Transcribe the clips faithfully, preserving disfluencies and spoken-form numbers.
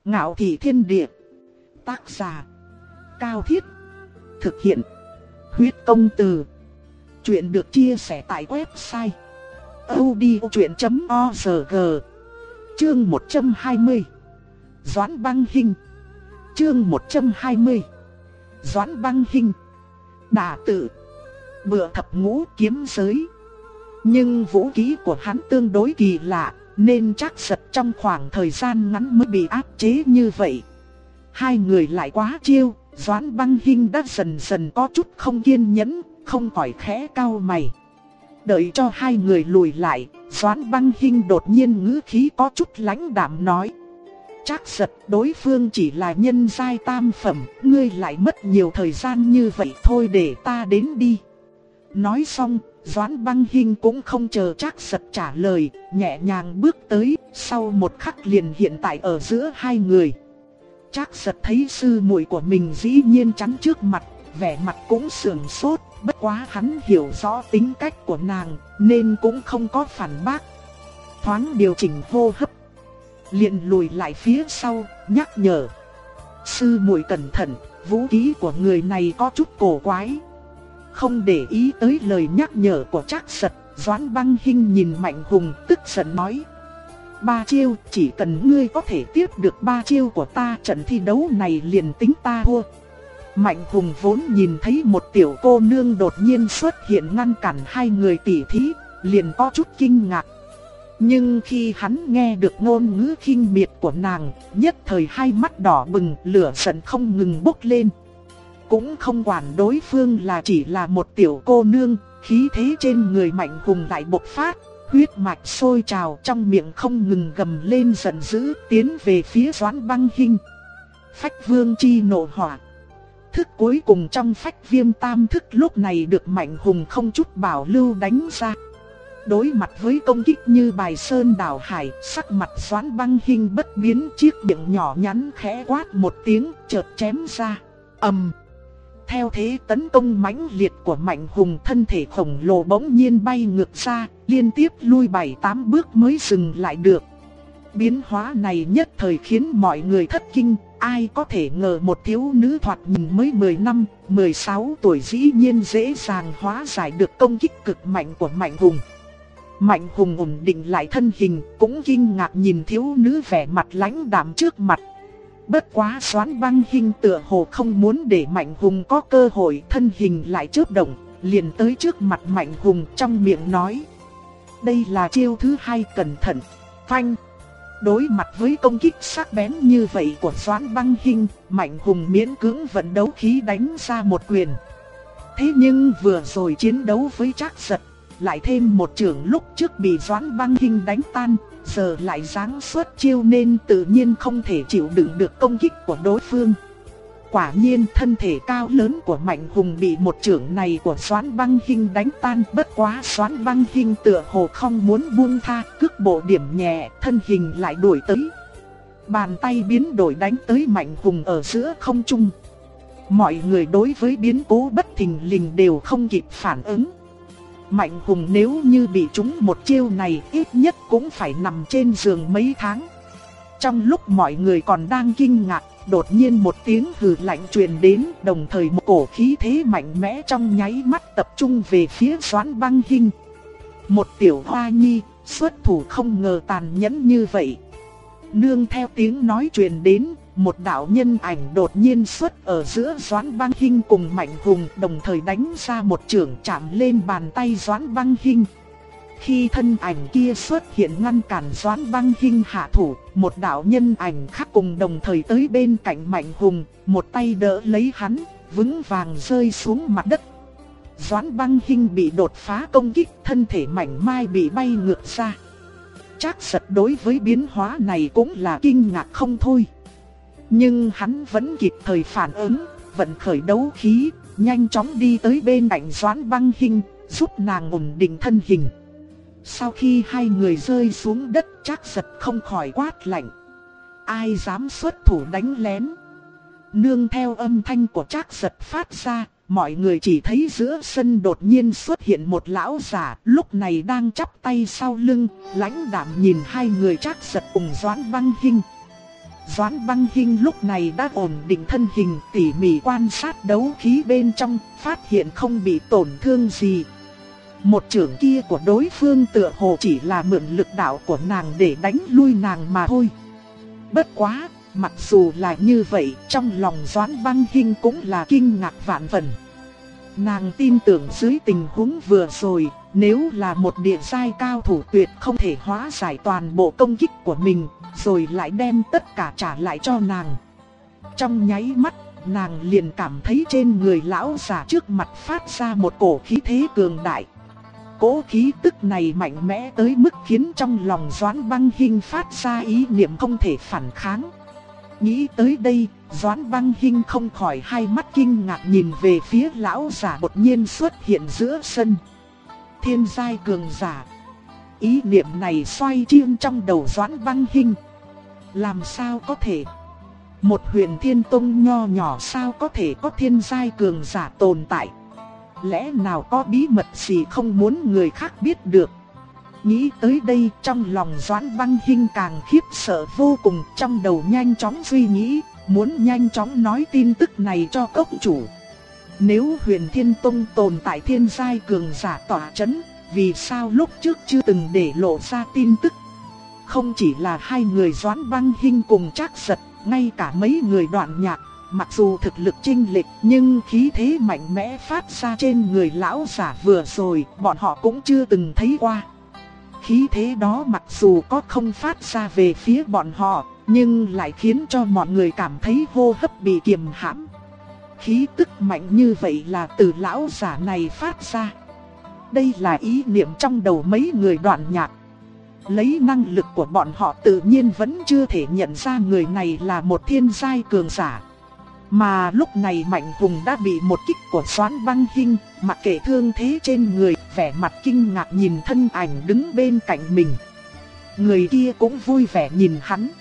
Ngạo thị thiên địa. Tác giả Cao Thiết. Thực hiện Huyết Công Từ. Chuyện được chia sẻ tại website audiochuyện chấm org. Chương một trăm hai mươi. Doãn Băng Hinh. Chương một trăm hai mươi. Doãn Băng Hinh. Đả tự. Bựa thập ngũ kiếm giới. Nhưng vũ khí của hắn tương đối kỳ lạ, nên chắc giật trong khoảng thời gian ngắn mới bị áp chế như vậy. Hai người lại quá chiêu, Doãn Băng Hinh đã dần dần có chút không kiên nhẫn, không khỏi khẽ cau mày. Đợi cho hai người lùi lại, Doãn Băng Hinh đột nhiên ngữ khí có chút lãnh đạm nói: Trác giật, đối phương chỉ là nhân giai tam phẩm, ngươi lại mất nhiều thời gian như vậy, thôi để ta đến đi. Nói xong, Doãn Băng Hinh cũng không chờ Trác giật trả lời, nhẹ nhàng bước tới, sau một khắc liền hiện tại ở giữa hai người. Trác giật thấy sư muội của mình dĩ nhiên chắn trước mặt, vẻ mặt cũng sườn sốt, bất quá hắn hiểu rõ tính cách của nàng, nên cũng không có phản bác. Thoáng điều chỉnh hô hấp, liền lùi lại phía sau, nhắc nhở: Sư muội cẩn thận, vũ khí của người này có chút cổ quái. Không để ý tới lời nhắc nhở của Trác giật, Doãn Băng Hinh nhìn Mạnh Hùng tức giận nói: Ba chiêu, chỉ cần ngươi có thể tiếp được ba chiêu của ta, trận thi đấu này liền tính ta thua. Mạnh Hùng vốn nhìn thấy một tiểu cô nương đột nhiên xuất hiện ngăn cản hai người tỉ thí, liền có chút kinh ngạc. Nhưng khi hắn nghe được ngôn ngữ khinh miệt của nàng, nhất thời hai mắt đỏ bừng, lửa giận không ngừng bốc lên. Cũng không quản đối phương là chỉ là một tiểu cô nương, khí thế trên người Mạnh Hùng lại bộc phát, huyết mạch sôi trào, trong miệng không ngừng gầm lên giận dữ, tiến về phía Doãn Băng Hinh. Phách Vương chi nộ hỏa. Thức cuối cùng trong Phách Viêm tam thức lúc này được Mạnh Hùng không chút bảo lưu đánh ra. Đối mặt với công kích như bài sơn đảo hải, sắc mặt Doãn Băng Hinh bất biến, chiếc miệng nhỏ nhắn khẽ quát một tiếng, chợt chém ra. Ầm. Theo thế tấn công mãnh liệt của Mạnh Hùng, thân thể khổng lồ bỗng nhiên bay ngược ra, liên tiếp lui bảy tám bước mới dừng lại được. Biến hóa này nhất thời khiến mọi người thất kinh, ai có thể ngờ một thiếu nữ thoạt nhìn mới mười lăm, mười sáu tuổi dĩ nhiên dễ dàng hóa giải được công kích cực mạnh của Mạnh Hùng. Mạnh Hùng ổn định lại thân hình, cũng kinh ngạc nhìn thiếu nữ vẻ mặt lãnh đạm trước mặt. Bất quá Doãn Băng Hinh tựa hồ không muốn để Mạnh Hùng có cơ hội, thân hình lại chớp động, liền tới trước mặt Mạnh Hùng, trong miệng nói: Đây là chiêu thứ hai, cẩn thận. Phanh. Đối mặt với công kích sắc bén như vậy của Doãn Băng Hinh, Mạnh Hùng miễn cưỡng vận đấu khí đánh ra một quyền. Thế nhưng vừa rồi chiến đấu với Trác giật, lại thêm một chưởng lúc trước bị Doãn Băng Hinh đánh tan, giờ lại giáng xuất chiêu nên tự nhiên không thể chịu đựng được công kích của đối phương. Quả nhiên thân thể cao lớn của Mạnh Hùng bị một chưởng này của Doãn Băng Hinh đánh tan, bất quá Doãn Băng Hinh tựa hồ không muốn buông tha, cước bộ điểm nhẹ, thân hình lại đuổi tới. Bàn tay biến đổi đánh tới Mạnh Hùng ở giữa không trung. Mọi người đối với biến cố bất thình lình đều không kịp phản ứng. Mạnh Hùng nếu như bị trúng một chiêu này, ít nhất cũng phải nằm trên giường mấy tháng. Trong lúc mọi người còn đang kinh ngạc, đột nhiên một tiếng hừ lạnh truyền đến, đồng thời một cổ khí thế mạnh mẽ trong nháy mắt tập trung về phía Doãn Băng Hinh. Một tiểu hoa nhi, xuất thủ không ngờ tàn nhẫn như vậy. Nương theo tiếng nói truyền đến, một đạo nhân ảnh đột nhiên xuất ở giữa Doãn Băng Hinh cùng Mạnh Hùng, đồng thời đánh ra một chưởng chạm lên bàn tay Doãn Băng Hinh. Khi thân ảnh kia xuất hiện ngăn cản Doãn Băng Hinh hạ thủ, một đạo nhân ảnh khác cùng đồng thời tới bên cạnh Mạnh Hùng, một tay đỡ lấy hắn, vững vàng rơi xuống mặt đất. Doãn Băng Hinh bị đột phá công kích, thân thể mảnh mai bị bay ngược ra. Trác giật đối với biến hóa này cũng là kinh ngạc không thôi. Nhưng hắn vẫn kịp thời phản ứng, vận khởi đấu khí, nhanh chóng đi tới bên cạnh Doãn Băng Hinh, giúp nàng ổn định thân hình. Sau khi hai người rơi xuống đất, Trác giật không khỏi quát lạnh: Ai dám xuất thủ đánh lén? Nương theo âm thanh của Trác giật phát ra, mọi người chỉ thấy giữa sân đột nhiên xuất hiện một lão giả, lúc này đang chắp tay sau lưng, lãnh đạm nhìn hai người Trác giật cùng Doãn Băng Hinh. Doãn Băng Hinh lúc này đã ổn định thân hình, tỉ mỉ quan sát đấu khí bên trong, phát hiện không bị tổn thương gì. Một chưởng kia của đối phương tựa hồ chỉ là mượn lực đạo của nàng để đánh lui nàng mà thôi. Bất quá, mặc dù là như vậy, trong lòng Doãn Băng Hinh cũng là kinh ngạc vạn phần. Nàng tin tưởng dưới tình huống vừa rồi, nếu là một địa giai cao thủ tuyệt không thể hóa giải toàn bộ công kích của mình, rồi lại đem tất cả trả lại cho nàng. Trong nháy mắt, nàng liền cảm thấy trên người lão già trước mặt phát ra một cổ khí thế cường đại. Cỗ khí tức này mạnh mẽ tới mức khiến trong lòng Doãn Băng Hinh phát ra ý niệm không thể phản kháng. Nghĩ tới đây, Doãn Băng Hinh không khỏi hai mắt kinh ngạc nhìn về phía lão giả đột nhiên xuất hiện giữa sân. Thiên giai cường giả. Ý niệm này xoay chiêng trong đầu Doãn Băng Hinh. Làm sao có thể? Một Huyền Thiên Tông nho nhỏ sao có thể có thiên giai cường giả tồn tại? Lẽ nào có bí mật gì không muốn người khác biết được? Nghĩ tới đây, trong lòng Doãn Băng Hinh càng khiếp sợ vô cùng, trong đầu nhanh chóng suy nghĩ, muốn nhanh chóng nói tin tức này cho cốc chủ. Nếu Huyền Thiên Tông tồn tại thiên giai cường giả tỏa chấn, vì sao lúc trước chưa từng để lộ ra tin tức? Không chỉ là hai người Doãn Băng Hinh cùng Trác Giật, ngay cả mấy người Đoạn Nhạc, mặc dù thực lực chênh lệch nhưng khí thế mạnh mẽ phát ra trên người lão giả vừa rồi, bọn họ cũng chưa từng thấy qua. Khí thế đó mặc dù có không phát ra về phía bọn họ, nhưng lại khiến cho mọi người cảm thấy hô hấp bị kiềm hãm. Khí tức mạnh như vậy là từ lão giả này phát ra. Đây là ý niệm trong đầu mấy người Đoạn Nhạc. Lấy năng lực của bọn họ tự nhiên vẫn chưa thể nhận ra người này là một thiên giai cường giả. Mà lúc này Mạnh Hùng đã bị một kích của Doãn Băng Hinh, mặc kệ thương thế trên người, vẻ mặt kinh ngạc nhìn thân ảnh đứng bên cạnh mình. Người kia cũng vui vẻ nhìn hắn.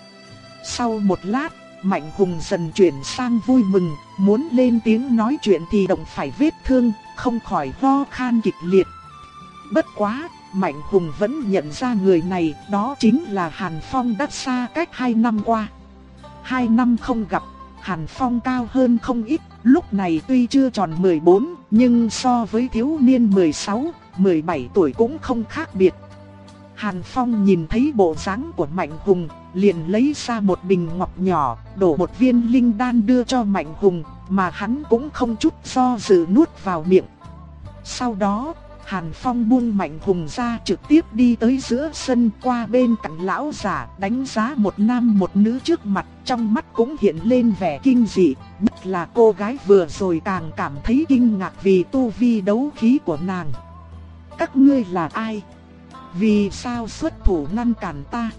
Sau một lát, Mạnh Hùng dần chuyển sang vui mừng, muốn lên tiếng nói chuyện thì động phải vết thương, không khỏi ho khan kịch liệt. Bất quá, Mạnh Hùng vẫn nhận ra người này, đó chính là Hàn Phong đã xa cách hai năm qua. Hai năm không gặp, Hàn Phong cao hơn không ít, lúc này tuy chưa tròn mười bốn, nhưng so với thiếu niên mười sáu, mười bảy tuổi cũng không khác biệt. Hàn Phong nhìn thấy bộ dáng của Mạnh Hùng, liền lấy ra một bình ngọc nhỏ, đổ một viên linh đan đưa cho Mạnh Hùng, mà hắn cũng không chút do dự nuốt vào miệng. Sau đó, Hàn Phong buông Mạnh Hùng ra trực tiếp đi tới giữa sân, qua bên cạnh lão giả, đánh giá một nam một nữ trước mặt, trong mắt cũng hiện lên vẻ kinh dị, nhất là cô gái vừa rồi càng cảm thấy kinh ngạc vì tu vi đấu khí của nàng. Các ngươi là ai? Vì sao xuất thủ ngăn cản ta?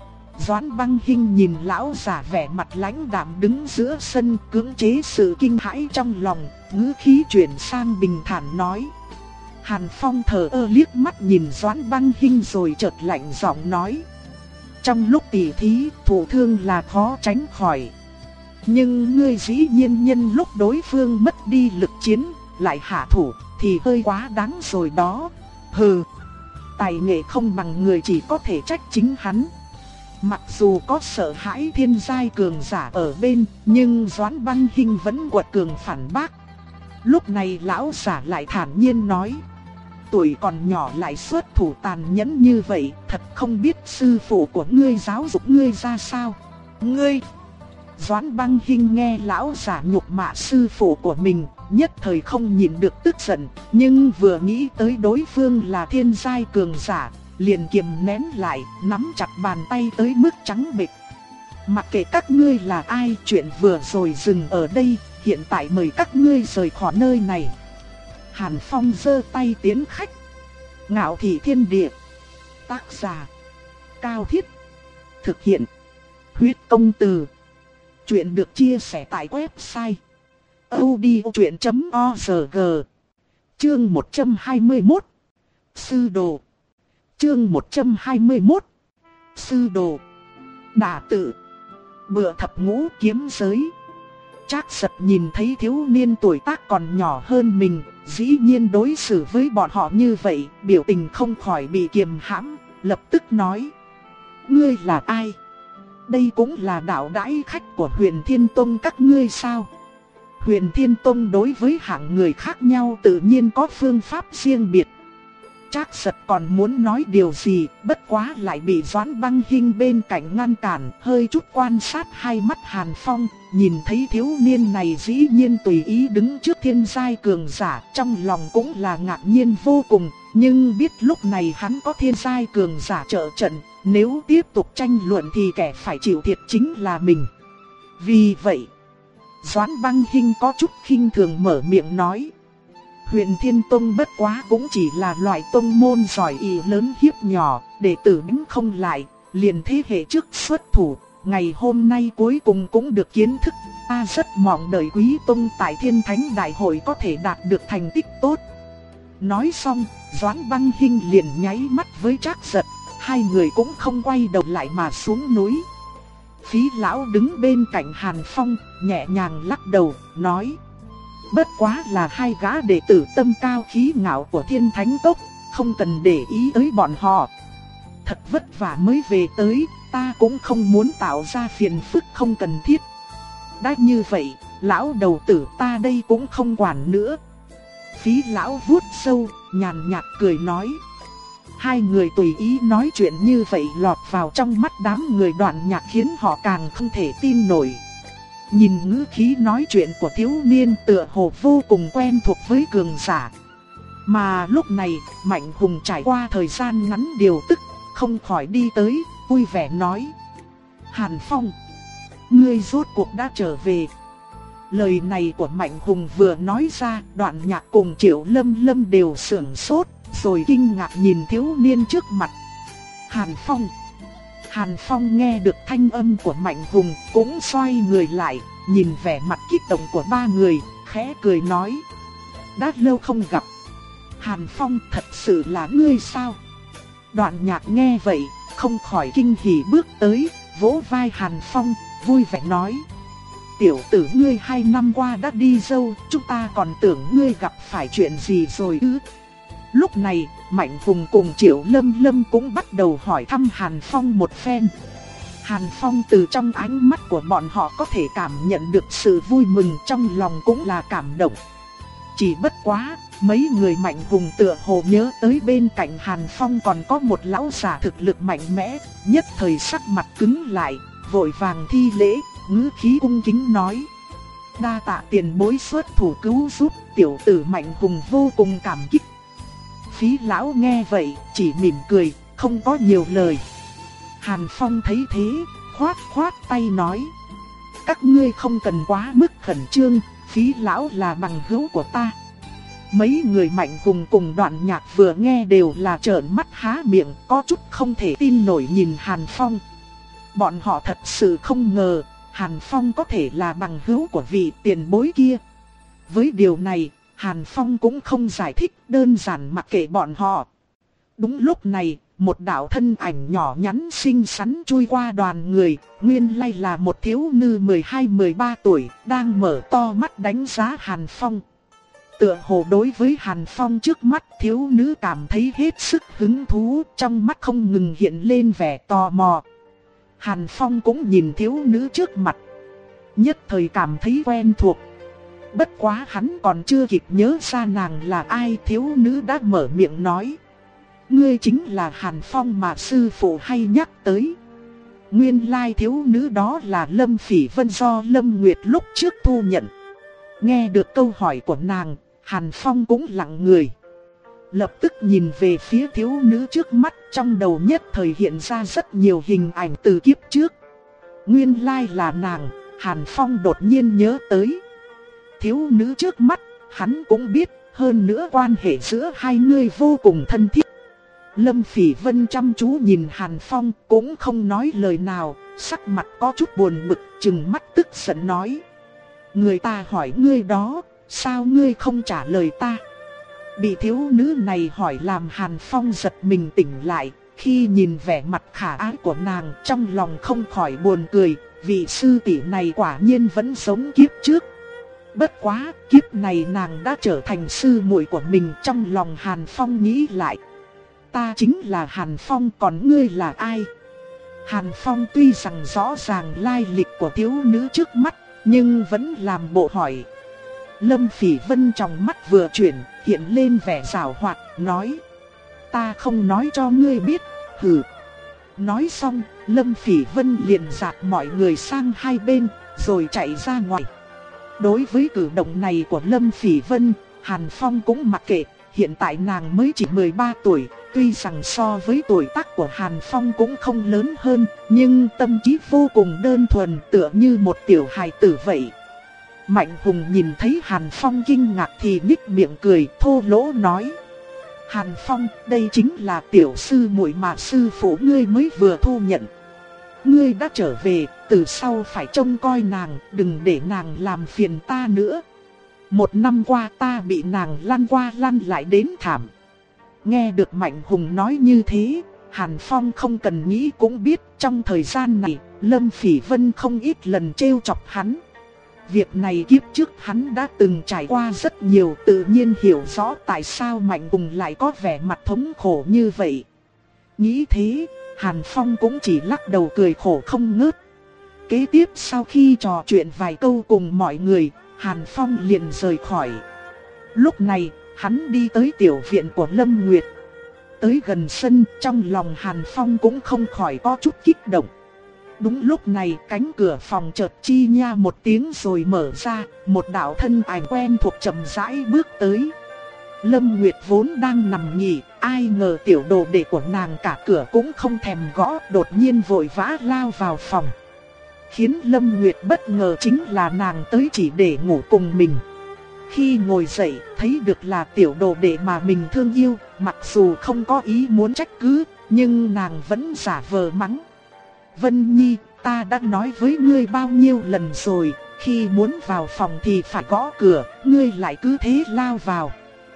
Doãn Băng Hinh nhìn lão giả vẻ mặt lãnh đạm đứng giữa sân, cưỡng chế sự kinh hãi trong lòng, ngữ khí chuyển sang bình thản nói. Hàn Phong thờ ơ liếc mắt nhìn Doãn Băng Hinh rồi chợt lạnh giọng nói. Trong lúc tỉ thí, thụ thương là khó tránh khỏi. Nhưng ngươi dĩ nhiên nhân lúc đối phương mất đi lực chiến, lại hạ thủ, thì hơi quá đáng rồi đó. Hừ, tài nghệ không bằng người chỉ có thể trách chính hắn. Mặc dù có sợ hãi thiên giai cường giả ở bên, nhưng Doãn Băng Hinh vẫn quật cường phản bác. Lúc này lão giả lại thản nhiên nói. Tuổi còn nhỏ lại xuất thủ tàn nhẫn như vậy, thật không biết sư phụ của ngươi giáo dục ngươi ra sao. Ngươi! Doãn Băng Hinh nghe lão giả nhục mạ sư phụ của mình, nhất thời không nhịn được tức giận, nhưng vừa nghĩ tới đối phương là thiên giai cường giả, liền kiềm nén lại, nắm chặt bàn tay tới mức trắng bệch. Mặc kệ các ngươi là ai, chuyện vừa rồi dừng ở đây, hiện tại mời các ngươi rời khỏi nơi này. Hàn Phong giơ tay tiến khách. Ngạo Thị Thiên Địa. Tác giả Cao Thiết. Thực hiện Huyết Công Từ. Chuyện được chia sẻ tại website audiochuyện chấm org. Chương một trăm hai mươi mốt. Sư đồ. Chương một trăm hai mươi mốt. Sư đồ. Đả tự. Bựa thập ngũ kiếm giới. Trác Giật nhìn thấy thiếu niên tuổi tác còn nhỏ hơn mình, dĩ nhiên đối xử với bọn họ như vậy, biểu tình không khỏi bị kiềm hãm, lập tức nói. Ngươi là ai? Đây cũng là đạo đãi khách của Huyền Thiên Tông các ngươi sao? Huyền Thiên Tông đối với hạng người khác nhau tự nhiên có phương pháp riêng biệt. Trác Giật còn muốn nói điều gì, bất quá lại bị Doãn Băng Hinh bên cạnh ngăn cản, hơi chút quan sát hai mắt Hàn Phong, nhìn thấy thiếu niên này dĩ nhiên tùy ý đứng trước thiên giai cường giả, trong lòng cũng là ngạc nhiên vô cùng, nhưng biết lúc này hắn có thiên giai cường giả trợ trận, nếu tiếp tục tranh luận thì kẻ phải chịu thiệt chính là mình. Vì vậy, Doãn Băng Hinh có chút khinh thường mở miệng nói: Huyền Thiên Tông bất quá cũng chỉ là loại tông môn giỏi ỷ lớn hiếp nhỏ, đệ tử đánh không lại, liền thế hệ trước xuất thủ, ngày hôm nay cuối cùng cũng được kiến thức, ta rất mong đợi Quý Tông tại Thiên Thánh Đại hội có thể đạt được thành tích tốt. Nói xong, Doãn Băng Hinh liền nháy mắt với Trác Giật, hai người cũng không quay đầu lại mà xuống núi. Phí lão đứng bên cạnh Hàn Phong, nhẹ nhàng lắc đầu, nói: bất quá là hai gã đệ tử tâm cao khí ngạo của Thiên Thánh Cốc, không cần để ý tới bọn họ. Thật vất vả mới về tới, ta cũng không muốn tạo ra phiền phức không cần thiết. Đã như vậy, lão đầu tử ta đây cũng không quản nữa. Phí lão vuốt sâu, nhàn nhạt cười nói. Hai người tùy ý nói chuyện như vậy lọt vào trong mắt đám người Đoạn Nhạc khiến họ càng không thể tin nổi. Nhìn ngữ khí nói chuyện của thiếu niên tựa hồ vô cùng quen thuộc với cường giả. Mà lúc này, Mạnh Hùng trải qua thời gian ngắn điều tức, không khỏi đi tới, vui vẻ nói: Hàn Phong, ngươi rốt cuộc đã trở về. Lời này của Mạnh Hùng vừa nói ra, Đoạn Nhạc cùng Triệu Lâm Lâm đều sửng sốt, rồi kinh ngạc nhìn thiếu niên trước mặt. Hàn Phong. Hàn Phong nghe được thanh âm của Mạnh Hùng, cũng xoay người lại, nhìn vẻ mặt kích động của ba người, khẽ cười nói: đã lâu không gặp. Hàn Phong, thật sự là ngươi sao? Đoạn Nhạc nghe vậy, không khỏi kinh hỉ bước tới, vỗ vai Hàn Phong, vui vẻ nói: tiểu tử ngươi hai năm qua đã đi dâu, chúng ta còn tưởng ngươi gặp phải chuyện gì rồi ư. Lúc này, Mạnh Hùng cùng Triệu Lâm Lâm cũng bắt đầu hỏi thăm Hàn Phong một phen. Hàn Phong từ trong ánh mắt của bọn họ có thể cảm nhận được sự vui mừng, trong lòng cũng là cảm động. Chỉ bất quá, mấy người Mạnh Hùng tựa hồ nhớ tới bên cạnh Hàn Phong còn có một lão già thực lực mạnh mẽ, nhất thời sắc mặt cứng lại, vội vàng thi lễ, ngữ khí cung kính nói: đa tạ tiền bối xuất thủ cứu giúp, tiểu tử Mạnh Hùng vô cùng cảm kích. Phí lão nghe vậy, chỉ mỉm cười, không có nhiều lời. Hàn Phong thấy thế, khoát khoát tay nói: các ngươi không cần quá mức khẩn trương, Phí lão là bằng hữu của ta. Mấy người Mạnh Hùng cùng Đoạn Nhạc vừa nghe đều là trợn mắt há miệng, có chút không thể tin nổi nhìn Hàn Phong. Bọn họ thật sự không ngờ, Hàn Phong có thể là bằng hữu của vị tiền bối kia. Với điều này, Hàn Phong cũng không giải thích, đơn giản mặc kệ bọn họ. Đúng lúc này, một đạo thân ảnh nhỏ nhắn xinh xắn chui qua đoàn người, nguyên lai là một thiếu nữ mười hai mười ba tuổi, đang mở to mắt đánh giá Hàn Phong. Tựa hồ đối với Hàn Phong trước mắt, thiếu nữ cảm thấy hết sức hứng thú, trong mắt không ngừng hiện lên vẻ tò mò. Hàn Phong cũng nhìn thiếu nữ trước mặt, nhất thời cảm thấy quen thuộc. Bất quá hắn còn chưa kịp nhớ ra nàng là ai, thiếu nữ đã mở miệng nói: ngươi chính là Hàn Phong mà sư phụ hay nhắc tới. Nguyên lai thiếu nữ đó là Lâm Phỉ Vân do Lâm Nguyệt lúc trước thu nhận. Nghe được câu hỏi của nàng, Hàn Phong cũng lặng người. Lập tức nhìn về phía thiếu nữ trước mắt, trong đầu nhất thời hiện ra rất nhiều hình ảnh từ kiếp trước. Nguyên lai là nàng, Hàn Phong đột nhiên nhớ tới. Thiếu nữ trước mắt, hắn cũng biết, hơn nữa quan hệ giữa hai người vô cùng thân thiết. Lâm Phỉ Vân chăm chú nhìn Hàn Phong, cũng không nói lời nào, sắc mặt có chút buồn bực, trừng mắt tức giận nói: người ta hỏi ngươi đó, sao ngươi không trả lời ta? Bị thiếu nữ này hỏi làm Hàn Phong giật mình tỉnh lại, khi nhìn vẻ mặt khả ái của nàng, trong lòng không khỏi buồn cười, vị sư tỷ này quả nhiên vẫn giống kiếp trước. Bất quá, kiếp này nàng đã trở thành sư muội của mình. Trong lòng Hàn Phong nghĩ lại: ta chính là Hàn Phong, còn ngươi là ai? Hàn Phong tuy rằng rõ ràng lai lịch của thiếu nữ trước mắt, nhưng vẫn làm bộ hỏi. Lâm Phỉ Vân trong mắt vừa chuyển, hiện lên vẻ giảo hoạt, nói: ta không nói cho ngươi biết, hừ. Nói xong, Lâm Phỉ Vân liền dạt mọi người sang hai bên, rồi chạy ra ngoài. Đối với cử động này của Lâm Phỉ Vân, Hàn Phong cũng mặc kệ, hiện tại nàng mới chỉ mười ba tuổi, tuy rằng so với tuổi tác của Hàn Phong cũng không lớn hơn, nhưng tâm trí vô cùng đơn thuần, tựa như một tiểu hài tử vậy. Mạnh Hùng nhìn thấy Hàn Phong kinh ngạc thì nhếch miệng cười, thô lỗ nói: Hàn Phong, đây chính là tiểu sư muội mà sư phụ ngươi mới vừa thu nhận. Ngươi đã trở về, từ sau phải trông coi nàng, đừng để nàng làm phiền ta nữa. Một năm qua ta bị nàng lăn qua lăn lại đến thảm. Nghe được Mạnh Hùng nói như thế, Hàn Phong không cần nghĩ cũng biết trong thời gian này, Lâm Phỉ Vân không ít lần trêu chọc hắn. Việc này kiếp trước hắn đã từng trải qua rất nhiều, tự nhiên hiểu rõ tại sao Mạnh Hùng lại có vẻ mặt thống khổ như vậy. Nghĩ thế, Hàn Phong cũng chỉ lắc đầu cười khổ không ngớt. Kế tiếp sau khi trò chuyện vài câu cùng mọi người, Hàn Phong liền rời khỏi. Lúc này, hắn đi tới tiểu viện của Lâm Nguyệt. Tới gần sân, trong lòng Hàn Phong cũng không khỏi có chút kích động. Đúng lúc này, cánh cửa phòng chợt chi nha một tiếng rồi mở ra, một đạo thân ảnh quen thuộc chậm rãi bước tới. Lâm Nguyệt vốn đang nằm nghỉ, ai ngờ tiểu đồ đệ của nàng cả cửa cũng không thèm gõ, đột nhiên vội vã lao vào phòng. Khiến Lâm Nguyệt bất ngờ chính là nàng tới chỉ để ngủ cùng mình. Khi ngồi dậy, thấy được là tiểu đồ đệ mà mình thương yêu, mặc dù không có ý muốn trách cứ, nhưng nàng vẫn giả vờ mắng. Vân Nhi, ta đã nói với ngươi bao nhiêu lần rồi, khi muốn vào phòng thì phải gõ cửa, ngươi lại cứ thế lao vào.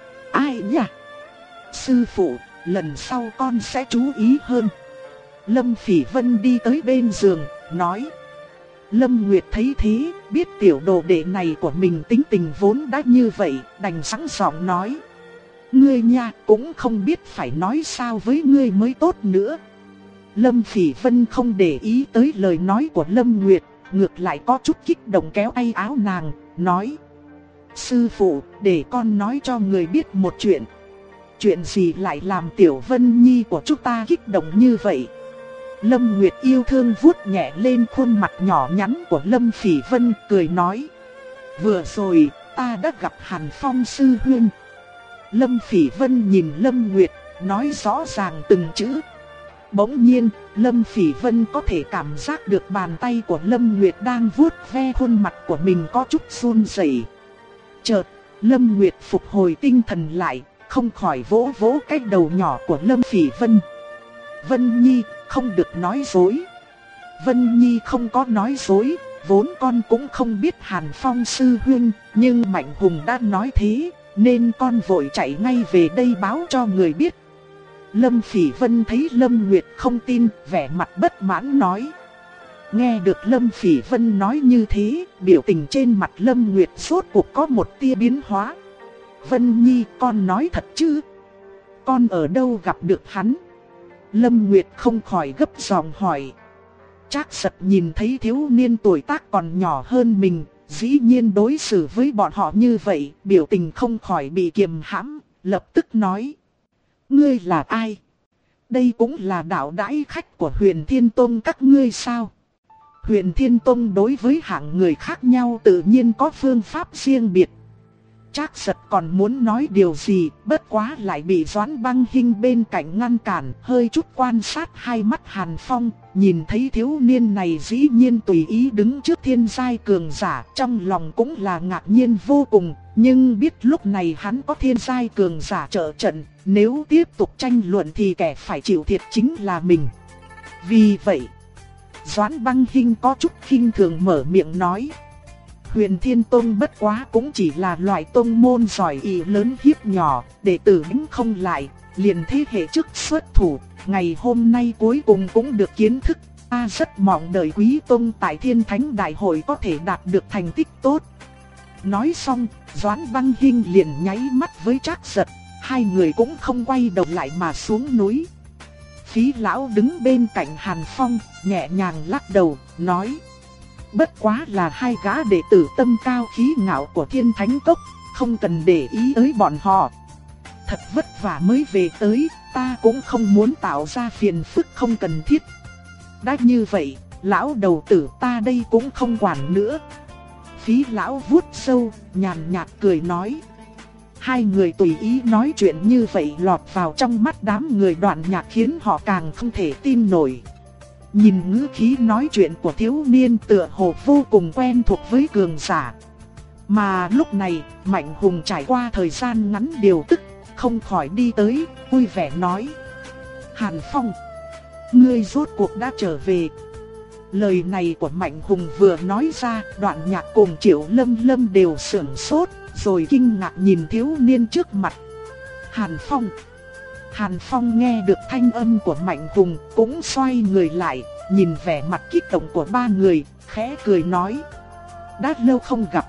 Ai nhỉ? Sư phụ, lần sau con sẽ chú ý hơn. Lâm Phỉ Vân đi tới bên giường, nói. Lâm Nguyệt thấy thế, biết tiểu đồ đệ này của mình tính tình vốn đã như vậy, đành sẵn giọng nói. Ngươi nha, cũng không biết phải nói sao với ngươi mới tốt nữa. Lâm Phỉ Vân không để ý tới lời nói của Lâm Nguyệt, ngược lại có chút kích động kéo tay áo nàng, nói. Sư phụ, để con nói cho người biết một chuyện. Chuyện gì lại làm Tiểu Vân Nhi của chúng ta kích động như vậy? Lâm Nguyệt yêu thương vuốt nhẹ lên khuôn mặt nhỏ nhắn của Lâm Phỉ Vân, cười nói. Vừa rồi, ta đã gặp Hàn Phong sư huynh. Lâm Phỉ Vân nhìn Lâm Nguyệt, nói rõ ràng từng chữ. Bỗng nhiên, Lâm Phỉ Vân có thể cảm giác được bàn tay của Lâm Nguyệt đang vuốt ve khuôn mặt của mình có chút run rẩy. Chợt, Lâm Nguyệt phục hồi tinh thần lại, không khỏi vỗ vỗ cái đầu nhỏ của Lâm Phỉ Vân. Vân Nhi, không được nói dối. Vân Nhi không có nói dối, vốn con cũng không biết Hàn Phong sư huynh, nhưng Mạnh Hùng đã nói thế, nên con vội chạy ngay về đây báo cho người biết. Lâm Phỉ Vân thấy Lâm Nguyệt không tin, vẻ mặt bất mãn nói. Nghe được Lâm Phỉ Vân nói như thế, biểu tình trên mặt Lâm Nguyệt rốt cuộc có một tia biến hóa. Vân Nhi, con nói thật chứ? Con ở đâu gặp được hắn? Lâm Nguyệt không khỏi gấp giọng hỏi. Trác Sật nhìn thấy thiếu niên tuổi tác còn nhỏ hơn mình, dĩ nhiên đối xử với bọn họ như vậy, biểu tình không khỏi bị kiềm hãm, lập tức nói. Ngươi là ai? Đây cũng là đạo đãi khách của Huyền Thiên Tông các ngươi sao? Huyền Thiên Tông đối với hạng người khác nhau tự nhiên có phương pháp riêng biệt. Trác Sật còn muốn nói điều gì, bất quá lại bị Doãn Băng Hinh bên cạnh ngăn cản, hơi chút quan sát hai mắt Hàn Phong, nhìn thấy thiếu niên này dĩ nhiên tùy ý đứng trước thiên giai cường giả, trong lòng cũng là ngạc nhiên vô cùng, nhưng biết lúc này hắn có thiên giai cường giả trợ trận, nếu tiếp tục tranh luận thì kẻ phải chịu thiệt chính là mình. Vì vậy, Doãn Băng Hinh có chút khinh thường mở miệng nói. Huyền Thiên Tông bất quá cũng chỉ là loại tông môn giỏi ỷ lớn hiếp nhỏ, đệ tử đánh không lại, liền thế hệ trước xuất thủ, ngày hôm nay cuối cùng cũng được kiến thức, ta rất mong đợi quý tông tại Thiên Thánh Đại hội có thể đạt được thành tích tốt. Nói xong, Doãn Băng Hinh liền nháy mắt với Trác Sật, hai người cũng không quay đầu lại mà xuống núi. Phí lão đứng bên cạnh Hàn Phong, nhẹ nhàng lắc đầu, nói: bất quá là hai gã đệ tử tâm cao khí ngạo của Thiên Thánh Cốc, không cần để ý tới bọn họ. Thật vất vả mới về tới, ta cũng không muốn tạo ra phiền phức không cần thiết. Đã như vậy, lão đầu tử ta đây cũng không quản nữa. Phí lão vuốt râu, nhàn nhạt cười nói. Hai người tùy ý nói chuyện như vậy lọt vào trong mắt đám người Đoạn Nhạc khiến họ càng không thể tin nổi. Nhìn ngữ khí nói chuyện của thiếu niên tựa hồ vô cùng quen thuộc với cường giả. Mà lúc này, Mạnh Hùng trải qua thời gian ngắn điều tức, không khỏi đi tới, vui vẻ nói. Hàn Phong, ngươi rốt cuộc đã trở về. Lời này của Mạnh Hùng vừa nói ra, Đoạn Nhạc cùng Triệu Lâm Lâm đều sửng sốt, rồi kinh ngạc nhìn thiếu niên trước mặt. Hàn Phong. Hàn Phong nghe được thanh âm của Mạnh Hùng, cũng xoay người lại, nhìn vẻ mặt kích động của ba người, khẽ cười nói. Đã lâu không gặp.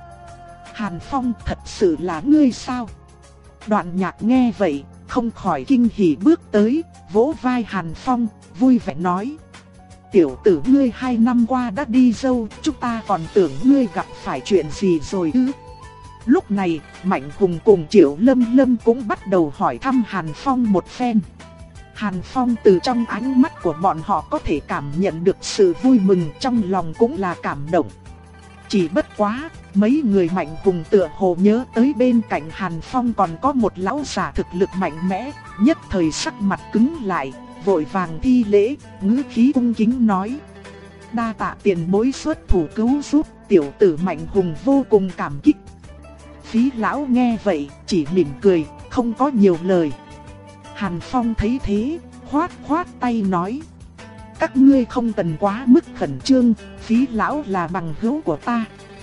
Hàn Phong, thật sự là ngươi sao? Đoạn Nhạc nghe vậy, không khỏi kinh hỉ bước tới, vỗ vai Hàn Phong, vui vẻ nói. Tiểu tử ngươi hai năm qua đã đi dâu, chúng ta còn tưởng ngươi gặp phải chuyện gì rồi ư? Lúc này, Mạnh Hùng cùng Triệu Lâm Lâm cũng bắt đầu hỏi thăm Hàn Phong một phen. Hàn Phong từ trong ánh mắt của bọn họ có thể cảm nhận được sự vui mừng, trong lòng cũng là cảm động. Chỉ bất quá, mấy người Mạnh Hùng tựa hồ nhớ tới bên cạnh Hàn Phong còn có một lão già thực lực mạnh mẽ, nhất thời sắc mặt cứng lại, vội vàng thi lễ, ngữ khí cung kính nói. Đa tạ tiền bối xuất thủ cứu giúp, tiểu tử Mạnh Hùng vô cùng cảm kích. Phí lão nghe vậy, chỉ mỉm cười, không có nhiều lời. Hàn Phong thấy thế, khoát khoát tay nói. Các ngươi không cần quá mức khẩn trương, Phí lão là bằng hữu của ta.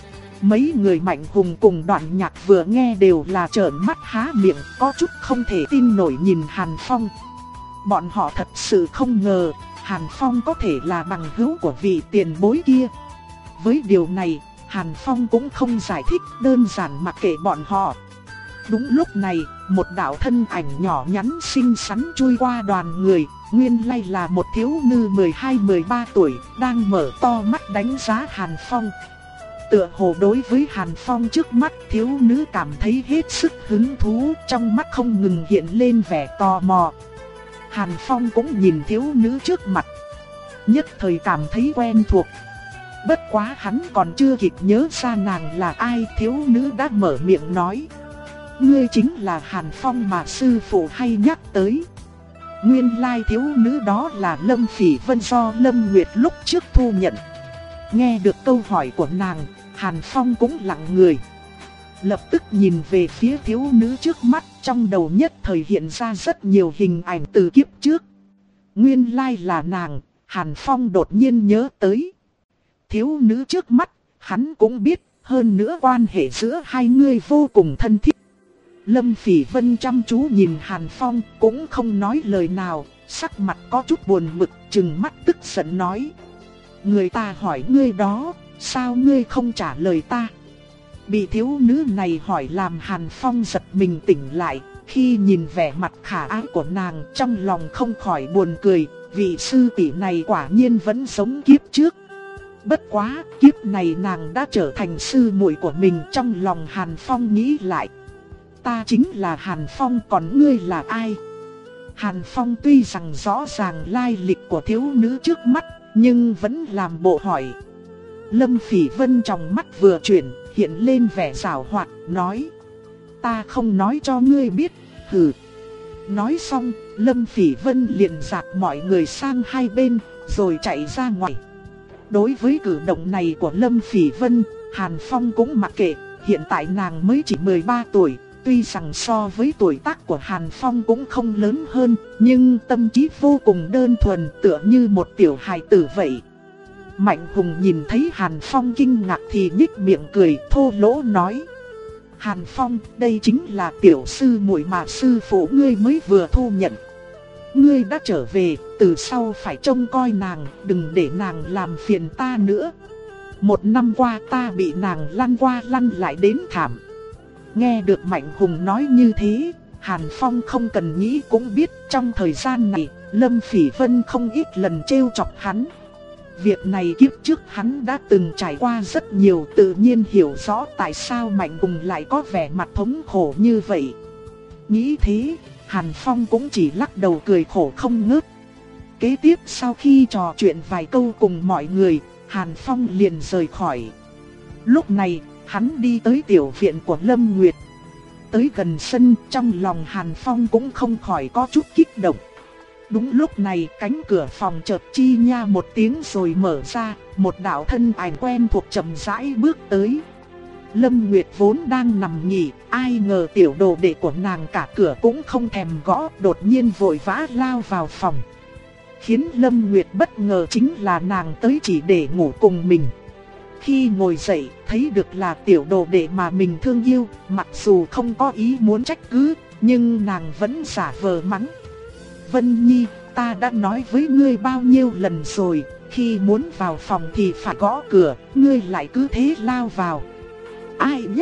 Mấy người Mạnh Hùng cùng Đoạn Nhạc vừa nghe đều là trợn mắt há miệng, có chút không thể tin nổi nhìn Hàn Phong. Bọn họ thật sự không ngờ, Hàn Phong có thể là bằng hữu của vị tiền bối kia. Với điều này, Hàn Phong cũng không giải thích, đơn giản mặc kệ bọn họ. Đúng lúc này, một đạo thân ảnh nhỏ nhắn xinh xắn chui qua đoàn người, nguyên lai là một thiếu nữ mười hai mười ba tuổi, đang mở to mắt đánh giá Hàn Phong. Tựa hồ đối với Hàn Phong trước mắt, thiếu nữ cảm thấy hết sức hứng thú, trong mắt không ngừng hiện lên vẻ tò mò. Hàn Phong cũng nhìn thiếu nữ trước mặt, nhất thời cảm thấy quen thuộc. Bất quá hắn còn chưa kịp nhớ ra nàng là ai, thiếu nữ đã mở miệng nói. Ngươi chính là Hàn Phong mà sư phụ hay nhắc tới. Nguyên lai thiếu nữ đó là Lâm Phỉ Vân do Lâm Nguyệt lúc trước thu nhận. Nghe được câu hỏi của nàng, Hàn Phong cũng lặng người. Lập tức nhìn về phía thiếu nữ trước mắt, trong đầu nhất thời hiện ra rất nhiều hình ảnh từ kiếp trước. Nguyên lai là nàng, Hàn Phong đột nhiên nhớ tới. Thiếu nữ trước mắt, hắn cũng biết, hơn nữa quan hệ giữa hai người vô cùng thân thiết. Lâm Phỉ Vân chăm chú nhìn Hàn Phong, cũng không nói lời nào, sắc mặt có chút buồn bực, trừng mắt tức giận nói. Người ta hỏi ngươi đó, sao ngươi không trả lời ta? Bị thiếu nữ này hỏi làm Hàn Phong giật mình tỉnh lại, khi nhìn vẻ mặt khả ái của nàng trong lòng không khỏi buồn cười, vị sư tỷ này quả nhiên vẫn sống kiếp trước. Bất quá, kiếp này nàng đã trở thành sư muội của mình, trong lòng Hàn Phong nghĩ lại. Ta chính là Hàn Phong, còn ngươi là ai? Hàn Phong tuy rằng rõ ràng lai lịch của thiếu nữ trước mắt, nhưng vẫn làm bộ hỏi. Lâm Phỉ Vân trong mắt vừa chuyển, hiện lên vẻ giảo hoạt, nói. Ta không nói cho ngươi biết, hừ. Nói xong, Lâm Phỉ Vân liền dạt mọi người sang hai bên, rồi chạy ra ngoài. Đối với cử động này của Lâm Phỉ Vân, Hàn Phong cũng mặc kệ, hiện tại nàng mới chỉ mười ba tuổi. Tuy rằng so với tuổi tác của Hàn Phong cũng không lớn hơn, nhưng tâm trí vô cùng đơn thuần, tựa như một tiểu hài tử vậy. Mạnh Hùng nhìn thấy Hàn Phong kinh ngạc thì nhếch miệng cười thô lỗ nói. Hàn Phong, đây chính là tiểu sư muội mà sư phụ ngươi mới vừa thu nhận. Ngươi đã trở về, từ sau phải trông coi nàng, đừng để nàng làm phiền ta nữa. Một năm qua ta bị nàng lăn qua lăn lại đến thảm. Nghe được Mạnh Hùng nói như thế, Hàn Phong không cần nghĩ cũng biết trong thời gian này Lâm Phỉ Vân không ít lần trêu chọc hắn. Việc này kiếp trước hắn đã từng trải qua rất nhiều, tự nhiên hiểu rõ tại sao Mạnh Hùng lại có vẻ mặt thống khổ như vậy. Nghĩ thế, Hàn Phong cũng chỉ lắc đầu cười khổ không ngớt. Kế tiếp sau khi trò chuyện vài câu cùng mọi người, Hàn Phong liền rời khỏi. Lúc này, hắn đi tới tiểu viện của Lâm Nguyệt. Tới gần sân, trong lòng Hàn Phong cũng không khỏi có chút kích động. Đúng lúc này, cánh cửa phòng chợt chi nha một tiếng rồi mở ra, một đạo thân ảnh quen thuộc chậm rãi bước tới. Lâm Nguyệt vốn đang nằm nghỉ, ai ngờ tiểu đồ đệ của nàng cả cửa cũng không thèm gõ, đột nhiên vội vã lao vào phòng. Khiến Lâm Nguyệt bất ngờ chính là nàng tới chỉ để ngủ cùng mình. Khi ngồi dậy, thấy được là tiểu đồ đệ mà mình thương yêu, mặc dù không có ý muốn trách cứ, nhưng nàng vẫn giả vờ mắng. Vân Nhi, ta đã nói với ngươi bao nhiêu lần rồi, khi muốn vào phòng thì phải gõ cửa, ngươi lại cứ thế lao vào. Ai nhỉ?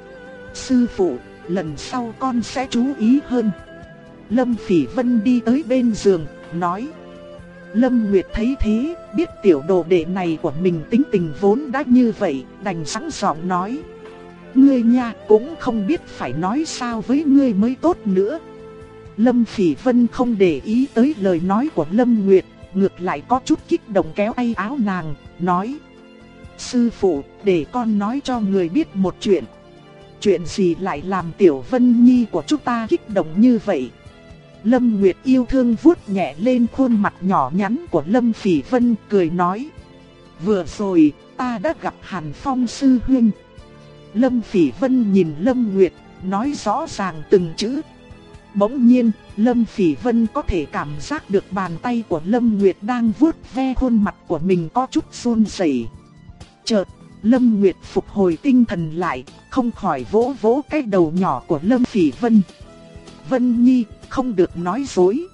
Sư phụ, lần sau con sẽ chú ý hơn. Lâm Phỉ Vân đi tới bên giường, nói. Lâm Nguyệt thấy thế, biết tiểu đồ đệ này của mình tính tình vốn đã như vậy, đành sẵn giọng nói. Ngươi nha, cũng không biết phải nói sao với ngươi mới tốt nữa. Lâm Phỉ Vân không để ý tới lời nói của Lâm Nguyệt, ngược lại có chút kích động kéo tay áo nàng, nói. Sư phụ, để con nói cho người biết một chuyện. Chuyện gì lại làm Tiểu Vân Nhi của chúng ta kích động như vậy? Lâm Nguyệt yêu thương vuốt nhẹ lên khuôn mặt nhỏ nhắn của Lâm Phỉ Vân, cười nói. Vừa rồi, ta đã gặp Hàn Phong sư huynh. Lâm Phỉ Vân nhìn Lâm Nguyệt, nói rõ ràng từng chữ. Bỗng nhiên, Lâm Phỉ Vân có thể cảm giác được bàn tay của Lâm Nguyệt đang vuốt ve khuôn mặt của mình có chút run rẩy. Chợt, Lâm Nguyệt phục hồi tinh thần lại, không khỏi vỗ vỗ cái đầu nhỏ của Lâm Phỉ Vân. Vân Nhi, không được nói dối.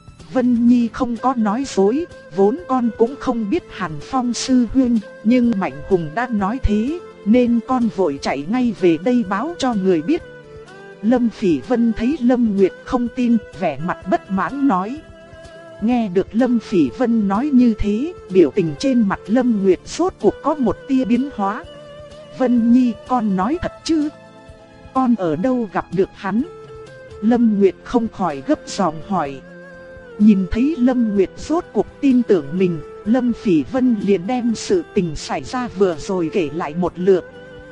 Vân Nhi không có nói dối, vốn con cũng không biết Hàn Phong sư huynh, nhưng Mạnh Hùng đã nói thế, nên con vội chạy ngay về đây báo cho người biết. Lâm Phỉ Vân thấy Lâm Nguyệt không tin, vẻ mặt bất mãn nói. Nghe được Lâm Phỉ Vân nói như thế, biểu tình trên mặt Lâm Nguyệt rốt cuộc có một tia biến hóa. Vân Nhi, con nói thật chứ? Con ở đâu gặp được hắn? Lâm Nguyệt không khỏi gấp giọng hỏi. Nhìn thấy Lâm Nguyệt rốt cuộc tin tưởng mình, Lâm Phỉ Vân liền đem sự tình xảy ra vừa rồi kể lại một lượt.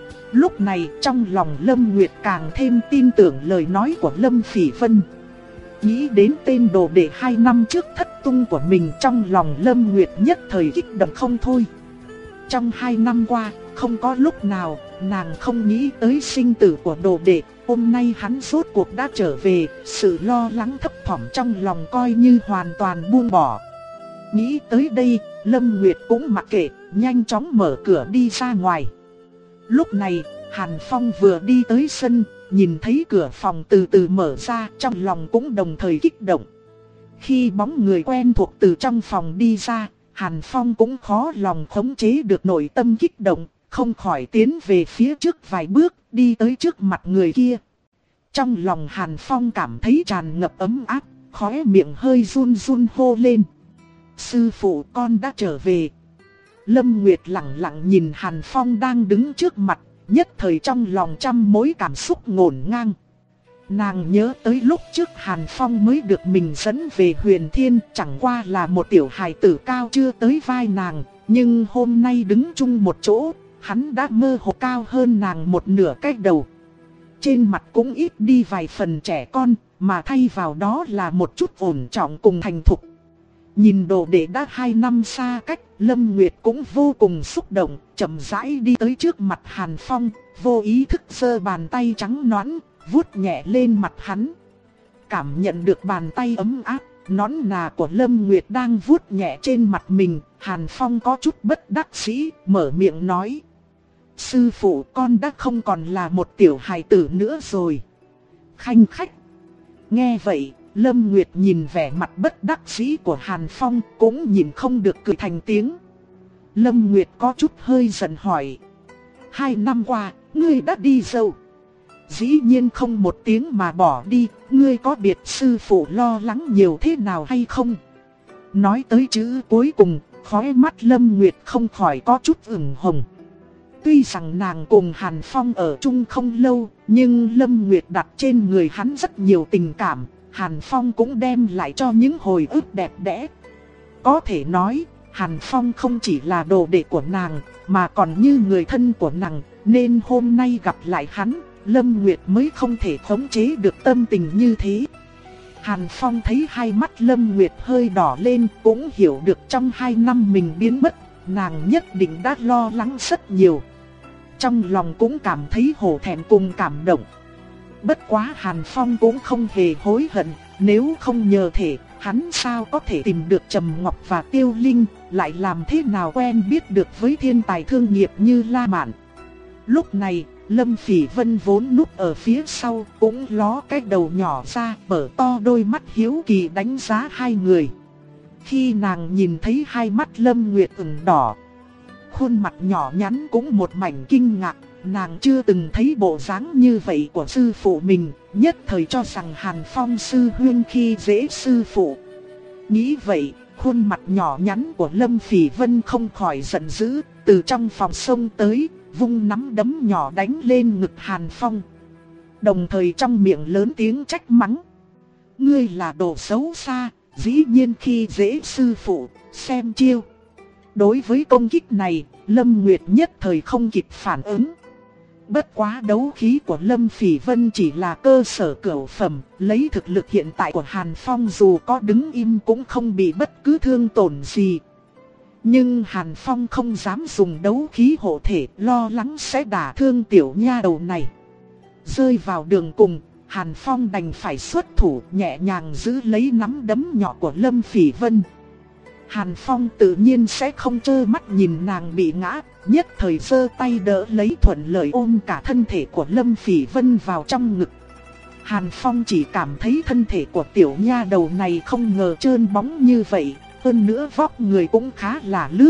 Lúc này trong lòng Lâm Nguyệt càng thêm tin tưởng lời nói của Lâm Phỉ Vân. Nghĩ đến tên đồ đệ hai năm trước thất tung của mình, trong lòng Lâm Nguyệt nhất thời kích động không thôi. Trong hai năm qua, không có lúc nào nàng không nghĩ tới sinh tử của đồ đệ. Hôm nay hắn rốt cuộc đã trở về, sự lo lắng thấp thỏm trong lòng coi như hoàn toàn buông bỏ. Nghĩ tới đây, Lâm Nguyệt cũng mặc kệ, nhanh chóng mở cửa đi ra ngoài. Lúc này, Hàn Phong vừa đi tới sân, nhìn thấy cửa phòng từ từ mở ra, trong lòng cũng đồng thời kích động. Khi bóng người quen thuộc từ trong phòng đi ra, Hàn Phong cũng khó lòng khống chế được nội tâm kích động, không khỏi tiến về phía trước vài bước, đi tới trước mặt người kia. Trong lòng Hàn Phong cảm thấy tràn ngập ấm áp, khóe miệng hơi run run hô lên. Sư phụ, con đã trở về. Lâm Nguyệt lặng lặng nhìn Hàn Phong đang đứng trước mặt, nhất thời trong lòng trăm mối cảm xúc ngổn ngang. Nàng nhớ tới lúc trước Hàn Phong mới được mình dẫn về Huyền Thiên, chẳng qua là một tiểu hài tử cao chưa tới vai nàng, nhưng hôm nay đứng chung một chỗ, hắn đã mơ hồ cao hơn nàng một nửa cái đầu. Trên mặt cũng ít đi vài phần trẻ con, mà thay vào đó là một chút ổn trọng cùng thành thục. Nhìn đồ đệ đã hai năm xa cách, Lâm Nguyệt cũng vô cùng xúc động, chậm rãi đi tới trước mặt Hàn Phong, vô ý thức giơ bàn tay trắng nõn, vuốt nhẹ lên mặt hắn. Cảm nhận được bàn tay ấm áp, nõn nà của Lâm Nguyệt đang vuốt nhẹ trên mặt mình, Hàn Phong có chút bất đắc dĩ, mở miệng nói. Sư phụ, con đã không còn là một tiểu hài tử nữa rồi. Khanh khách. Nghe vậy, Lâm Nguyệt nhìn vẻ mặt bất đắc dĩ của Hàn Phong, cũng nhìn không được cười thành tiếng. Lâm Nguyệt có chút hơi giận hỏi. Hai năm qua, ngươi đã đi đâu? Dĩ nhiên không một tiếng mà bỏ đi, ngươi có biết sư phụ lo lắng nhiều thế nào hay không? nói tới chữ cuối cùng, khóe mắt Lâm Nguyệt không khỏi có chút ửng hồng. Tuy rằng nàng cùng Hàn Phong ở chung không lâu, nhưng Lâm Nguyệt đặt trên người hắn rất nhiều tình cảm, Hàn Phong cũng đem lại cho những hồi ức đẹp đẽ. Có thể nói, Hàn Phong không chỉ là đồ đệ của nàng, mà còn như người thân của nàng, nên hôm nay gặp lại hắn, Lâm Nguyệt mới không thể khống chế được tâm tình như thế. Hàn Phong thấy hai mắt Lâm Nguyệt hơi đỏ lên, cũng hiểu được trong hai năm mình biến mất, nàng nhất định đã lo lắng rất nhiều. Trong lòng cũng cảm thấy hổ thẹn cùng cảm động. Bất quá Hàn Phong cũng không hề hối hận, nếu không nhờ thể, hắn sao có thể tìm được Trầm Ngọc và Tiêu Linh, lại làm thế nào quen biết được với thiên tài thương nghiệp như La Mạn. Lúc này, Lâm Phỉ Vân vốn núp ở phía sau, cũng ló cái đầu nhỏ ra, mở to đôi mắt hiếu kỳ đánh giá hai người. Khi nàng nhìn thấy hai mắt Lâm Nguyệt ửng đỏ, khuôn mặt nhỏ nhắn cũng một mảnh kinh ngạc, nàng chưa từng thấy bộ dáng như vậy của sư phụ mình, nhất thời cho rằng Hàn Phong sư huynh khi dễ sư phụ. Nghĩ vậy, khuôn mặt nhỏ nhắn của Lâm Phỉ Vân không khỏi giận dữ, từ trong phòng xông tới, vung nắm đấm nhỏ đánh lên ngực Hàn Phong. Đồng thời trong miệng lớn tiếng trách mắng. Ngươi là đồ xấu xa, dĩ nhiên khi dễ sư phụ, xem chiêu. Đối với công kích này, Lâm Nguyệt nhất thời không kịp phản ứng. Bất quá đấu khí của Lâm Phỉ Vân chỉ là cơ sở cửu phẩm, lấy thực lực hiện tại của Hàn Phong dù có đứng im cũng không bị bất cứ thương tổn gì. Nhưng Hàn Phong không dám dùng đấu khí hộ thể, lo lắng sẽ đả thương tiểu nha đầu này. Rơi vào đường cùng, Hàn Phong đành phải xuất thủ nhẹ nhàng giữ lấy nắm đấm nhỏ của Lâm Phỉ Vân. Hàn Phong tự nhiên sẽ không trơ mắt nhìn nàng bị ngã, nhất thời giơ tay đỡ lấy thuận lợi ôm cả thân thể của Lâm Phỉ Vân vào trong ngực. Hàn Phong chỉ cảm thấy thân thể của tiểu nha đầu này không ngờ trơn bóng như vậy, hơn nữa vóc người cũng khá là lướt.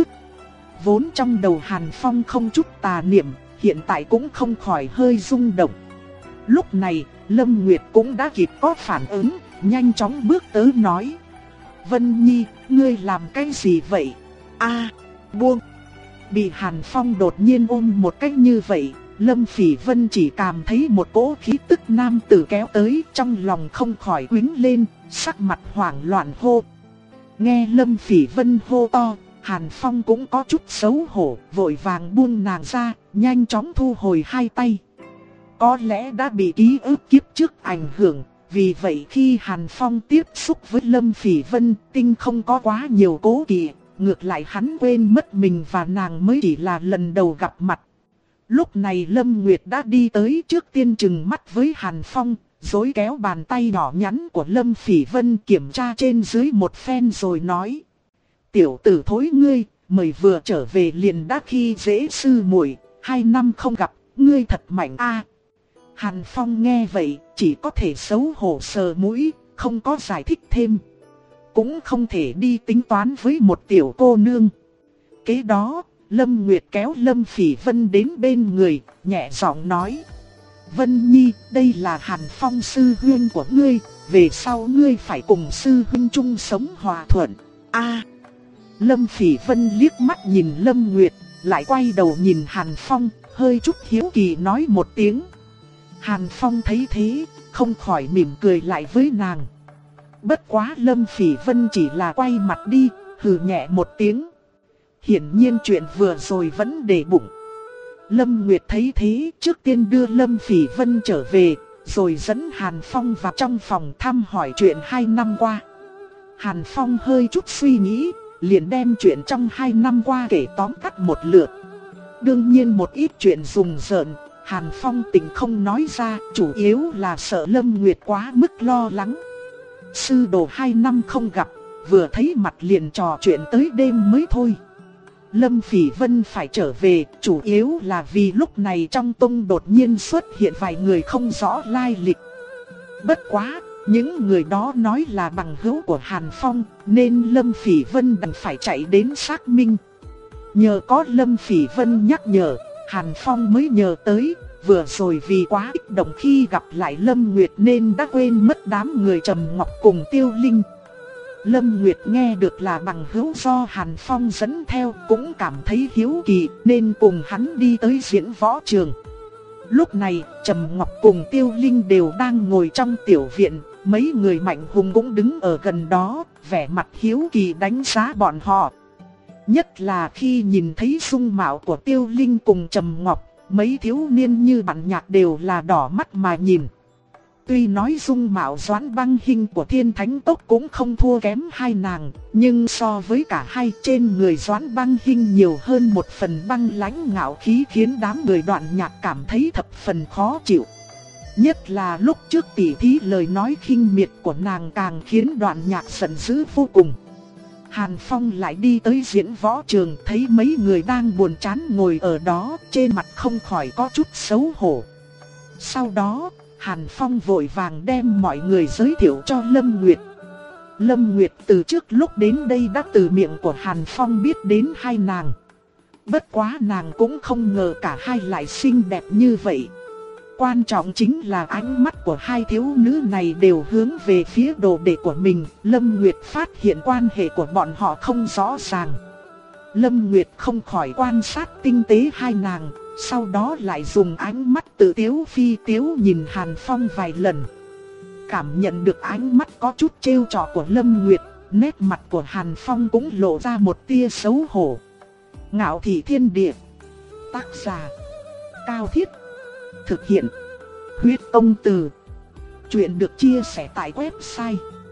Vốn trong đầu Hàn Phong không chút tà niệm, hiện tại cũng không khỏi hơi rung động. Lúc này, Lâm Nguyệt cũng đã kịp có phản ứng, nhanh chóng bước tới nói. Vân Nhi, ngươi làm cái gì vậy? A, buông. Bị Hàn Phong đột nhiên ôm một cách như vậy, Lâm Phỉ Vân chỉ cảm thấy một cỗ khí tức nam tử kéo tới, trong lòng không khỏi quýnh lên, sắc mặt hoảng loạn hô. Nghe Lâm Phỉ Vân hô to, Hàn Phong cũng có chút xấu hổ, vội vàng buông nàng ra, nhanh chóng thu hồi hai tay. Có lẽ đã bị ký ức kiếp trước ảnh hưởng, vì vậy khi Hàn Phong tiếp xúc với Lâm Phỉ Vân, tinh không có quá nhiều cố kỵ, ngược lại hắn quên mất mình và nàng mới chỉ là lần đầu gặp mặt. Lúc này Lâm Nguyệt đã đi tới trước tiên chừng mắt với Hàn Phong, dối kéo bàn tay nhỏ nhắn của Lâm Phỉ Vân kiểm tra trên dưới một phen rồi nói. Tiểu tử thối ngươi, mời vừa trở về liền đã khi dễ sư muội, hai năm không gặp, ngươi thật mạnh a. Hàn Phong nghe vậy, chỉ có thể xấu hổ sờ mũi, không có giải thích thêm. Cũng không thể đi tính toán với một tiểu cô nương. Kế đó, Lâm Nguyệt kéo Lâm Phỉ Vân đến bên người, nhẹ giọng nói. Vân Nhi, đây là Hàn Phong sư huynh của ngươi, về sau ngươi phải cùng sư huynh chung sống hòa thuận. A. Lâm Phỉ Vân liếc mắt nhìn Lâm Nguyệt, lại quay đầu nhìn Hàn Phong, hơi chút hiếu kỳ nói một tiếng. Hàn Phong thấy thế, không khỏi mỉm cười lại với nàng. Bất quá Lâm Phỉ Vân chỉ là quay mặt đi, hừ nhẹ một tiếng. Hiển nhiên chuyện vừa rồi vẫn để bụng. Lâm Nguyệt thấy thế, trước tiên đưa Lâm Phỉ Vân trở về, rồi dẫn Hàn Phong vào trong phòng thăm hỏi chuyện hai năm qua. Hàn Phong hơi chút suy nghĩ, liền đem chuyện trong hai năm qua kể tóm tắt một lượt. Đương nhiên một ít chuyện rùng rợn, Hàn Phong tình không nói ra, chủ yếu là sợ Lâm Nguyệt quá mức lo lắng. Sư đồ hai năm không gặp, vừa thấy mặt liền trò chuyện tới đêm mới thôi. Lâm Phỉ Vân phải trở về, chủ yếu là vì lúc này trong tông đột nhiên xuất hiện vài người không rõ lai lịch. Bất quá, những người đó nói là bằng hữu của Hàn Phong, nên Lâm Phỉ Vân đành phải chạy đến xác minh. Nhờ có Lâm Phỉ Vân nhắc nhở, Hàn Phong mới nhờ tới, vừa rồi vì quá kích động khi gặp lại Lâm Nguyệt nên đã quên mất đám người Trầm Ngọc cùng Tiêu Linh. Lâm Nguyệt nghe được là bằng hữu do Hàn Phong dẫn theo cũng cảm thấy hiếu kỳ nên cùng hắn đi tới diễn võ trường. Lúc này Trầm Ngọc cùng Tiêu Linh đều đang ngồi trong tiểu viện, mấy người mạnh hùng cũng đứng ở gần đó, vẻ mặt hiếu kỳ đánh giá bọn họ. Nhất là khi nhìn thấy dung mạo của Tiêu Linh cùng Trầm Ngọc, mấy thiếu niên như bạn nhạc đều là đỏ mắt mà nhìn. Tuy nói dung mạo Doãn Băng Hinh của Thiên Thánh Tốc cũng không thua kém hai nàng, nhưng so với cả hai, trên người Doãn Băng Hinh nhiều hơn một phần băng lãnh ngạo khí khiến đám người Đoạn Nhạc cảm thấy thập phần khó chịu. Nhất là lúc trước tỉ thí lời nói khinh miệt của nàng càng khiến Đoạn Nhạc giận dữ vô cùng. Hàn Phong lại đi tới diễn võ trường, thấy mấy người đang buồn chán ngồi ở đó, trên mặt không khỏi có chút xấu hổ. Sau đó, Hàn Phong vội vàng đem mọi người giới thiệu cho Lâm Nguyệt. Lâm Nguyệt từ trước lúc đến đây đã từ miệng của Hàn Phong biết đến hai nàng. Bất quá nàng cũng không ngờ cả hai lại xinh đẹp như vậy. Quan trọng chính là ánh mắt của hai thiếu nữ này đều hướng về phía đồ đệ của mình. Lâm Nguyệt phát hiện quan hệ của bọn họ không rõ ràng. Lâm Nguyệt không khỏi quan sát tinh tế hai nàng, sau đó lại dùng ánh mắt tự tiếu phi tiếu nhìn Hàn Phong vài lần. Cảm nhận được ánh mắt có chút trêu chọc của Lâm Nguyệt, nét mặt của Hàn Phong cũng lộ ra một tia xấu hổ. Ngạo Thị Thiên Địa. Tác giả Cao Thiết. Thực hiện Huyết Công Từ. Chuyện được chia sẻ tại website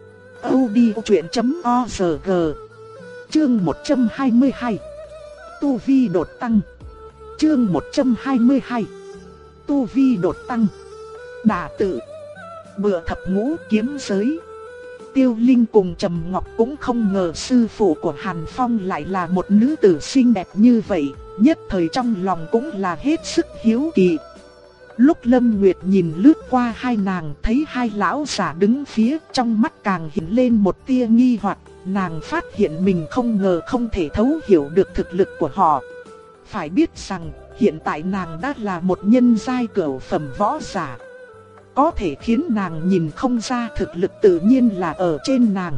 audiochuyện chấm org. Chương một trăm hai mươi hai. Tu vi đột tăng. Chương một trăm hai mươi hai. Tu vi đột tăng. Đả tự. Bựa thập ngũ kiếm giới. Tiêu Linh cùng Trầm Ngọc cũng không ngờ sư phụ của Hàn Phong lại là một nữ tử xinh đẹp như vậy, nhất thời trong lòng cũng là hết sức hiếu kỳ. Lúc Lâm Nguyệt nhìn lướt qua hai nàng, thấy hai lão giả đứng phía, trong mắt càng hiện lên một tia nghi hoặc. Nàng phát hiện mình không ngờ không thể thấu hiểu được thực lực của họ. Phải biết rằng hiện tại nàng đã là một nhân giai cửu phẩm võ giả. Có thể khiến nàng nhìn không ra thực lực tự nhiên là ở trên nàng.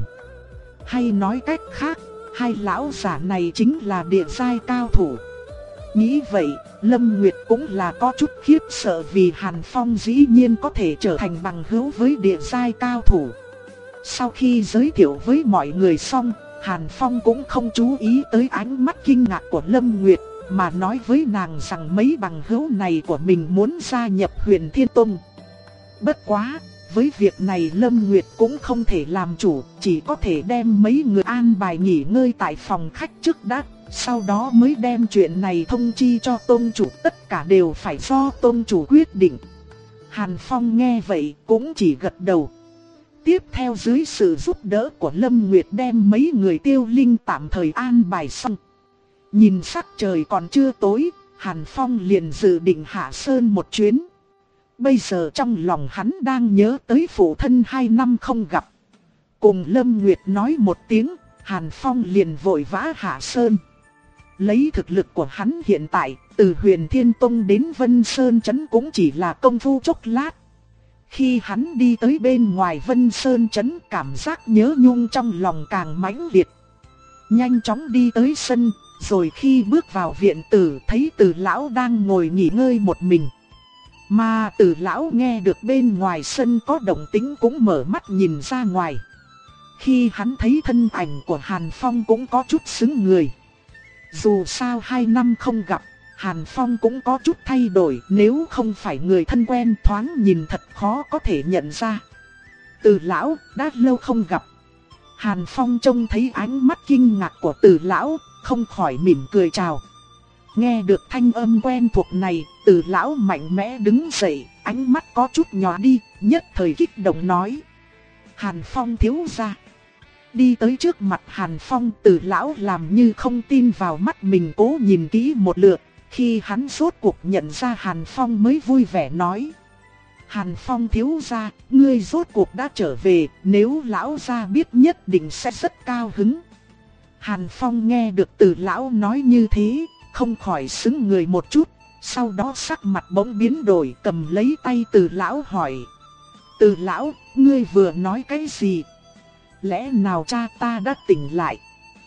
Hay nói cách khác, hai lão giả này chính là địa giai cao thủ. Nghĩ vậy, Lâm Nguyệt cũng là có chút khiếp sợ vì Hàn Phong dĩ nhiên có thể trở thành bằng hữu với địa giai cao thủ. Sau khi giới thiệu với mọi người xong, Hàn Phong cũng không chú ý tới ánh mắt kinh ngạc của Lâm Nguyệt, mà nói với nàng rằng mấy bằng hữu này của mình muốn gia nhập Huyền Thiên Tông. Bất quá, với việc này Lâm Nguyệt cũng không thể làm chủ, chỉ có thể đem mấy người an bài nghỉ ngơi tại phòng khách trước đã, sau đó mới đem chuyện này thông chi cho tôn chủ, tất cả đều phải do tôn chủ quyết định. Hàn Phong nghe vậy cũng chỉ gật đầu. Tiếp theo dưới sự giúp đỡ của Lâm Nguyệt đem mấy người Tiêu Linh tạm thời an bài xong. Nhìn sắc trời còn chưa tối, Hàn Phong liền dự định hạ sơn một chuyến. Bây giờ trong lòng hắn đang nhớ tới phụ thân hai năm không gặp. Cùng Lâm Nguyệt nói một tiếng, Hàn Phong liền vội vã hạ sơn. Lấy thực lực của hắn hiện tại, từ Huyền Thiên Tông đến Vân Sơn Trấn cũng chỉ là công phu chốc lát. Khi hắn đi tới bên ngoài Vân Sơn Trấn, cảm giác nhớ nhung trong lòng càng mãnh liệt. Nhanh chóng đi tới sân, rồi khi bước vào viện tử thấy Từ lão đang ngồi nghỉ ngơi một mình. Mà Từ lão nghe được bên ngoài sân có động tĩnh cũng mở mắt nhìn ra ngoài. Khi hắn thấy thân ảnh của Hàn Phong cũng có chút sững người. Dù sao hai năm không gặp, Hàn Phong cũng có chút thay đổi, nếu không phải người thân quen thoáng nhìn thật khó có thể nhận ra. Từ lão, đã lâu không gặp. Hàn Phong trông thấy ánh mắt kinh ngạc của Từ lão, không khỏi mỉm cười chào. Nghe được thanh âm quen thuộc này, Từ lão mạnh mẽ đứng dậy, ánh mắt có chút nhòa đi, nhất thời kích động nói: Hàn Phong thiếu gia. Đi tới trước mặt Hàn Phong, Từ lão làm như không tin vào mắt mình, cố nhìn kỹ một lượt. Khi hắn rốt cuộc nhận ra Hàn Phong mới vui vẻ nói: Hàn Phong thiếu gia, ngươi rốt cuộc đã trở về, nếu lão gia biết nhất định sẽ rất cao hứng. Hàn Phong nghe được Từ lão nói như thế, không khỏi sững người một chút, sau đó sắc mặt bỗng biến đổi, cầm lấy tay Từ lão hỏi: Từ lão, ngươi vừa nói cái gì? lẽ nào cha ta đã tỉnh lại?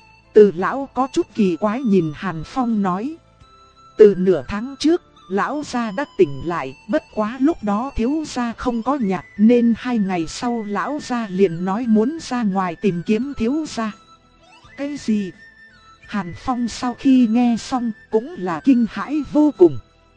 Từ lão có chút kỳ quái nhìn Hàn Phong nói. Từ nửa tháng trước, lão gia đã tỉnh lại, bất quá lúc đó thiếu gia không có nhà, nên hai ngày sau lão gia liền nói muốn ra ngoài tìm kiếm thiếu gia. Cái gì? Hàn Phong sau khi nghe xong cũng là kinh hãi vô cùng.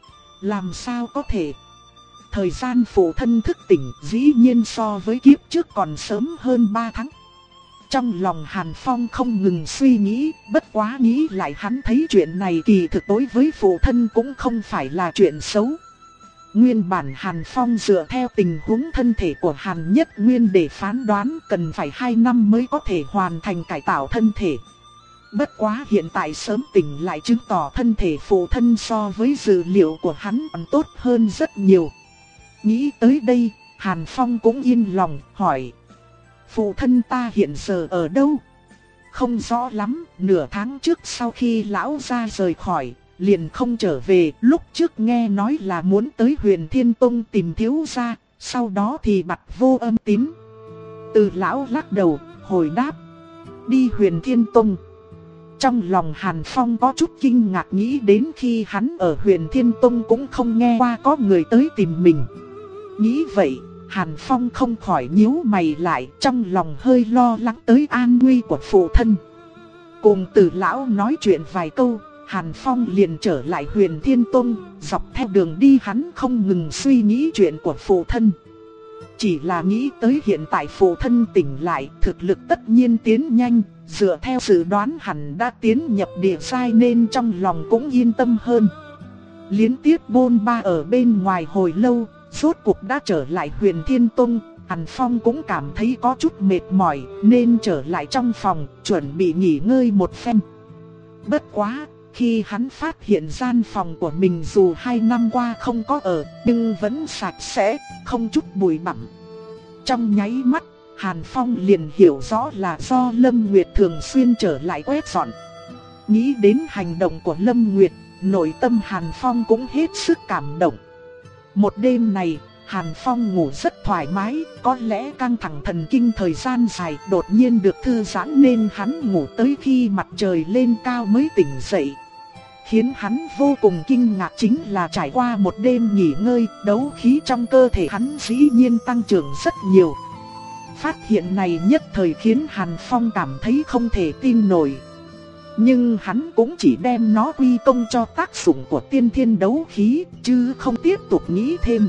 Làm sao có thể? Thời gian phụ thân thức tỉnh dĩ nhiên so với kiếp trước còn sớm hơn ba tháng. Trong lòng Hàn Phong không ngừng suy nghĩ, bất quá nghĩ lại hắn thấy chuyện này kỳ thực đối với phụ thân cũng không phải là chuyện xấu. Nguyên bản Hàn Phong dựa theo tình huống thân thể của Hàn Nhất Nguyên để phán đoán cần phải hai năm mới có thể hoàn thành cải tạo thân thể. Bất quá hiện tại sớm tỉnh lại chứng tỏ thân thể phụ thân so với dữ liệu của hắn còn tốt hơn rất nhiều. Nghĩ tới đây, Hàn Phong cũng yên lòng, hỏi. Phụ thân ta hiện giờ ở đâu? Không rõ lắm, nửa tháng trước sau khi lão gia rời khỏi, liền không trở về. Lúc trước nghe nói là muốn tới Huyền Thiên Tông tìm thiếu gia, sau đó thì bặt vô âm tín. Từ lão lắc đầu, hồi đáp. Đi Huyền Thiên Tông. Trong lòng Hàn Phong có chút kinh ngạc, nghĩ đến khi hắn ở Huyền Thiên Tông cũng không nghe qua có người tới tìm mình. Nghĩ vậy, Hàn Phong không khỏi nhíu mày lại, trong lòng hơi lo lắng tới an nguy của phụ thân. Cùng Từ lão nói chuyện vài câu, Hàn Phong liền trở lại Huyền Thiên Tông. Dọc theo đường đi hắn không ngừng suy nghĩ chuyện của phụ thân. Chỉ là nghĩ tới hiện tại phụ thân tỉnh lại, thực lực tất nhiên tiến nhanh, dựa theo dự đoán hẳn đã tiến nhập địa giai nên trong lòng cũng yên tâm hơn. Liên tiếp bôn ba ở bên ngoài hồi lâu, rốt cuộc đã trở lại Huyền Thiên Tông. Hàn Phong cũng cảm thấy có chút mệt mỏi nên trở lại trong phòng, chuẩn bị nghỉ ngơi một phen. Bất quá, khi hắn phát hiện gian phòng của mình dù hai năm qua không có ở, nhưng vẫn sạch sẽ, không chút bụi bặm. Trong nháy mắt, Hàn Phong liền hiểu rõ là do Lâm Nguyệt thường xuyên trở lại quét dọn. Nghĩ đến hành động của Lâm Nguyệt, nội tâm Hàn Phong cũng hết sức cảm động. Một đêm này, Hàn Phong ngủ rất thoải mái, có lẽ căng thẳng thần kinh thời gian dài đột nhiên được thư giãn nên hắn ngủ tới khi mặt trời lên cao mới tỉnh dậy. Khiến hắn vô cùng kinh ngạc chính là trải qua một đêm nghỉ ngơi, đấu khí trong cơ thể hắn dĩ nhiên tăng trưởng rất nhiều. Phát hiện này nhất thời khiến Hàn Phong cảm thấy không thể tin nổi. Nhưng hắn cũng chỉ đem nó quy công cho tác dụng của tiên thiên đấu khí, chứ không tiếp tục nghĩ thêm.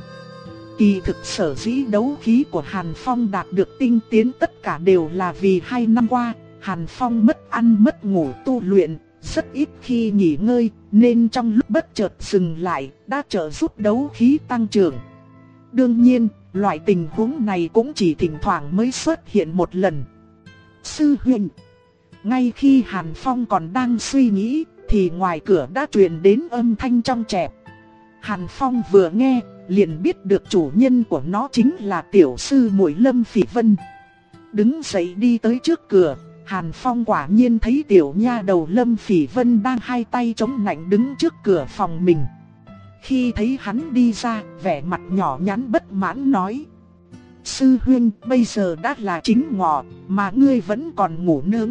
Kỳ thực sở dĩ đấu khí của Hàn Phong đạt được tinh tiến tất cả đều là vì hai năm qua, Hàn Phong mất ăn mất ngủ tu luyện, rất ít khi nghỉ ngơi, nên trong lúc bất chợt dừng lại, đã trợ giúp đấu khí tăng trưởng. Đương nhiên, loại tình huống này cũng chỉ thỉnh thoảng mới xuất hiện một lần. Sư huynh. Ngay khi Hàn Phong còn đang suy nghĩ, thì ngoài cửa đã truyền đến âm thanh trong trẻo. Hàn Phong vừa nghe, liền biết được chủ nhân của nó chính là tiểu sư muội Lâm Phỉ Vân. Đứng dậy đi tới trước cửa, Hàn Phong quả nhiên thấy tiểu nha đầu Lâm Phỉ Vân đang hai tay chống nạnh đứng trước cửa phòng mình. Khi thấy hắn đi ra, vẻ mặt nhỏ nhắn bất mãn nói: Sư huynh, bây giờ đã là chính ngọ, mà ngươi vẫn còn ngủ nướng.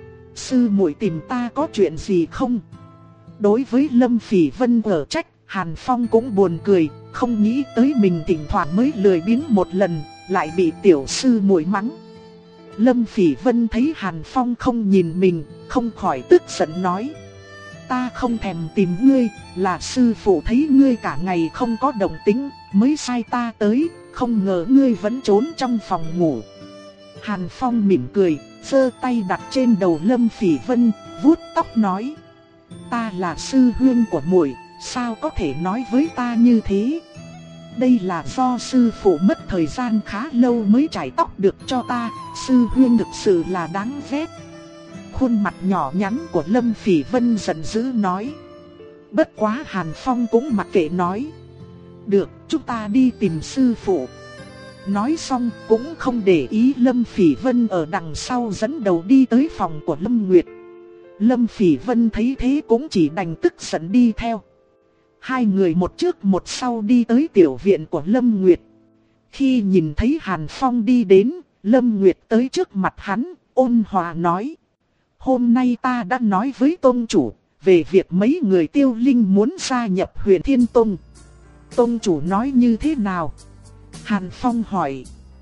Sư muội tìm ta có chuyện gì không? Đối với Lâm Phỉ Vân ở trách, Hàn Phong cũng buồn cười, không nghĩ tới mình thỉnh thoảng mới lười biếng một lần, lại bị tiểu sư muội mắng. Lâm Phỉ Vân thấy Hàn Phong không nhìn mình, không khỏi tức giận nói: Ta không thèm tìm ngươi, là sư phụ thấy ngươi cả ngày không có động tĩnh, mới sai ta tới, không ngờ ngươi vẫn trốn trong phòng ngủ. Hàn Phong mỉm cười, giơ tay đặt trên đầu Lâm Phỉ Vân, vuốt tóc nói: Ta là sư huynh của muội, sao có thể nói với ta như thế? Đây là do sư phụ mất thời gian khá lâu mới chải tóc được cho ta, sư huynh thực sự là đáng ghét. Khuôn mặt nhỏ nhắn của Lâm Phỉ Vân giận dữ nói. Bất quá Hàn Phong cũng mặc kệ nói: Được, chúng ta đi tìm sư phụ. Nói xong cũng không để ý Lâm Phỉ Vân ở đằng sau dẫn đầu đi tới phòng của Lâm Nguyệt. Lâm Phỉ Vân thấy thế cũng chỉ đành tức giận đi theo. Hai người một trước một sau đi tới tiểu viện của Lâm Nguyệt. Khi nhìn thấy Hàn Phong đi đến, Lâm Nguyệt tới trước mặt hắn, ôn hòa nói. Hôm nay ta đã nói với tông chủ, về việc mấy người Tiêu Linh muốn gia nhập Huyền Thiên Tông. Tông chủ nói như thế nào? Hàn Phong hỏi.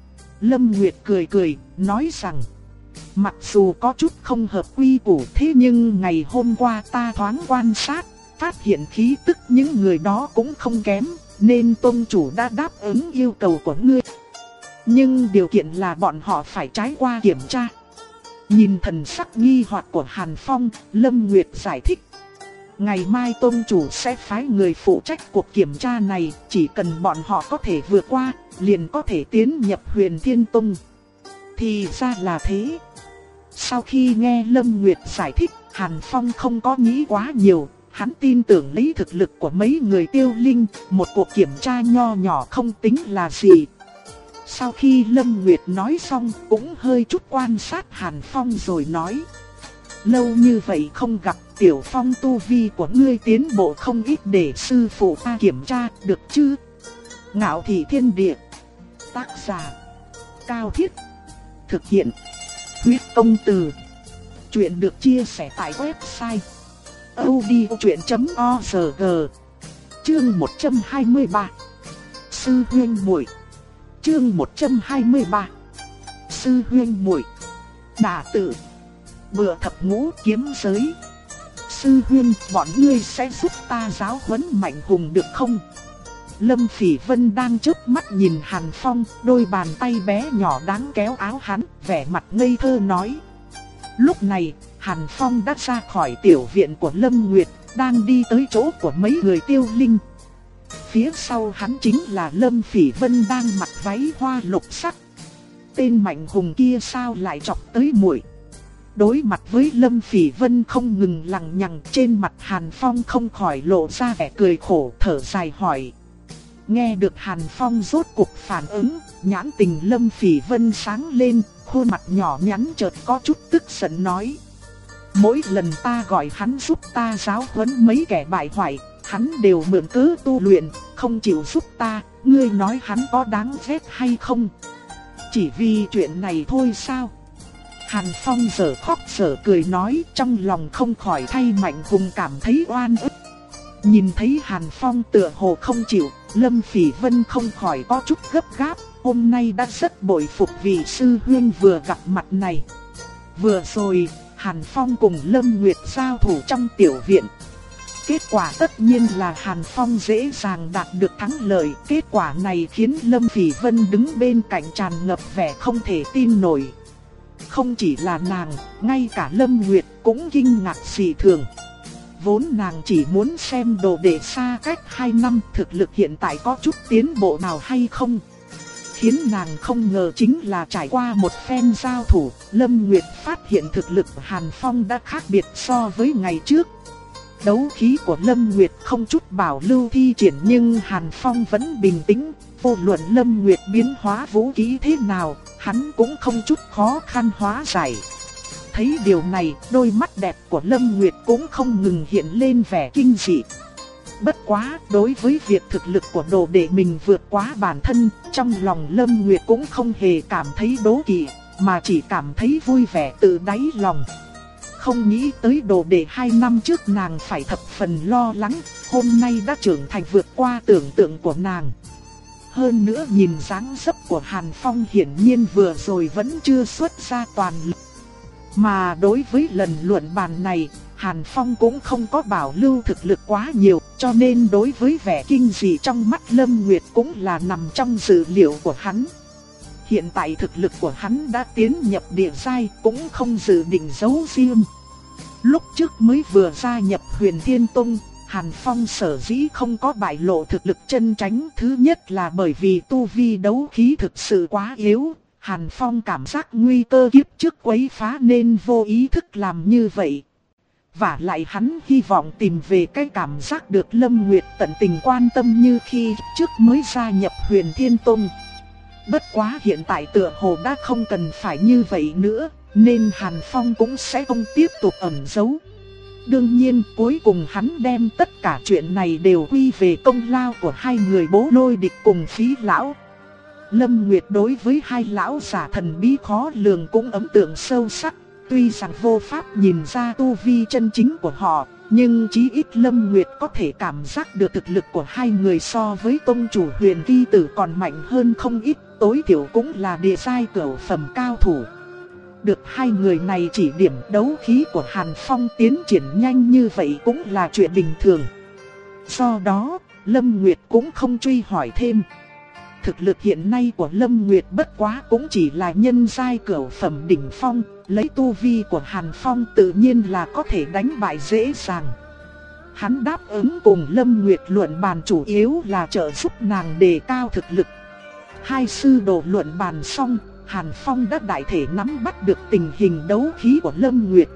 Lâm Nguyệt cười cười, nói rằng. Mặc dù có chút không hợp quy củ thế nhưng ngày hôm qua ta thoáng quan sát, phát hiện khí tức những người đó cũng không kém, nên tông chủ đã đáp ứng yêu cầu của ngươi. Nhưng điều kiện là bọn họ phải trải qua kiểm tra. Nhìn thần sắc nghi hoặc của Hàn Phong, Lâm Nguyệt giải thích. Ngày mai tông chủ sẽ phái người phụ trách cuộc kiểm tra này, chỉ cần bọn họ có thể vượt qua, liền có thể tiến nhập Huyền Thiên Tông. Thì ra là thế. Sau khi nghe Lâm Nguyệt giải thích, Hàn Phong không có nghĩ quá nhiều, hắn tin tưởng lấy thực lực của mấy người Tiêu Linh, một cuộc kiểm tra nho nhỏ không tính là gì. Sau khi Lâm Nguyệt nói xong, cũng hơi chút quan sát Hàn Phong rồi nói. Lâu như vậy không gặp, Tiểu Phong tu vi của ngươi tiến bộ không ít, để sư phụ ta kiểm tra được chứ? Ngạo Thị Thiên Địa. Tác giả Cao Thiết. Thực hiện Huyết Công Từ. Chuyện được chia sẻ tại website audiochuyện chấm org. Chương một trăm hai mươi ba. Sư huynh muội. Chương một trăm hai mươi ba. Sư huynh muội. Đả tử. Bừa thập ngũ kiếm giới. Sư huynh, bọn ngươi sẽ giúp ta giáo huấn Mạnh Hùng được không? Lâm Phỉ Vân đang chớp mắt nhìn Hàn Phong, đôi bàn tay bé nhỏ đáng kéo áo hắn, vẻ mặt ngây thơ nói. Lúc này, Hàn Phong đã ra khỏi tiểu viện của Lâm Nguyệt, đang đi tới chỗ của mấy người Tiêu Linh. Phía sau hắn chính là Lâm Phỉ Vân đang mặc váy hoa lục sắc. Tên Mạnh Hùng kia sao lại chọc tới muội? Đối mặt với Lâm Phỉ Vân không ngừng lằng nhằng, trên mặt Hàn Phong không khỏi lộ ra vẻ cười khổ, thở dài hỏi. Nghe được Hàn Phong rốt cuộc phản ứng, nhãn tình Lâm Phỉ Vân sáng lên, khuôn mặt nhỏ nhắn chợt có chút tức giận nói. Mỗi lần ta gọi hắn giúp ta giáo huấn mấy kẻ bại hoại, hắn đều mượn cớ tu luyện, không chịu giúp ta, ngươi nói hắn có đáng ghét hay không? Chỉ vì chuyện này thôi sao? Hàn Phong giở khóc giở cười nói, trong lòng không khỏi thay Mạnh Hùng cảm thấy oan ức. Nhìn thấy Hàn Phong tựa hồ không chịu, Lâm Phỉ Vân không khỏi có chút gấp gáp, hôm nay đã rất bội phục vị sư huynh vừa gặp mặt này. Vừa rồi, Hàn Phong cùng Lâm Nguyệt giao thủ trong tiểu viện. Kết quả tất nhiên là Hàn Phong dễ dàng đạt được thắng lợi, kết quả này khiến Lâm Phỉ Vân đứng bên cạnh tràn ngập vẻ không thể tin nổi. Không chỉ là nàng, ngay cả Lâm Nguyệt cũng kinh ngạc dị thường. Vốn nàng chỉ muốn xem đồ đệ xa cách hai năm thực lực hiện tại có chút tiến bộ nào hay không. Khiến nàng không ngờ chính là trải qua một phen giao thủ, Lâm Nguyệt phát hiện thực lực Hàn Phong đã khác biệt so với ngày trước. Đấu khí của Lâm Nguyệt không chút bảo lưu thi triển nhưng Hàn Phong vẫn bình tĩnh, vô luận Lâm Nguyệt biến hóa vũ khí thế nào, hắn cũng không chút khó khăn hóa giải. Thấy điều này, đôi mắt đẹp của Lâm Nguyệt cũng không ngừng hiện lên vẻ kinh dị. Bất quá, đối với việc thực lực của đồ đệ mình vượt quá bản thân, trong lòng Lâm Nguyệt cũng không hề cảm thấy đố kỵ, mà chỉ cảm thấy vui vẻ từ đáy lòng. Không nghĩ tới đồ đệ hai năm trước nàng phải thập phần lo lắng, hôm nay đã trưởng thành vượt qua tưởng tượng của nàng. Hơn nữa nhìn dáng dấp của Hàn Phong hiển nhiên vừa rồi vẫn chưa xuất ra toàn lực. Mà đối với lần luận bàn này, Hàn Phong cũng không có bảo lưu thực lực quá nhiều, cho nên đối với vẻ kinh dị trong mắt Lâm Nguyệt cũng là nằm trong dự liệu của hắn. Hiện tại thực lực của hắn đã tiến nhập địa giai, cũng không dự định giấu riêng. Lúc trước mới vừa gia nhập Huyền Thiên Tông, Hàn Phong sở dĩ không có bại lộ thực lực chân chánh, thứ nhất là bởi vì tu vi đấu khí thực sự quá yếu. Hàn Phong cảm giác nguy cơ kiếp trước quấy phá nên vô ý thức làm như vậy. Và lại hắn hy vọng tìm về cái cảm giác được Lâm Nguyệt tận tình quan tâm như khi trước mới gia nhập Huyền Thiên Tông. Bất quá hiện tại tựa hồ đã không cần phải như vậy nữa, nên Hàn Phong cũng sẽ không tiếp tục ẩn giấu. Đương nhiên cuối cùng hắn đem tất cả chuyện này đều quy về công lao của hai người Bố Lôi Địch cùng Phí Lão. Lâm Nguyệt đối với hai lão giả thần bí khó lường cũng ấn tượng sâu sắc. Tuy rằng vô pháp nhìn ra tu vi chân chính của họ, nhưng chí ít Lâm Nguyệt có thể cảm giác được thực lực của hai người so với tông chủ Huyền Kỳ Tử còn mạnh hơn không ít, tối thiểu cũng là địa giai cửu phẩm cao thủ. Được hai người này chỉ điểm, đấu khí của Hàn Phong tiến triển nhanh như vậy cũng là chuyện bình thường. Do đó, Lâm Nguyệt cũng không truy hỏi thêm. Thực lực hiện nay của Lâm Nguyệt bất quá cũng chỉ là nhân giai cửu phẩm đỉnh phong, lấy tu vi của Hàn Phong tự nhiên là có thể đánh bại dễ dàng. Hắn đáp ứng cùng Lâm Nguyệt luận bàn chủ yếu là trợ giúp nàng đề cao thực lực. Hai sư đồ luận bàn xong, Hàn Phong đã đại thể nắm bắt được tình hình đấu khí của Lâm Nguyệt.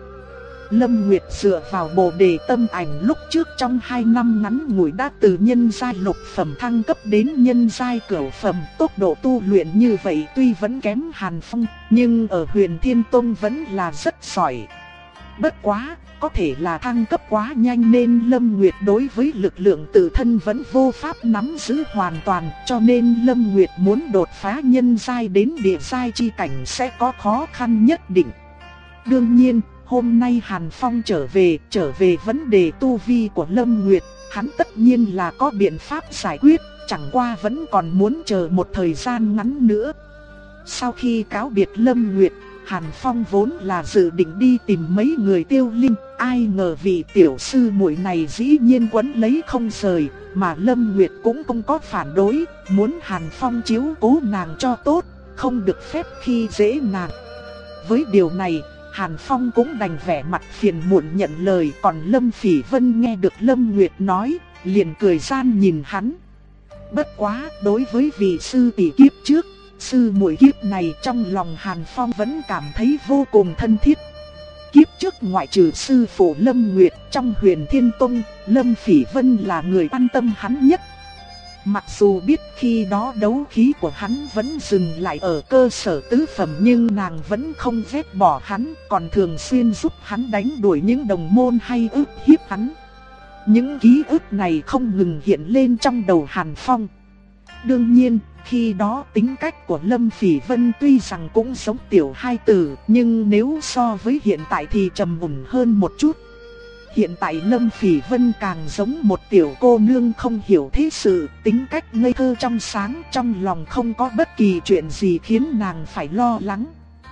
Lâm Nguyệt dựa vào bồ đề tâm ảnh lúc trước trong hai năm ngắn ngủi đã từ nhân giai lục phẩm thăng cấp đến nhân giai cửu phẩm. Tốc độ tu luyện như vậy tuy vẫn kém Hàn Phong, nhưng ở Huyền Thiên Tông vẫn là rất giỏi. Bất quá, có thể là thăng cấp quá nhanh nên Lâm Nguyệt đối với lực lượng tự thân vẫn vô pháp nắm giữ hoàn toàn, cho nên Lâm Nguyệt muốn đột phá nhân giai đến địa giai chi cảnh sẽ có khó khăn nhất định. Đương nhiên, hôm nay Hàn Phong trở về, trở về vấn đề tu vi của Lâm Nguyệt, hắn tất nhiên là có biện pháp giải quyết, chẳng qua vẫn còn muốn chờ một thời gian ngắn nữa. Sau khi cáo biệt Lâm Nguyệt, Hàn Phong vốn là dự định đi tìm mấy người Tiêu Linh, ai ngờ vị tiểu sư muội này dĩ nhiên quấn lấy không rời, mà Lâm Nguyệt cũng không có phản đối, muốn Hàn Phong chiếu cố nàng cho tốt, không được phép khi dễ nàng. Với điều này, Hàn Phong cũng đành vẻ mặt phiền muộn nhận lời, còn Lâm Phỉ Vân nghe được Lâm Nguyệt nói, liền cười gian nhìn hắn. Bất quá, đối với vị sư tỷ kiếp trước, sư muội kiếp này trong lòng Hàn Phong vẫn cảm thấy vô cùng thân thiết. Kiếp trước ngoại trừ sư phụ Lâm Nguyệt trong Huyền Thiên Tông, Lâm Phỉ Vân là người quan tâm hắn nhất. Mặc dù biết khi đó đấu khí của hắn vẫn dừng lại ở cơ sở tứ phẩm, nhưng nàng vẫn không ghét bỏ hắn, còn thường xuyên giúp hắn đánh đuổi những đồng môn hay ức hiếp hắn. Những ký ức này không ngừng hiện lên trong đầu Hàn Phong. Đương nhiên, khi đó tính cách của Lâm Phỉ Vân tuy rằng cũng giống tiểu hai tử, nhưng nếu so với hiện tại thì trầm ổn hơn một chút. Hiện tại Lâm Phỉ Vân càng giống một tiểu cô nương không hiểu thế sự, tính cách ngây thơ trong sáng, trong lòng không có bất kỳ chuyện gì khiến nàng phải lo lắng.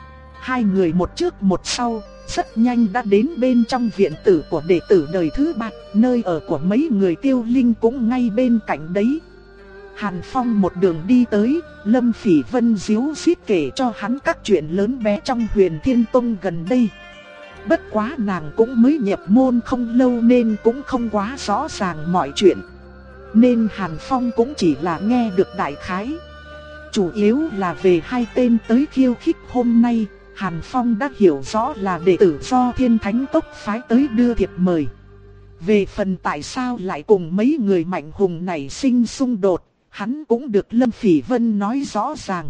Hai người một trước một sau, rất nhanh đã đến bên trong viện tử của đệ tử đời thứ ba, nơi ở của mấy người Tiêu Linh cũng ngay bên cạnh đấy. Hàn Phong một đường đi tới, Lâm Phỉ Vân díu dít kể cho hắn các chuyện lớn bé trong Huyền Thiên Tông gần đây. Bất quá nàng cũng mới nhập môn không lâu nên cũng không quá rõ ràng mọi chuyện, nên Hàn Phong cũng chỉ là nghe được đại khái. Chủ yếu là về hai tên tới khiêu khích hôm nay, Hàn Phong đã hiểu rõ là đệ tử do Thiên Thánh Cốc phái tới đưa thiệp mời. Về phần tại sao lại cùng mấy người mạnh hùng này sinh xung đột, hắn cũng được Lâm Phỉ Vân nói rõ ràng.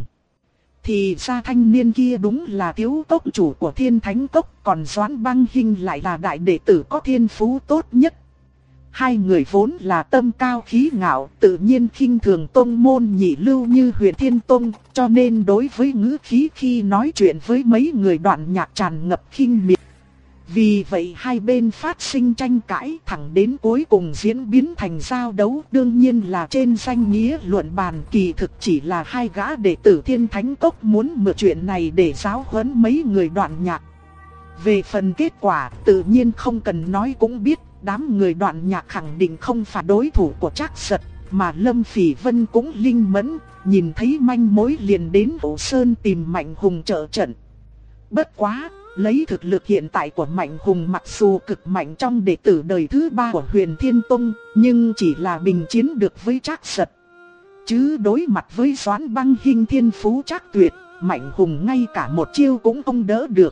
Thì ra thanh niên kia đúng là thiếu cốc chủ của Thiên Thánh Cốc, còn Doãn Băng Hinh lại là đại đệ tử có thiên phú tốt nhất. Hai người vốn là tâm cao khí ngạo, tự nhiên khinh thường tông môn nhị lưu như Huyền Thiên Tông, cho nên đối với ngữ khí khi nói chuyện với mấy người Đoạn Nhạc tràn ngập khinh miệt. Vì vậy hai bên phát sinh tranh cãi, thẳng đến cuối cùng diễn biến thành giao đấu. Đương nhiên là trên danh nghĩa luận bàn, kỳ thực chỉ là hai gã đệ tử Thiên Thánh Cốc muốn mượn chuyện này để giáo huấn mấy người Đoạn Nhạc. Về phần kết quả, tự nhiên không cần nói cũng biết, đám người Đoạn Nhạc khẳng định không phải đối thủ của Trác Giật, mà Lâm Phỉ Vân cũng linh mẫn, nhìn thấy manh mối liền đến Hổ Sơn tìm Mạnh Hùng trợ trận. Bất quá, lấy thực lực hiện tại của Mạnh Hùng mặc dù cực mạnh trong đệ tử đời thứ ba của Huyền Thiên Tông, nhưng chỉ là bình chiến được với Trác Giật. Chứ đối mặt với Doãn Băng Hinh thiên phú trác tuyệt, Mạnh Hùng ngay cả một chiêu cũng không đỡ được.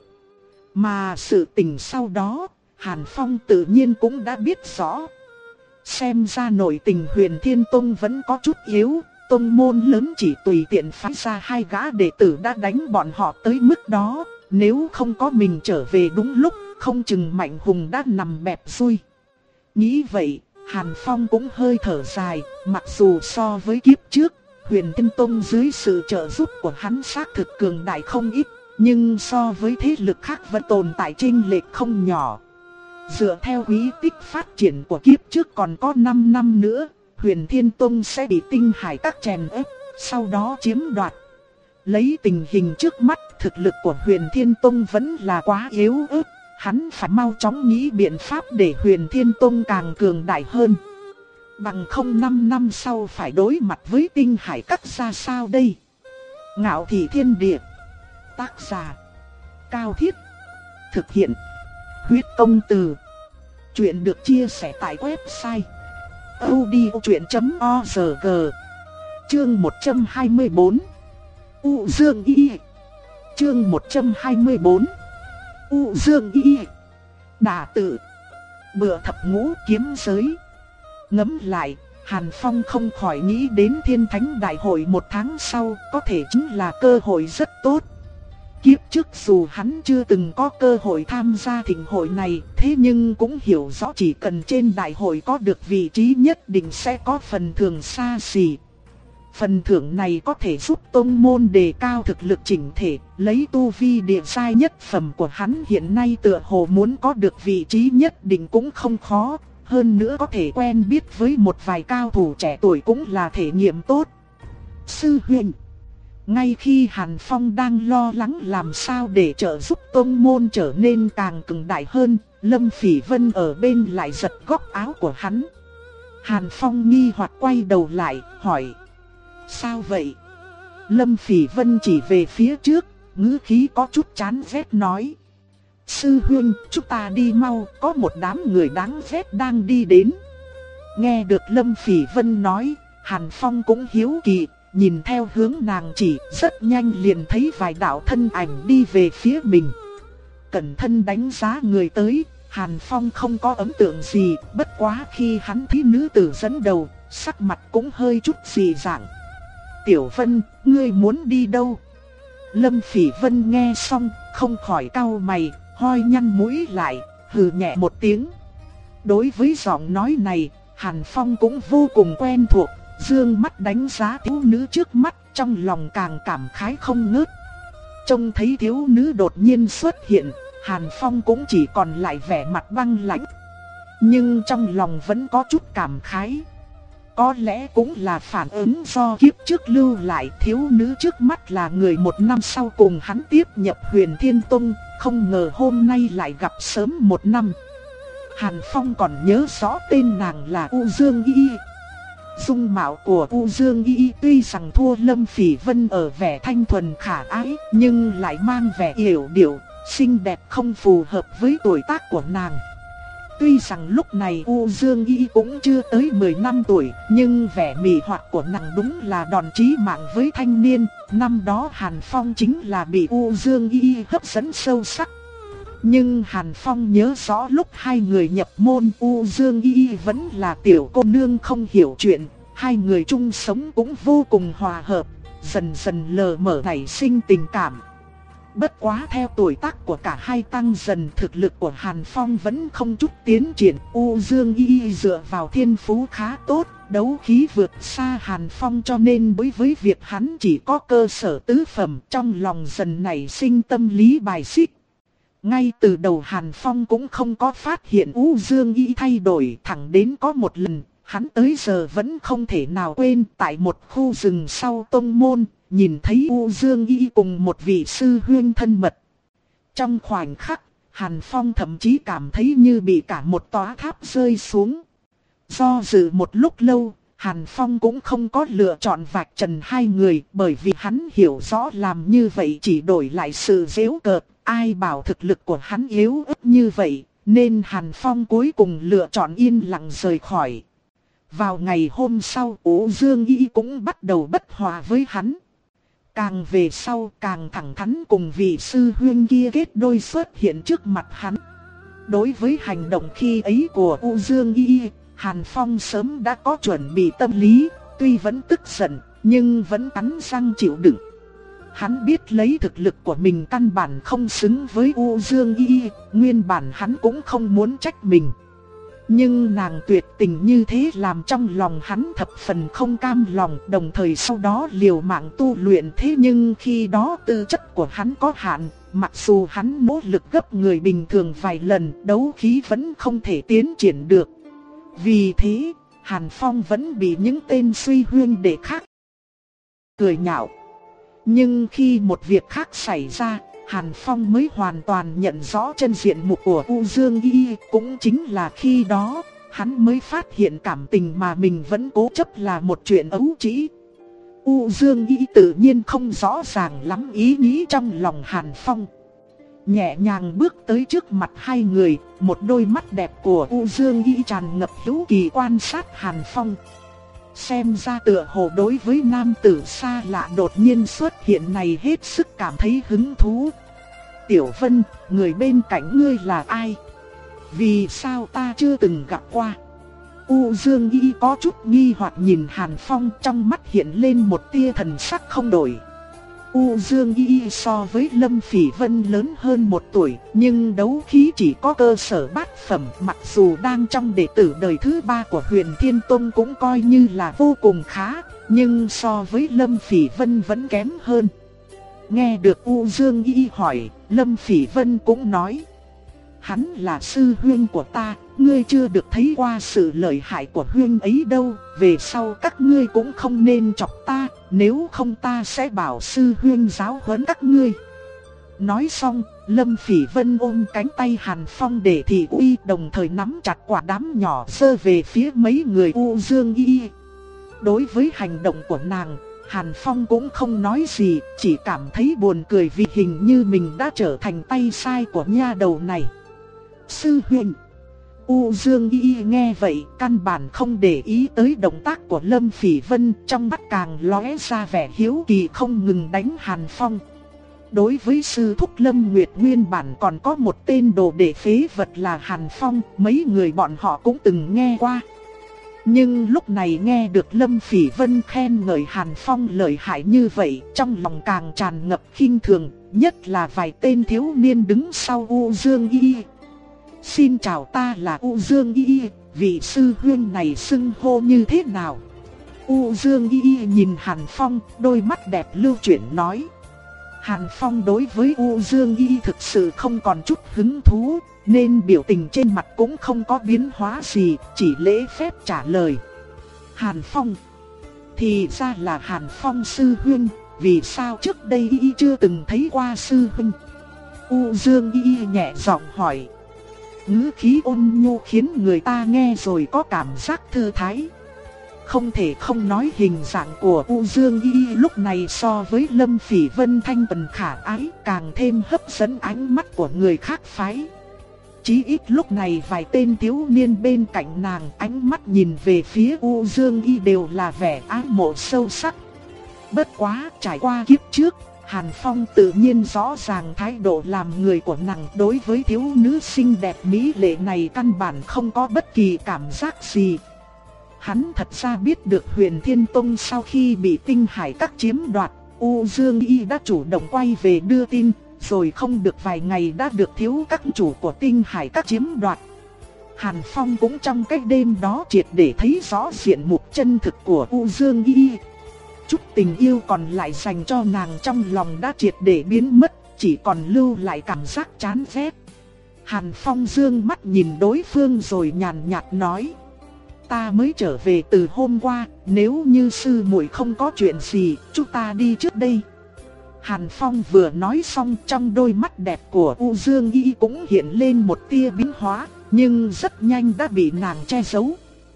Mà sự tình sau đó, Hàn Phong tự nhiên cũng đã biết rõ. Xem ra nội tình Huyền Thiên Tông vẫn có chút yếu, tông môn lớn chỉ tùy tiện phái ra hai gã đệ tử đã đánh bọn họ tới mức đó. Nếu không có mình trở về đúng lúc, không chừng Mạnh Hùng đã nằm bẹp xuôi. Nghĩ vậy, Hàn Phong cũng hơi thở dài, mặc dù so với kiếp trước, Huyền Thiên Tông dưới sự trợ giúp của hắn xác thực cường đại không ít, nhưng so với thế lực khác vẫn tồn tại chênh lệch không nhỏ. Dựa theo quý tích phát triển của kiếp trước còn có năm năm nữa, Huyền Thiên Tông sẽ bị Tinh Hải Các chèn ép, sau đó chiếm đoạt. Lấy tình hình trước mắt, thực lực của Huyền Thiên Tông vẫn là quá yếu ớt, hắn phải mau chóng nghĩ biện pháp để Huyền Thiên Tông càng cường đại hơn. Bằng không năm năm sau phải đối mặt với Tinh Hải Các ra sao đây? Ngạo Thị Thiên Địa. Tác giả Cao Thiết. Thực hiện Huyết Công Từ. Chuyện được chia sẻ tại website audiochuyện chấm org. Chương một trăm hai mươi tư. U Dương Y. Chương một trăm hai mươi tư. U Dương Y. Đả tự. Bựa thập ngũ kiếm giới. Ngẫm lại, Hàn Phong không khỏi nghĩ đến Thiên Thánh Đại hội một tháng sau, có thể chính là cơ hội rất tốt. Kiếp trước dù hắn chưa từng có cơ hội tham gia thịnh hội này, thế nhưng cũng hiểu rõ chỉ cần trên đại hội có được vị trí nhất định sẽ có phần thưởng xa xỉ. Phần thưởng này có thể giúp tông môn đề cao thực lực chỉnh thể, lấy tu vi địa giai nhất phẩm của hắn hiện nay tựa hồ muốn có được vị trí nhất định cũng không khó, hơn nữa có thể quen biết với một vài cao thủ trẻ tuổi cũng là thể nghiệm tốt. Sư huynh. Ngay khi Hàn Phong đang lo lắng làm sao để trợ giúp tông môn trở nên càng cường đại hơn, Lâm Phỉ Vân ở bên lại giật góc áo của hắn. Hàn Phong nghi hoặc quay đầu lại, hỏi: sao vậy? Lâm Phỉ Vân chỉ về phía trước, ngữ khí có chút chán ghét nói: sư huynh, chúng ta đi mau, có một đám người đáng ghét đang đi đến. Nghe được Lâm Phỉ Vân nói, Hàn Phong cũng hiếu kỳ, nhìn theo hướng nàng chỉ, rất nhanh liền thấy vài đạo thân ảnh đi về phía mình. Cẩn thận đánh giá người tới, Hàn Phong không có ấn tượng gì, bất quá khi hắn thấy nữ tử dẫn đầu, sắc mặt cũng hơi chút dị dạng. Tiểu Vân, ngươi muốn đi đâu? Lâm Phỉ Vân nghe xong, không khỏi cau mày, hoi nhăn mũi lại, hừ nhẹ một tiếng. Đối với giọng nói này, Hàn Phong cũng vô cùng quen thuộc, dương mắt đánh giá thiếu nữ trước mắt, trong lòng càng cảm khái không ngớt. Trông thấy thiếu nữ đột nhiên xuất hiện, Hàn Phong cũng chỉ còn lại vẻ mặt băng lãnh. Nhưng trong lòng vẫn có chút cảm khái. Có lẽ cũng là phản ứng do kiếp trước lưu lại, thiếu nữ trước mắt là người một năm sau cùng hắn tiếp nhập Huyền Thiên Tông, không ngờ hôm nay lại gặp sớm một năm. Hàn Phong còn nhớ rõ tên nàng là U Dương Y. Dung mạo của U Dương Y tuy rằng thua Lâm Phỉ Vân ở vẻ thanh thuần khả ái, nhưng lại mang vẻ yểu điệu, xinh đẹp không phù hợp với tuổi tác của nàng. Tuy rằng lúc này U Dương Y cũng chưa tới mười năm tuổi, nhưng vẻ mị hoặc của nàng đúng là đòn chí mạng với thanh niên. Năm đó Hàn Phong chính là bị U Dương Y hấp dẫn sâu sắc. Nhưng Hàn Phong nhớ rõ lúc hai người nhập môn, U Dương Y vẫn là tiểu cô nương không hiểu chuyện, hai người chung sống cũng vô cùng hòa hợp, dần dần lờ mờ nảy sinh tình cảm. Bất quá theo tuổi tác của cả hai tăng dần, thực lực của Hàn Phong vẫn không chút tiến triển. U Dương Y dựa vào thiên phú khá tốt, đấu khí vượt xa Hàn Phong, cho nên đối với việc hắn chỉ có cơ sở tứ phẩm, trong lòng dần nảy sinh tâm lý bài xích. Ngay từ đầu Hàn Phong cũng không có phát hiện U Dương Y thay đổi, thẳng đến có một lần, hắn tới giờ vẫn không thể nào quên, tại một khu rừng sau tông môn, nhìn thấy U Dương Y cùng một vị sư huynh thân mật. Trong khoảnh khắc, Hàn Phong thậm chí cảm thấy như bị cả một tòa tháp rơi xuống. Do dự một lúc lâu, Hàn Phong cũng không có lựa chọn vạch trần hai người, bởi vì hắn hiểu rõ làm như vậy chỉ đổi lại sự giễu cợt. Ai bảo thực lực của hắn yếu ớt như vậy, nên Hàn Phong cuối cùng lựa chọn yên lặng rời khỏi. Vào ngày hôm sau, U Dương Y cũng bắt đầu bất hòa với hắn. Càng về sau càng thẳng thắn cùng vị sư huynh kia kết đôi xuất hiện trước mặt hắn. Đối với hành động khi ấy của U Dương Y, Hàn Phong sớm đã có chuẩn bị tâm lý, tuy vẫn tức giận, nhưng vẫn cắn răng chịu đựng. Hắn biết lấy thực lực của mình căn bản không xứng với U Dương Y, nguyên bản hắn cũng không muốn trách mình. Nhưng nàng tuyệt tình như thế làm trong lòng hắn thập phần không cam lòng, đồng thời sau đó liều mạng tu luyện. Thế nhưng khi đó tư chất của hắn có hạn, mặc dù hắn nỗ lực gấp người bình thường vài lần, đấu khí vẫn không thể tiến triển được. Vì thế, Hàn Phong vẫn bị những tên suy huyên đệ khác cười nhạo. Nhưng khi một việc khác xảy ra, Hàn Phong mới hoàn toàn nhận rõ chân diện mục của U Dương Y. Cũng chính là khi đó, hắn mới phát hiện cảm tình mà mình vẫn cố chấp là một chuyện ấu trĩ. U Dương Y tự nhiên không rõ ràng lắm ý nghĩ trong lòng Hàn Phong. Nhẹ nhàng bước tới trước mặt hai người, một đôi mắt đẹp của U Dương Y tràn ngập hiếu kỳ quan sát Hàn Phong. Xem ra tựa hồ đối với nam tử xa lạ đột nhiên xuất hiện này hết sức cảm thấy hứng thú. Tiểu Vân, người bên cạnh ngươi là ai? Vì sao ta chưa từng gặp qua? U Dương Y có chút nghi hoặc nhìn Hàn Phong, trong mắt hiện lên một tia thần sắc không đổi. U Dương Y so với Lâm Phỉ Vân lớn hơn một tuổi, nhưng đấu khí chỉ có cơ sở bát phẩm, mặc dù đang trong đệ tử đời thứ ba của Huyền Thiên Tông cũng coi như là vô cùng khá, nhưng so với Lâm Phỉ Vân vẫn kém hơn. Nghe được U Dương Y hỏi, Lâm Phỉ Vân cũng nói: hắn là sư huynh của ta, ngươi chưa được thấy qua sự lợi hại của huynh ấy đâu, về sau các ngươi cũng không nên chọc ta, nếu không ta sẽ bảo sư huynh giáo huấn các ngươi. Nói xong, Lâm Phỉ Vân ôm cánh tay Hàn Phong để thị uy, đồng thời nắm chặt quả đám nhỏ giơ về phía mấy người U Dương Y. Đối với hành động của nàng, Hàn Phong cũng không nói gì, chỉ cảm thấy buồn cười vì hình như mình đã trở thành tay sai của nha đầu này. Sư huynh. U Dương Y nghe vậy, căn bản không để ý tới động tác của Lâm Phỉ Vân, trong mắt càng lóe ra vẻ hiếu kỳ không ngừng đánh Hàn Phong. Đối với sư thúc Lâm Nguyệt nguyên bản còn có một tên đồ đệ phế vật là Hàn Phong, mấy người bọn họ cũng từng nghe qua. Nhưng lúc này nghe được Lâm Phỉ Vân khen ngợi Hàn Phong lợi hại như vậy, trong lòng càng tràn ngập khinh thường, nhất là vài tên thiếu niên đứng sau U Dương Y. Xin chào, ta là U Dương Y, vị sư huynh này xưng hô như thế nào? U Dương Y nhìn Hàn Phong, đôi mắt đẹp lưu chuyển nói. Hàn Phong đối với U Dương Y thực sự không còn chút hứng thú, nên biểu tình trên mặt cũng không có biến hóa gì, chỉ lễ phép trả lời. Hàn Phong. Thì ra là Hàn Phong sư huynh, vì sao trước đây Y chưa từng thấy qua sư huynh? U Dương Y nhẹ giọng hỏi. Ngữ khí ôn nhu khiến người ta nghe rồi có cảm giác thư thái. Không thể không nói hình dạng của U Dương Y lúc này so với Lâm Phỉ Vân thanh tần khả ái càng thêm hấp dẫn ánh mắt của người khác phái. Chí ít lúc này vài tên thiếu niên bên cạnh nàng ánh mắt nhìn về phía U Dương Y đều là vẻ ái mộ sâu sắc. Bất quá trải qua kiếp trước, Hàn Phong tự nhiên rõ ràng thái độ làm người của nàng đối với thiếu nữ xinh đẹp mỹ lệ này căn bản không có bất kỳ cảm giác gì. Hắn thật ra biết được Huyền Thiên Tông sau khi bị Tinh Hải Các chiếm đoạt, U Dương Y đã chủ động quay về đưa tin, rồi không được vài ngày đã được thiếu các chủ của Tinh Hải Các chiếm đoạt. Hàn Phong cũng trong cái đêm đó triệt để thấy rõ diện mục chân thực của U Dương Y. Chút tình yêu còn lại dành cho nàng trong lòng đã triệt để biến mất, chỉ còn lưu lại cảm giác chán ghét. Hàn Phong dương mắt nhìn đối phương rồi nhàn nhạt nói. Ta mới trở về từ hôm qua, nếu như sư muội không có chuyện gì, chúng ta đi trước đây. Hàn Phong vừa nói xong, trong đôi mắt đẹp của U Dương Y cũng hiện lên một tia biến hóa, nhưng rất nhanh đã bị nàng che giấu.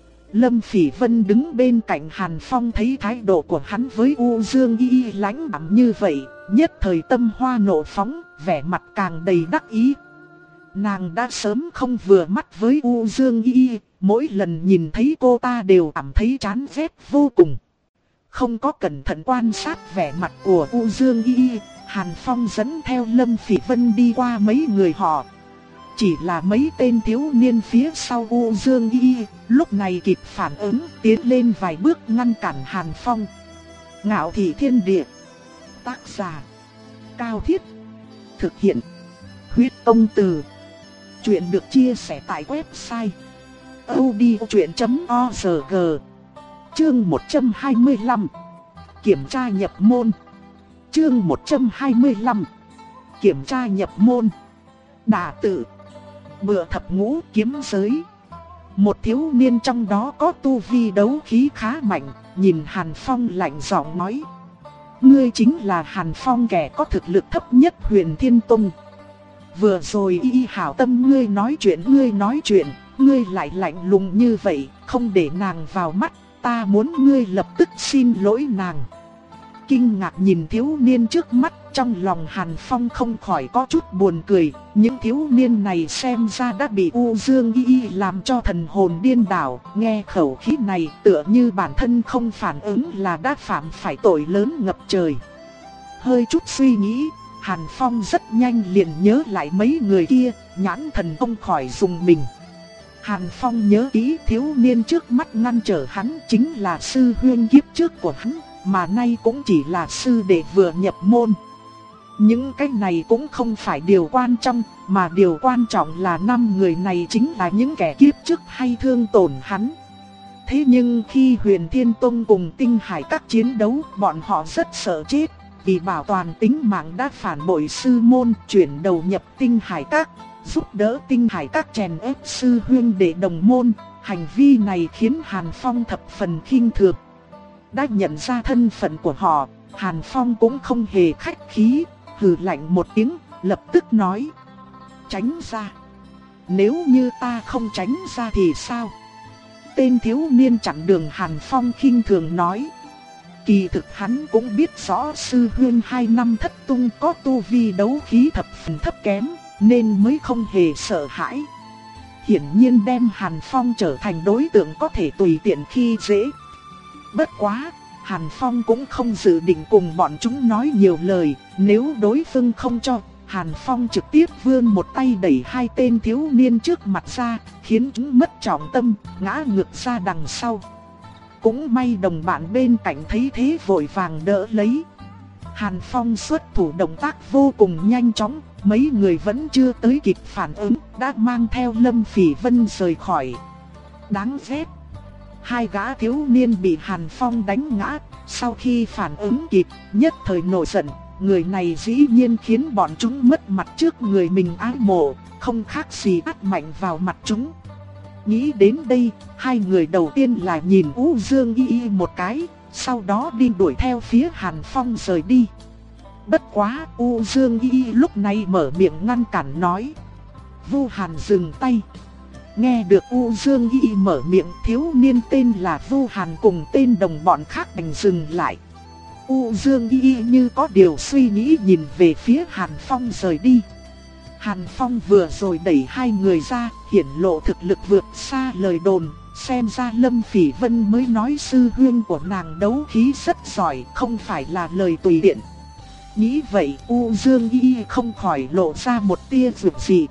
Lâm Phỉ Vân đứng bên cạnh Hàn Phong thấy thái độ của hắn với U Dương Y lãnh đạm như vậy, nhất thời tâm hoa nộ phóng, vẻ mặt càng đầy đắc ý. Nàng đã sớm không vừa mắt với U Dương Y, mỗi lần nhìn thấy cô ta đều cảm thấy chán ghét vô cùng. Không có cẩn thận quan sát vẻ mặt của U Dương Y, Hàn Phong dẫn theo Lâm Phỉ Vân đi qua mấy người họ. Chỉ là mấy tên thiếu niên phía sau U Dương Y, lúc này kịp phản ứng, tiến lên vài bước ngăn cản Hàn Phong. Ngạo Thị Thiên Địa. Tác giả Cao Thiết. Thực hiện Huyết Công Từ. Chuyện được chia sẻ tại website audiotruyen chấm org. Chương một trăm hai mươi lăm. Kiểm tra nhập môn. Chương một trăm hai mươi lăm. Kiểm tra nhập môn. Đả tự. Bựa thập ngũ kiếm giới. Một thiếu niên trong đó có tu vi đấu khí khá mạnh, nhìn Hàn Phong lạnh giọng nói: ngươi chính là Hàn Phong, kẻ có thực lực thấp nhất Huyền Thiên Tông. Vừa rồi y hảo tâm ngươi nói chuyện, ngươi nói chuyện, ngươi lại lạnh lùng như vậy, không để nàng vào mắt, ta muốn ngươi lập tức xin lỗi nàng. Kinh ngạc nhìn thiếu niên trước mắt, trong lòng Hàn Phong không khỏi có chút buồn cười. Những thiếu niên này xem ra đã bị U Dương Y Y làm cho thần hồn điên đảo. Nghe khẩu khí này tựa như bản thân không phản ứng là đã phạm phải tội lớn ngập trời. Hơi chút suy nghĩ, Hàn Phong rất nhanh liền nhớ lại mấy người kia, nhãn thần không khỏi rùng mình. Hàn Phong nhớ kỹ thiếu niên trước mắt ngăn trở hắn chính là sư huynh kiếp trước của hắn, mà nay cũng chỉ là sư đệ vừa nhập môn. Những cái này cũng không phải điều quan trọng, mà điều quan trọng là năm người này chính là những kẻ kiếp trước hay thương tổn hắn. Thế nhưng khi Huyền Thiên Tông cùng Tinh Hải Các chiến đấu, bọn họ rất sợ chết. Vì bảo toàn tính mạng đã phản bội sư môn, chuyển đầu nhập Tinh Hải Các, giúp đỡ Tinh Hải Các chèn ép sư huynh đệ đồng môn. Hành vi này khiến Hàn Phong thập phần khinh thường. Đã nhận ra thân phận của họ, Hàn Phong cũng không hề khách khí, hừ lạnh một tiếng, lập tức nói: tránh ra. Nếu như ta không tránh ra thì sao? Tên thiếu niên chặn đường Hàn Phong khinh thường nói. Kỳ thực hắn cũng biết rõ sư huynh hai năm thất tung có tu vi đấu khí thập phần thấp kém, nên mới không hề sợ hãi. Hiển nhiên đem Hàn Phong trở thành đối tượng có thể tùy tiện khi dễ. Bất quá, Hàn Phong cũng không dự định cùng bọn chúng nói nhiều lời, nếu đối phương không cho, Hàn Phong trực tiếp vươn một tay đẩy hai tên thiếu niên trước mặt ra, khiến chúng mất trọng tâm, ngã ngược ra đằng sau. Cũng may đồng bạn bên cạnh thấy thế vội vàng đỡ lấy. Hàn Phong xuất thủ động tác vô cùng nhanh chóng, mấy người vẫn chưa tới kịp phản ứng, đã mang theo Lâm Phỉ Vân rời khỏi. Đáng ghét. Hai gã thiếu niên bị Hàn Phong đánh ngã, sau khi phản ứng kịp, nhất thời nổi giận. Người này dĩ nhiên khiến bọn chúng mất mặt trước người mình ái mộ, không khác gì ắt mạnh vào mặt chúng. Nghĩ đến đây, hai người đầu tiên là nhìn U Dương Y Y một cái, sau đó đi đuổi theo phía Hàn Phong rời đi. Bất quá, U Dương Y Y lúc này mở miệng ngăn cản nói: Vu Hàn dừng tay. Nghe được U Dương Y Y mở miệng, thiếu niên tên là Vu Hàn cùng tên đồng bọn khác đành dừng lại. U Dương Y Y như có điều suy nghĩ nhìn về phía Hàn Phong rời đi. Hàn Phong vừa rồi đẩy hai người ra, hiển lộ thực lực vượt xa lời đồn, xem ra Lâm Phỉ Vân mới nói sư huynh của nàng đấu khí rất giỏi, không phải là lời tùy tiện. Nghĩ vậy, U Dương Y Y không khỏi lộ ra một tia dịu dị.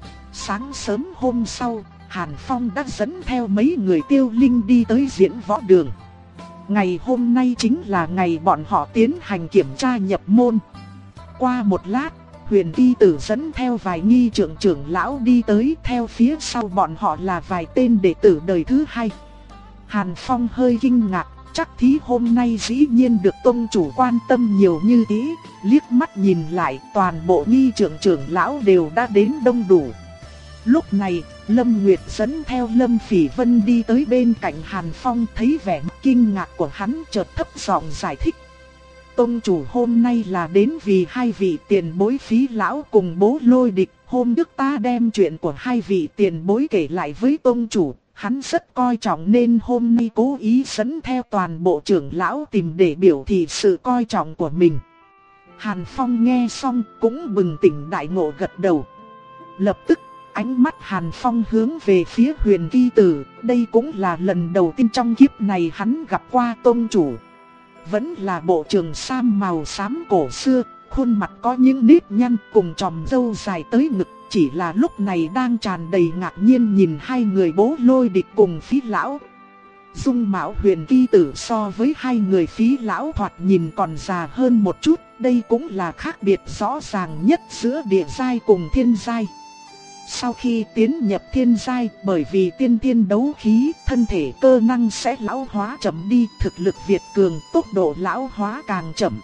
Sáng sớm hôm sau, Hàn Phong đã dẫn theo mấy người Tiêu Linh đi tới diễn võ đường. Ngày hôm nay chính là ngày bọn họ tiến hành kiểm tra nhập môn. Qua một lát, Huyền Y Tử dẫn theo vài nghi trưởng trưởng lão đi tới, theo phía sau bọn họ là vài tên đệ tử đời thứ hai. Hàn Phong hơi kinh ngạc, chắc thí hôm nay dĩ nhiên được tông chủ quan tâm nhiều như thế. Liếc mắt nhìn lại, toàn bộ nghi trưởng trưởng lão đều đã đến đông đủ. Lúc này, Lâm Nguyệt dẫn theo Lâm Phỉ Vân đi tới bên cạnh Hàn Phong, thấy vẻ kinh ngạc của hắn chợt thấp giọng giải thích. Tông chủ hôm nay là đến vì hai vị tiền bối Phí lão cùng Bố Lôi Địch. Hôm trước ta đem chuyện của hai vị tiền bối kể lại với tông chủ, hắn rất coi trọng nên hôm nay cố ý dẫn theo toàn bộ trưởng lão tìm để biểu thị sự coi trọng của mình. Hàn Phong nghe xong cũng bừng tỉnh đại ngộ gật đầu. Lập tức ánh mắt Hàn Phong hướng về phía Huyền Y Tử, đây cũng là lần đầu tiên trong kiếp này hắn gặp qua tông chủ. Vẫn là bộ trường sam màu xám cổ xưa, khuôn mặt có những nếp nhăn cùng chòm râu dài tới ngực, chỉ là lúc này đang tràn đầy ngạc nhiên nhìn hai người Bố Lôi Địch cùng Phí lão. Dung mạo Huyền Y Tử so với hai người Phí lão thoạt nhìn còn già hơn một chút, đây cũng là khác biệt rõ ràng nhất giữa địa giai cùng thiên giai. Sau khi tiến nhập thiên giai, bởi vì tiên thiên đấu khí, thân thể cơ năng sẽ lão hóa chậm đi, thực lực việt cường, tốc độ lão hóa càng chậm.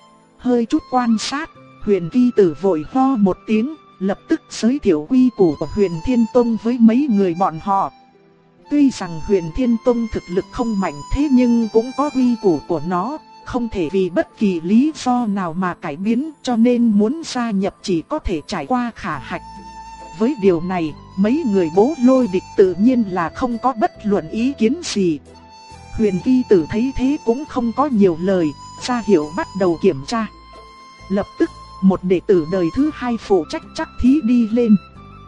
Hơi chút quan sát, Huyền Vi Tử vội ho một tiếng, lập tức giới thiệu quy củ của Huyền Thiên Tông với mấy người bọn họ. Tuy rằng Huyền Thiên Tông thực lực không mạnh thế nhưng cũng có quy củ của nó, không thể vì bất kỳ lý do nào mà cải biến, cho nên muốn gia nhập chỉ có thể trải qua khảo hạch. Với điều này, mấy người Bố Lôi Địch tự nhiên là không có bất luận ý kiến gì. Huyền Vi Tử thấy thế cũng không có nhiều lời, ra hiệu bắt đầu kiểm tra. Lập tức, một đệ tử đời thứ hai phụ trách chắc thí đi lên.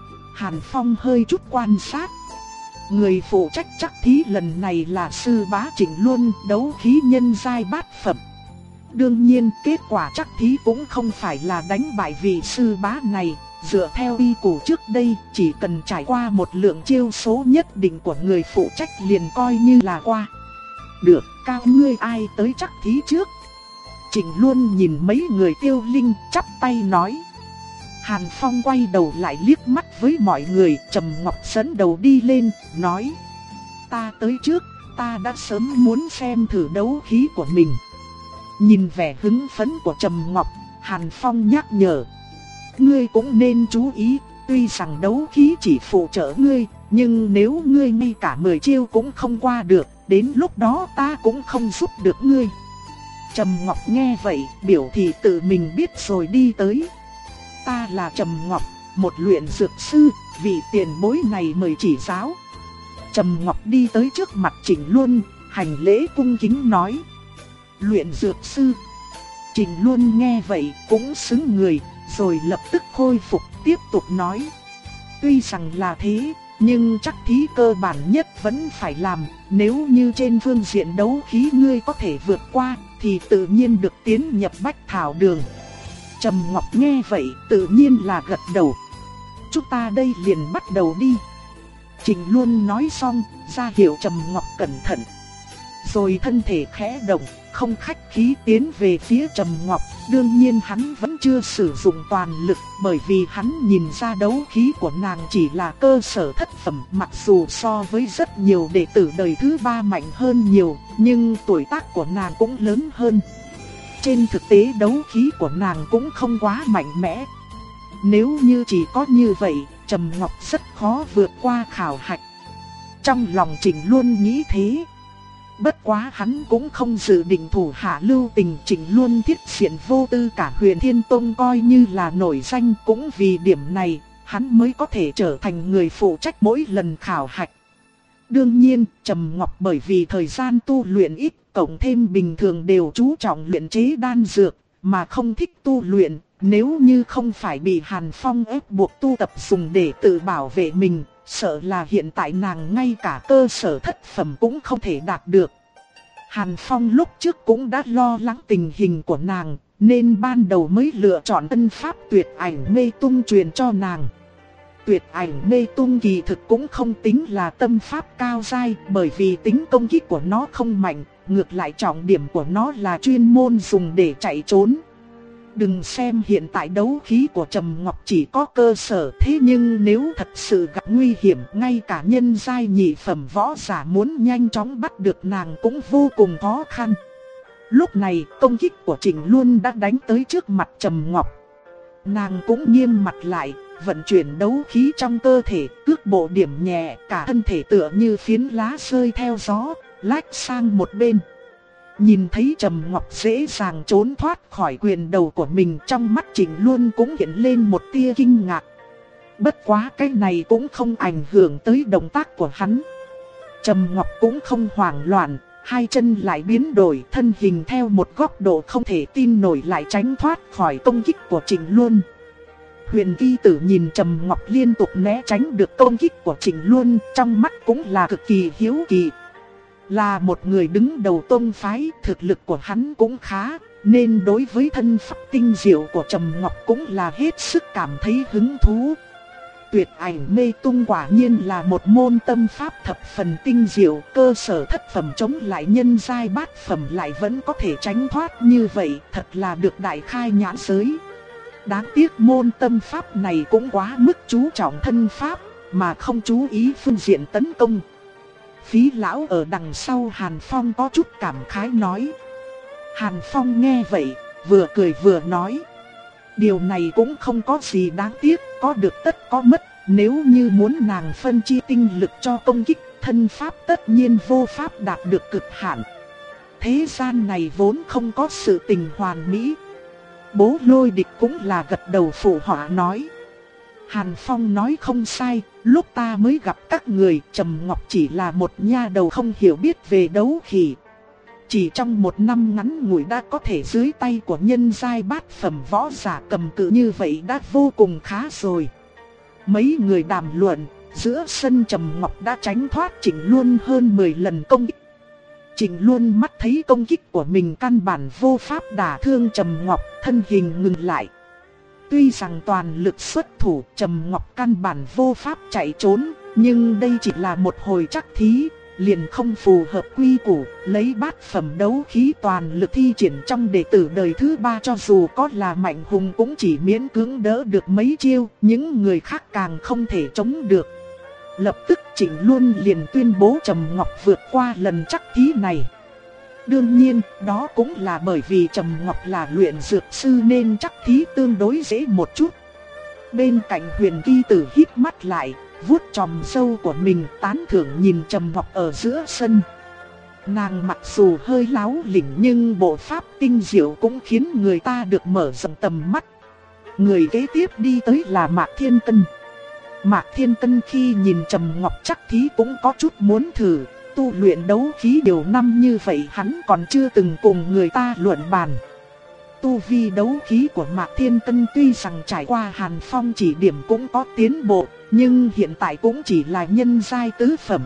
Hàn Phong hơi chút quan sát. Người phụ trách chắc thí lần này là sư bá Trịnh Luân, đấu khí nhân giai bát phẩm. Đương nhiên kết quả chắc thí cũng không phải là đánh bại vị sư bá này. Dựa theo y củ trước đây, chỉ cần trải qua một lượng chiêu số nhất định của người phụ trách liền coi như là qua. Được, cao ngươi ai tới chắc thí trước? Trịnh Luân nhìn mấy người Tiêu Linh, chắp tay nói. Hàn Phong quay đầu lại liếc mắt với mọi người, Trầm Ngọc dẫn đầu đi lên, nói. Ta tới trước, ta đã sớm muốn xem thử đấu khí của mình. Nhìn vẻ hứng phấn của Trầm Ngọc, Hàn Phong nhắc nhở. Ngươi cũng nên chú ý, tuy rằng đấu khí chỉ phụ trợ ngươi, nhưng nếu ngươi ngay cả mười chiêu cũng không qua được, đến lúc đó ta cũng không giúp được ngươi. Trầm Ngọc nghe vậy, biểu thị tự mình biết rồi đi tới. Ta là Trầm Ngọc, một luyện dược sư, vị tiền bối này mời chỉ giáo. Trầm Ngọc đi tới trước mặt Trịnh Luân, hành lễ cung kính nói. Luyện dược sư. Trịnh Luân nghe vậy cũng sững người, rồi lập tức khôi phục tiếp tục nói. Tuy rằng là thế, nhưng chắc thí cơ bản nhất vẫn phải làm. Nếu như trên phương diện đấu khí ngươi có thể vượt qua, thì tự nhiên được tiến nhập Bách Thảo Đường. Trầm Ngọc nghe vậy tự nhiên là gật đầu. Chúng ta đây liền bắt đầu đi. Trịnh Luân nói xong, ra hiệu Trầm Ngọc cẩn thận. Rồi thân thể khẽ động, không khách khí tiến về phía Trầm Ngọc. Đương nhiên hắn vẫn chưa sử dụng toàn lực, bởi vì hắn nhìn ra đấu khí của nàng chỉ là cơ sở thất phẩm. Mặc dù so với rất nhiều đệ tử đời thứ ba mạnh hơn nhiều, nhưng tuổi tác của nàng cũng lớn hơn. Trên thực tế đấu khí của nàng cũng không quá mạnh mẽ. Nếu như chỉ có như vậy, Trầm Ngọc rất khó vượt qua khảo hạch. Trong lòng Trịnh Luân nghĩ thế. Bất quá hắn cũng không dự định thủ hạ lưu tình. Trịnh Luân thiết diện vô tư cả Huyền Thiên Tông coi như là nổi danh. Cũng vì điểm này, hắn mới có thể trở thành người phụ trách mỗi lần khảo hạch. Đương nhiên, Trầm Ngọc bởi vì thời gian tu luyện ít, cộng thêm bình thường đều chú trọng luyện chế đan dược, mà không thích tu luyện. Nếu như không phải bị Hàn Phong ép buộc tu tập dùng để tự bảo vệ mình, sợ là hiện tại nàng ngay cả cơ sở thất phẩm cũng không thể đạt được. Hàn Phong lúc trước cũng đã lo lắng tình hình của nàng, nên ban đầu mới lựa chọn tân pháp tuyệt ảnh mê tung truyền cho nàng. Tuyệt ảnh mê tung kỳ thực cũng không tính là tâm pháp cao giai, bởi vì tính công kích của nó không mạnh, ngược lại trọng điểm của nó là chuyên môn dùng để chạy trốn. Đừng xem hiện tại đấu khí của Trầm Ngọc chỉ có cơ sở, thế nhưng nếu thật sự gặp nguy hiểm, ngay cả nhân giai nhị phẩm võ giả muốn nhanh chóng bắt được nàng cũng vô cùng khó khăn. Lúc này công kích của Trịnh Luân đã đánh tới trước mặt Trầm Ngọc. Nàng cũng nghiêm mặt lại, vận chuyển đấu khí trong cơ thể, cước bộ điểm nhẹ, cả thân thể tựa như phiến lá rơi theo gió, lách sang một bên. Nhìn thấy Trầm Ngọc dễ dàng trốn thoát khỏi quyền đầu của mình, trong mắt Trịnh Luân cũng hiện lên một tia kinh ngạc. Bất quá cái này cũng không ảnh hưởng tới động tác của hắn. Trầm Ngọc cũng không hoảng loạn, hai chân lại biến đổi, thân hình theo một góc độ không thể tin nổi lại tránh thoát khỏi công kích của Trịnh Luân. Huyền Vi Tử nhìn Trầm Ngọc liên tục né tránh được công kích của Trịnh Luân, trong mắt cũng là cực kỳ hiếu kỳ. Là một người đứng đầu tông phái, thực lực của hắn cũng khá, nên đối với thân pháp tinh diệu của Trầm Ngọc cũng là hết sức cảm thấy hứng thú. Tuyệt ảnh mê tung quả nhiên là một môn tâm pháp thập phần tinh diệu, cơ sở thất phẩm chống lại nhân giai bát phẩm lại vẫn có thể tránh thoát như vậy, thật là được đại khai nhãn giới. đáng tiếc môn tâm pháp này cũng quá mức chú trọng thân pháp, mà không chú ý phương diện tấn công. Phí lão ở đằng sau Hàn Phong có chút cảm khái nói. Hàn Phong nghe vậy, vừa cười vừa nói. Điều này cũng không có gì đáng tiếc, có được tất có mất. Nếu như muốn nàng phân chi tinh lực cho công kích, thân pháp tất nhiên vô pháp đạt được cực hạn. Thế gian này vốn không có sự tình hoàn mỹ. Bố Lôi Địch cũng là gật đầu phụ họa nói. Hàn Phong nói không sai, lúc ta mới gặp các người, Trầm Ngọc chỉ là một nha đầu không hiểu biết về đấu khí. Chỉ trong một năm ngắn ngủi đã có thể dưới tay của nhân giai bát phẩm võ giả cầm cự như vậy đã vô cùng khá rồi. Mấy người đàm luận, giữa sân Trầm Ngọc đã tránh thoát Trịnh Luân hơn mười lần công kích. Trịnh Luân mắt thấy công kích của mình căn bản vô pháp đả thương Trầm Ngọc, thân hình ngừng lại. Tuy rằng toàn lực xuất thủ, Trầm Ngọc căn bản vô pháp chạy trốn, nhưng đây chỉ là một hồi trắc thí, liền không phù hợp quy củ, lấy bát phẩm đấu khí toàn lực thi triển trong đệ tử đời thứ ba, cho dù có là mạnh hùng cũng chỉ miễn cưỡng đỡ được mấy chiêu, những người khác càng không thể chống được. Lập tức Trịnh Luân liền tuyên bố Trầm Ngọc vượt qua lần trắc thí này. Đương nhiên, đó cũng là bởi vì Trầm Ngọc là luyện dược sư nên trắc thí tương đối dễ một chút. Bên cạnh Huyền Kỳ Tử hít mắt lại, vuốt chòm râu của mình tán thưởng nhìn Trầm Ngọc ở giữa sân. Nàng mặc dù hơi láo lỉnh nhưng bộ pháp tinh diệu cũng khiến người ta được mở rộng tầm mắt. Người kế tiếp đi tới là Mạc Thiên Cân. Mạc Thiên Cân khi nhìn Trầm Ngọc trắc thí cũng có chút muốn thử. Tu luyện đấu khí nhiều năm như vậy hắn còn chưa từng cùng người ta luận bàn. Tu vi đấu khí của Mạc Thiên Cân tuy rằng trải qua Hàn Phong chỉ điểm cũng có tiến bộ, nhưng hiện tại cũng chỉ là nhân giai tứ phẩm.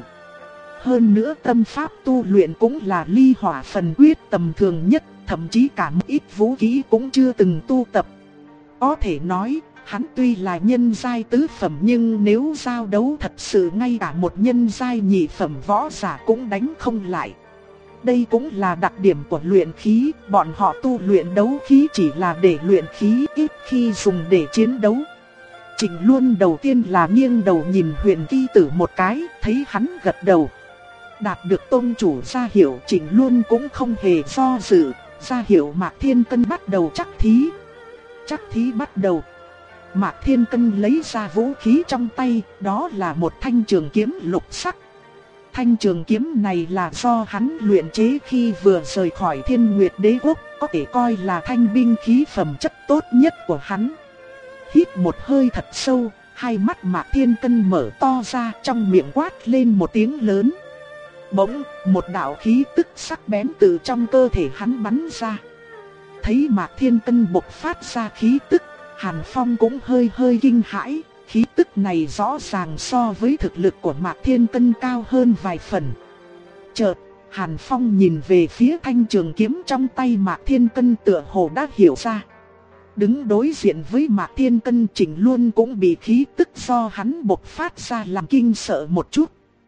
Hơn nữa tâm pháp tu luyện cũng là ly hỏa phần quyết tầm thường nhất, thậm chí cả một ít vũ khí cũng chưa từng tu tập. Có thể nói, hắn tuy là nhân giai tứ phẩm nhưng nếu giao đấu thật sự ngay cả một nhân giai nhị phẩm võ giả cũng đánh không lại. Đây cũng là đặc điểm của luyện khí, bọn họ tu luyện đấu khí chỉ là để luyện khí, ít khi dùng để chiến đấu. Trịnh Luân đầu tiên là nghiêng đầu nhìn Huyền Kỳ Tử một cái, thấy hắn gật đầu. Đạt được tôn chủ ra hiệu, Trịnh Luân cũng không hề do dự, ra hiệu Mạc Thiên Cân bắt đầu trắc thí. Trắc thí bắt đầu. Mạc Thiên Cân lấy ra vũ khí trong tay, đó là một thanh trường kiếm lục sắc. Thanh trường kiếm này là do hắn luyện chế khi vừa rời khỏi Thiên Nguyệt Đế Quốc, có thể coi là thanh binh khí phẩm chất tốt nhất của hắn. Hít một hơi thật sâu, hai mắt Mạc Thiên Cân mở to ra, trong miệng quát lên một tiếng lớn. Bỗng, một đạo khí tức sắc bén từ trong cơ thể hắn bắn ra. Thấy Mạc Thiên Cân bộc phát ra khí tức, Hàn Phong cũng hơi hơi kinh hãi, khí tức này rõ ràng so với thực lực của Mạc Thiên Cân cao hơn vài phần. Chợt, Hàn Phong nhìn về phía thanh trường kiếm trong tay Mạc Thiên Cân tựa hồ đã hiểu ra. Đứng đối diện với Mạc Thiên Cân, Trịnh Luân cũng bị khí tức do hắn bộc phát ra làm kinh sợ một chút.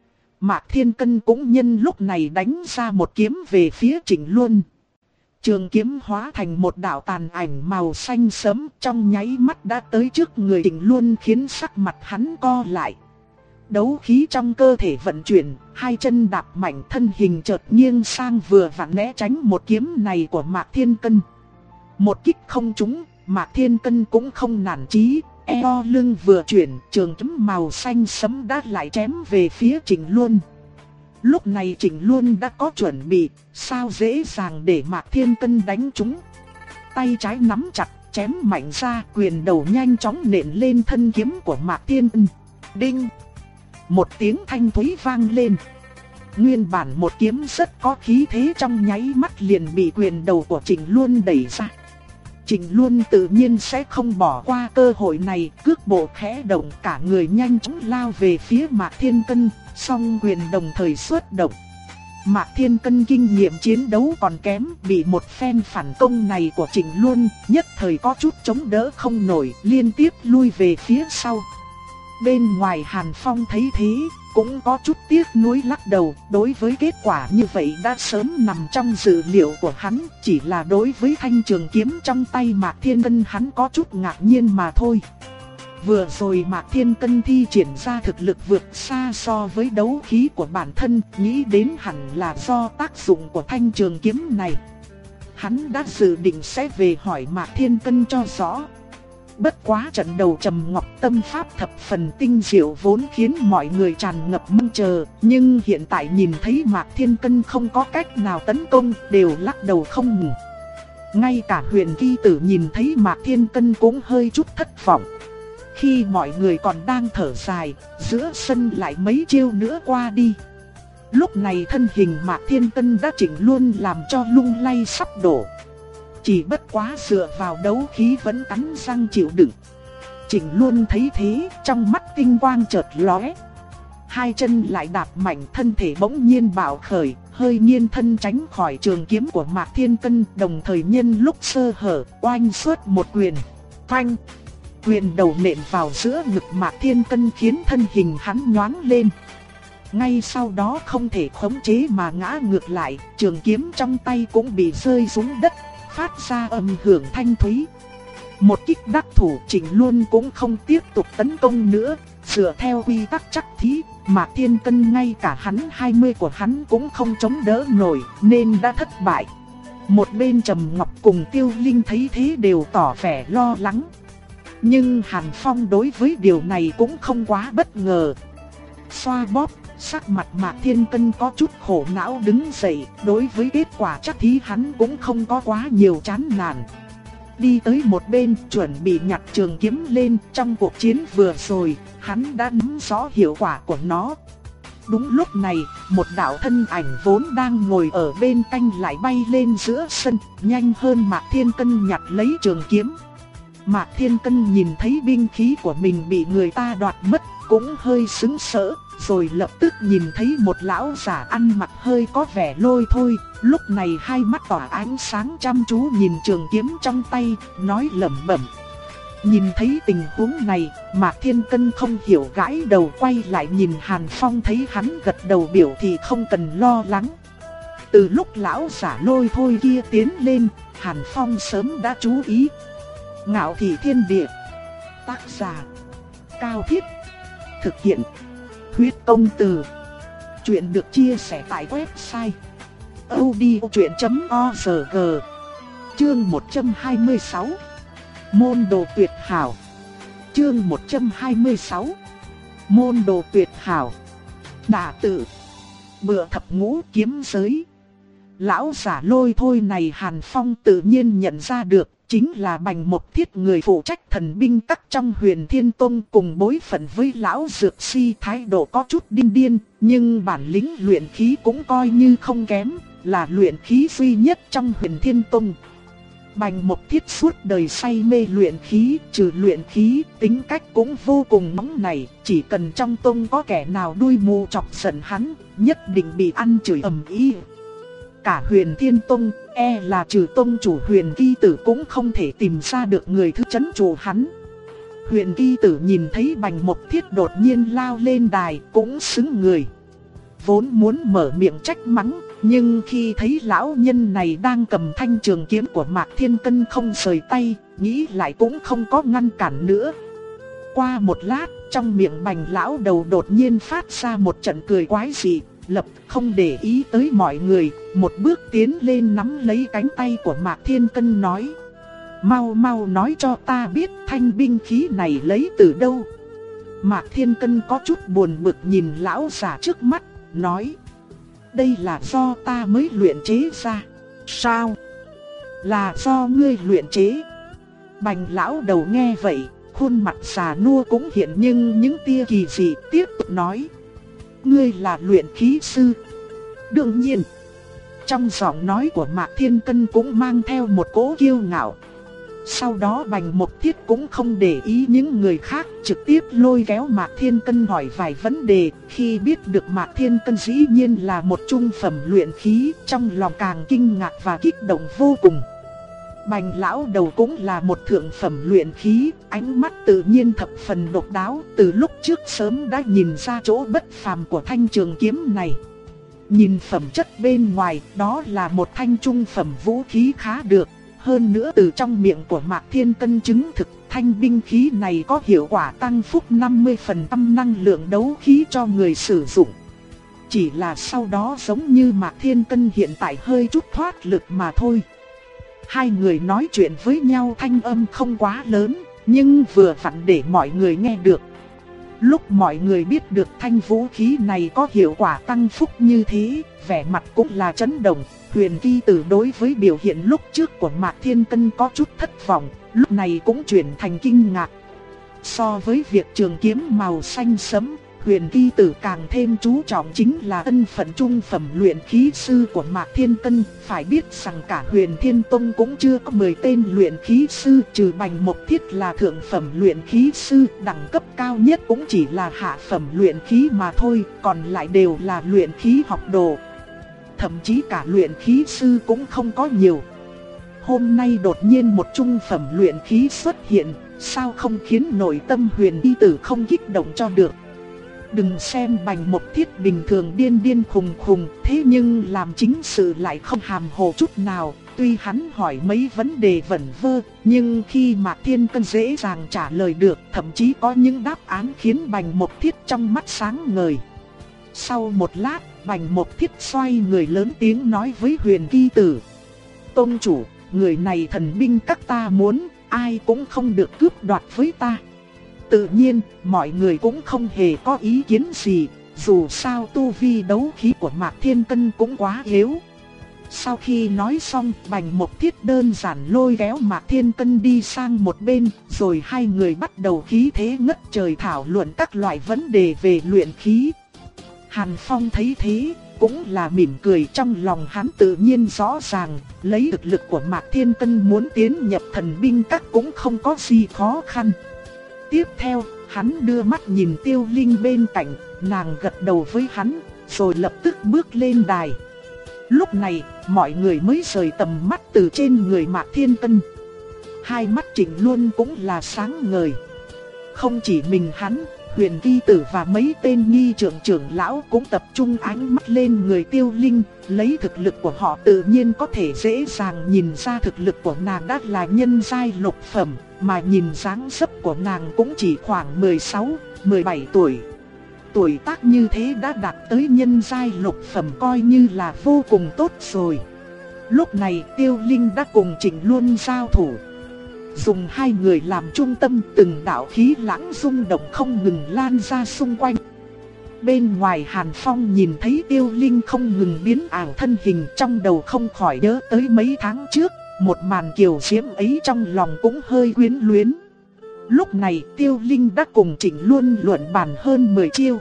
Mạc Thiên Cân cũng nhân lúc này đánh ra một kiếm về phía Trịnh Luân. Trường kiếm hóa thành một đạo tàn ảnh màu xanh sẫm, trong nháy mắt đã tới trước người Trịnh Luân khiến sắc mặt hắn co lại. Đấu khí trong cơ thể vận chuyển, hai chân đạp mạnh, thân hình chợt nghiêng sang vừa vặn né tránh một kiếm này của Mạc Thiên Cân. Một kích không trúng, Mạc Thiên Cân cũng không nản chí, eo lưng vừa chuyển, trường kiếm màu xanh sẫm đã lại chém về phía Trịnh Luân. Lúc này Trịnh Luân đã có chuẩn bị, sao dễ dàng để Mạc Thiên Cân đánh trúng. Tay trái nắm chặt, chém mạnh ra, quyền đầu nhanh chóng nện lên thân kiếm của Mạc Thiên Cân. Đinh! Một tiếng thanh thúy vang lên. Nguyên bản một kiếm rất có khí thế trong nháy mắt liền bị quyền đầu của Trịnh Luân đẩy ra. Trịnh Luân tự nhiên sẽ không bỏ qua cơ hội này, cước bộ khẽ động, cả người nhanh chóng lao về phía Mạc Thiên Cân, song quyền đồng thời xuất động. Mạc Thiên Cân kinh nghiệm chiến đấu còn kém, bị một phen phản công này của Trịnh Luân, nhất thời có chút chống đỡ không nổi, liên tiếp lui về phía sau. Bên ngoài Hàn Phong thấy thế, cũng có chút tiếc nuối lắc đầu. Đối với kết quả như vậy đã sớm nằm trong dự liệu của hắn, chỉ là đối với thanh trường kiếm trong tay Mạc Thiên Cân hắn có chút ngạc nhiên mà thôi. Vừa rồi Mạc Thiên Cân thi triển ra thực lực vượt xa so với đấu khí của bản thân, nghĩ đến hẳn là do tác dụng của thanh trường kiếm này. Hắn đã dự định sẽ về hỏi Mạc Thiên Cân cho rõ. Bất quá trận đầu Trầm Ngọc tâm pháp thập phần tinh diệu vốn khiến mọi người tràn ngập mong chờ, nhưng hiện tại nhìn thấy Mạc Thiên Cân không có cách nào tấn công, đều lắc đầu không ngừng. Ngay cả Huyền Kỳ Tử nhìn thấy Mạc Thiên Cân cũng hơi chút thất vọng. Khi mọi người còn đang thở dài, giữa sân lại mấy chiêu nữa qua đi. Lúc này thân hình Mạc Thiên Cân đã chỉnh luôn làm cho lung lay sắp đổ. Chỉ bất quá dựa vào đấu khí vẫn cắn răng chịu đựng. Chỉnh luôn thấy thế, trong mắt tinh quang chợt lóe. Hai chân lại đạp mạnh, thân thể bỗng nhiên bạo khởi, hơi nghiêng thân tránh khỏi trường kiếm của Mạc Thiên Cân, đồng thời nhân lúc sơ hở, oanh xuất một quyền. Phanh! Quyền đầu nện vào giữa ngực Mạc Thiên Cân khiến thân hình hắn nhoáng lên. Ngay sau đó không thể khống chế mà ngã ngược lại, trường kiếm trong tay cũng bị rơi xuống đất, phát ra âm hưởng thanh thúy. Một kích đắc thủ, Trịnh Luân cũng không tiếp tục tấn công nữa, dựa theo quy tắc chắc thí, Mạc Thiên Cân ngay cả hắn hai mươi của hắn cũng không chống đỡ nổi, nên đã thất bại. Một bên Trầm Ngọc cùng Tiêu Linh thấy thế đều tỏ vẻ lo lắng. Nhưng Hàn Phong đối với điều này cũng không quá bất ngờ. Xoa bóp, sắc mặt Mạc Thiên Cân có chút khổ não đứng dậy, đối với kết quả chắc thí hắn cũng không có quá nhiều chán nản. Đi tới một bên chuẩn bị nhặt trường kiếm lên, trong cuộc chiến vừa rồi, hắn đã nắm rõ hiệu quả của nó. Đúng lúc này, một đạo thân ảnh vốn đang ngồi ở bên cạnh lại bay lên giữa sân, nhanh hơn Mạc Thiên Cân nhặt lấy trường kiếm. Mạc Thiên Cân nhìn thấy binh khí của mình bị người ta đoạt mất, cũng hơi sững sờ, rồi lập tức nhìn thấy một lão giả ăn mặc hơi có vẻ lôi thôi, lúc này hai mắt tỏa ánh sáng chăm chú nhìn trường kiếm trong tay, nói lẩm bẩm. Nhìn thấy tình huống này, Mạc Thiên Cân không hiểu gãi đầu quay lại nhìn Hàn Phong, thấy hắn gật đầu biểu thì không cần lo lắng. Từ lúc lão giả lôi thôi kia tiến lên, Hàn Phong sớm đã chú ý. Ngạo Thị Thiên Địa. Tác giả Cao Thiết. Thực hiện Huyết Công Từ. Chuyện được chia sẻ tại website audiochuyện chấm org. Chương một trăm hai mươi sáu. Môn đồ tuyệt hảo. Chương một trăm hai mươi sáu. Môn đồ tuyệt hảo. Đả tử. Bựa thập ngũ kiếm giới. Lão giả lôi thôi này Hàn Phong tự nhiên nhận ra được, chính là Bành Một Thiết, người phụ trách thần binh các trong Huyền Thiên Tông, cùng bối phận với lão dược si, thái độ có chút điên điên, nhưng bản lĩnh luyện khí cũng coi như không kém, là luyện khí duy nhất trong Huyền Thiên Tông. Bành Một Thiết suốt đời say mê luyện khí, trừ luyện khí, tính cách cũng vô cùng nóng nảy, chỉ cần trong tông có kẻ nào đuôi mù chọc giận hắn, nhất định bị ăn chửi ầm ĩ. Cả Huyền Thiên Tông, e là trừ tông chủ Huyền Kỳ Tử cũng không thể tìm ra được người thứ trấn trụ hắn. Huyền Kỳ Tử nhìn thấy Bành Một Thiết đột nhiên lao lên đài cũng sững người. Vốn muốn mở miệng trách mắng, nhưng khi thấy lão nhân này đang cầm thanh trường kiếm của Mạc Thiên Cân không rời tay, nghĩ lại cũng không có ngăn cản nữa. Qua một lát, trong miệng Bành lão đầu đột nhiên phát ra một trận cười quái dị. Lập không để ý tới mọi người, một bước tiến lên nắm lấy cánh tay của Mạc Thiên Cân nói: Mau mau nói cho ta biết thanh binh khí này lấy từ đâu. Mạc Thiên Cân có chút buồn bực nhìn lão già trước mắt, nói: Đây là do ta mới luyện chế ra. Sao? Là do ngươi luyện chế? Bành lão đầu nghe vậy, khuôn mặt già nua cũng hiện nhưng những tia kỳ dị, tiếp tục nói: Ngươi là luyện khí sư. Đương nhiên. Trong giọng nói của Mạc Thiên Cân cũng mang theo một cỗ kiêu ngạo. Sau đó Bành Một Thiết cũng không để ý những người khác, trực tiếp lôi kéo Mạc Thiên Cân hỏi vài vấn đề. Khi biết được Mạc Thiên Cân dĩ nhiên là một trung phẩm luyện khí, trong lòng càng kinh ngạc và kích động vô cùng. Bành lão đầu cũng là một thượng phẩm luyện khí, ánh mắt tự nhiên thập phần độc đáo, từ lúc trước sớm đã nhìn ra chỗ bất phàm của thanh trường kiếm này. Nhìn phẩm chất bên ngoài, đó là một thanh trung phẩm vũ khí khá được, hơn nữa từ trong miệng của Mạc Thiên Cân chứng thực thanh binh khí này có hiệu quả tăng phúc năm mươi phần trăm năng lượng đấu khí cho người sử dụng. Chỉ là sau đó giống như Mạc Thiên Cân hiện tại hơi chút thoát lực mà thôi. Hai người nói chuyện với nhau thanh âm không quá lớn, nhưng vừa vặn để mọi người nghe được. Lúc mọi người biết được thanh vũ khí này có hiệu quả tăng phúc như thế, vẻ mặt cũng là chấn động. Huyền Kỳ Tử đối với biểu hiện lúc trước của Mạc Thiên Cân có chút thất vọng, lúc này cũng chuyển thành kinh ngạc. So với việc trường kiếm màu xanh sẫm, Huyền Kỳ Tử càng thêm chú trọng chính là thân phận trung phẩm luyện khí sư của Mạc Thiên Cân. Phải biết rằng cả Huyền Thiên Tông cũng chưa có mười tên luyện khí sư, trừ Bành Mộc Thiết là thượng phẩm luyện khí sư, đẳng cấp cao nhất cũng chỉ là hạ phẩm luyện khí mà thôi, còn lại đều là luyện khí học đồ. Thậm chí cả luyện khí sư cũng không có nhiều. Hôm nay đột nhiên một trung phẩm luyện khí xuất hiện, sao không khiến nội tâm Huyền Kỳ Tử không kích động cho được. Đừng xem Bành Mộc Thiết bình thường điên điên khùng khùng, thế nhưng làm chính sự lại không hàm hồ chút nào. Tuy hắn hỏi mấy vấn đề vẩn vơ, nhưng khi Mạc Thiên Cân dễ dàng trả lời được, thậm chí có những đáp án khiến Bành Mộc Thiết trong mắt sáng ngời. Sau một lát, Bành Mộc Thiết xoay người lớn tiếng nói với Huyền Kỳ Tử: "Tông chủ, người này thần binh các ta muốn, ai cũng không được cướp đoạt với ta." Tự nhiên, mọi người cũng không hề có ý kiến gì, dù sao tu vi đấu khí của Mạc Thiên Cân cũng quá yếu. Sau khi nói xong, Bành Mộc Thiết đơn giản lôi kéo Mạc Thiên Cân đi sang một bên, rồi hai người bắt đầu khí thế ngất trời thảo luận các loại vấn đề về luyện khí. Hàn Phong thấy thế, cũng là mỉm cười, trong lòng hắn tự nhiên rõ ràng, lấy thực lực của Mạc Thiên Cân muốn tiến nhập thần binh các cũng không có gì khó khăn. Tiếp theo, hắn đưa mắt nhìn Tiêu Linh bên cạnh, nàng gật đầu với hắn, rồi lập tức bước lên đài. Lúc này, mọi người mới rời tầm mắt từ trên người Mạc Thiên Cân. Hai mắt Trịnh Luân cũng là sáng ngời. Không chỉ mình hắn, Huyền Kỳ Tử và mấy tên nghi trưởng trưởng lão cũng tập trung ánh mắt lên người Tiêu Linh. Lấy thực lực của họ tự nhiên có thể dễ dàng nhìn ra thực lực của nàng đã là nhân giai lục phẩm, mà nhìn dáng dấp của nàng cũng chỉ khoảng mười sáu, mười bảy tuổi. Tuổi tác như thế đã đạt tới nhân giai lục phẩm coi như là vô cùng tốt rồi. Lúc này Tiêu Linh đã cùng Trịnh Luân giao thủ. Dùng hai người làm trung tâm, từng đạo khí lãng rung động không ngừng lan ra xung quanh. Bên ngoài Hàn Phong nhìn thấy Tiêu Linh không ngừng biến ảo thân hình, trong đầu không khỏi nhớ tới mấy tháng trước, một màn kiều diễm ấy trong lòng cũng hơi quyến luyến. Lúc này Tiêu Linh đã cùng Trịnh Luân luận bàn hơn mười chiêu.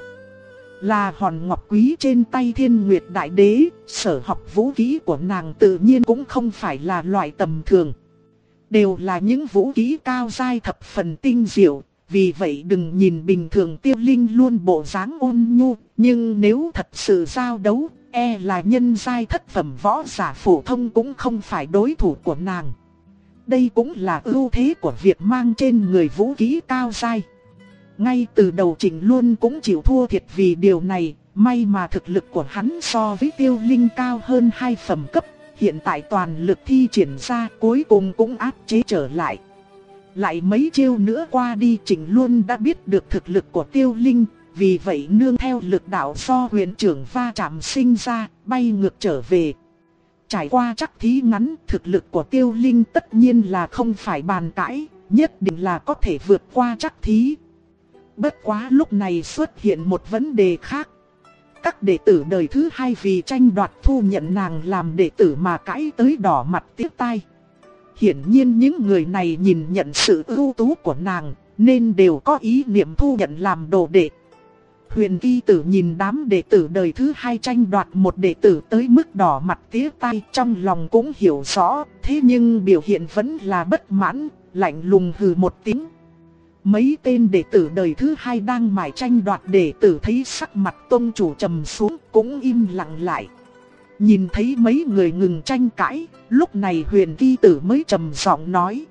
Là hòn ngọc quý trên tay Thiên Nguyệt Đại Đế, sở học vũ khí của nàng tự nhiên cũng không phải là loại tầm thường. Đều là những vũ khí cao giai thập phần tinh diệu, vì vậy đừng nhìn bình thường Tiêu Linh luôn bộ dáng ôn nhu, nhưng nếu thật sự giao đấu, e là nhân giai thất phẩm võ giả phổ thông cũng không phải đối thủ của nàng. Đây cũng là ưu thế của việc mang trên người vũ khí cao giai. Ngay từ đầu Trịnh Luân cũng chịu thua thiệt vì điều này, may mà thực lực của hắn so với Tiêu Linh cao hơn hai phẩm cấp. Hiện tại toàn lực thi triển ra, cuối cùng cũng áp chế trở lại. Lại mấy chiêu nữa qua đi, Trịnh Luân đã biết được thực lực của Tiêu Linh, vì vậy nương theo lực đạo do huyền trưởng va chạm sinh ra, bay ngược trở về. Trải qua trắc thí ngắn, thực lực của Tiêu Linh tất nhiên là không phải bàn cãi, nhất định là có thể vượt qua trắc thí. Bất quá lúc này xuất hiện một vấn đề khác. Các đệ tử đời thứ hai vì tranh đoạt thu nhận nàng làm đệ tử mà cãi tới đỏ mặt tiếc tai. Hiển nhiên những người này nhìn nhận sự ưu tú của nàng, nên đều có ý niệm thu nhận làm đồ đệ. Huyền Kỳ Tử nhìn đám đệ tử đời thứ hai tranh đoạt một đệ tử tới mức đỏ mặt tía tai, trong lòng cũng hiểu rõ, thế nhưng biểu hiện vẫn là bất mãn, lạnh lùng hừ một tiếng. Mấy tên đệ tử đời thứ hai đang mải tranh đoạt đệ tử thấy sắc mặt tông chủ trầm xuống cũng im lặng lại. Nhìn thấy mấy người ngừng tranh cãi, lúc này Huyền Kỳ Tử mới trầm giọng nói.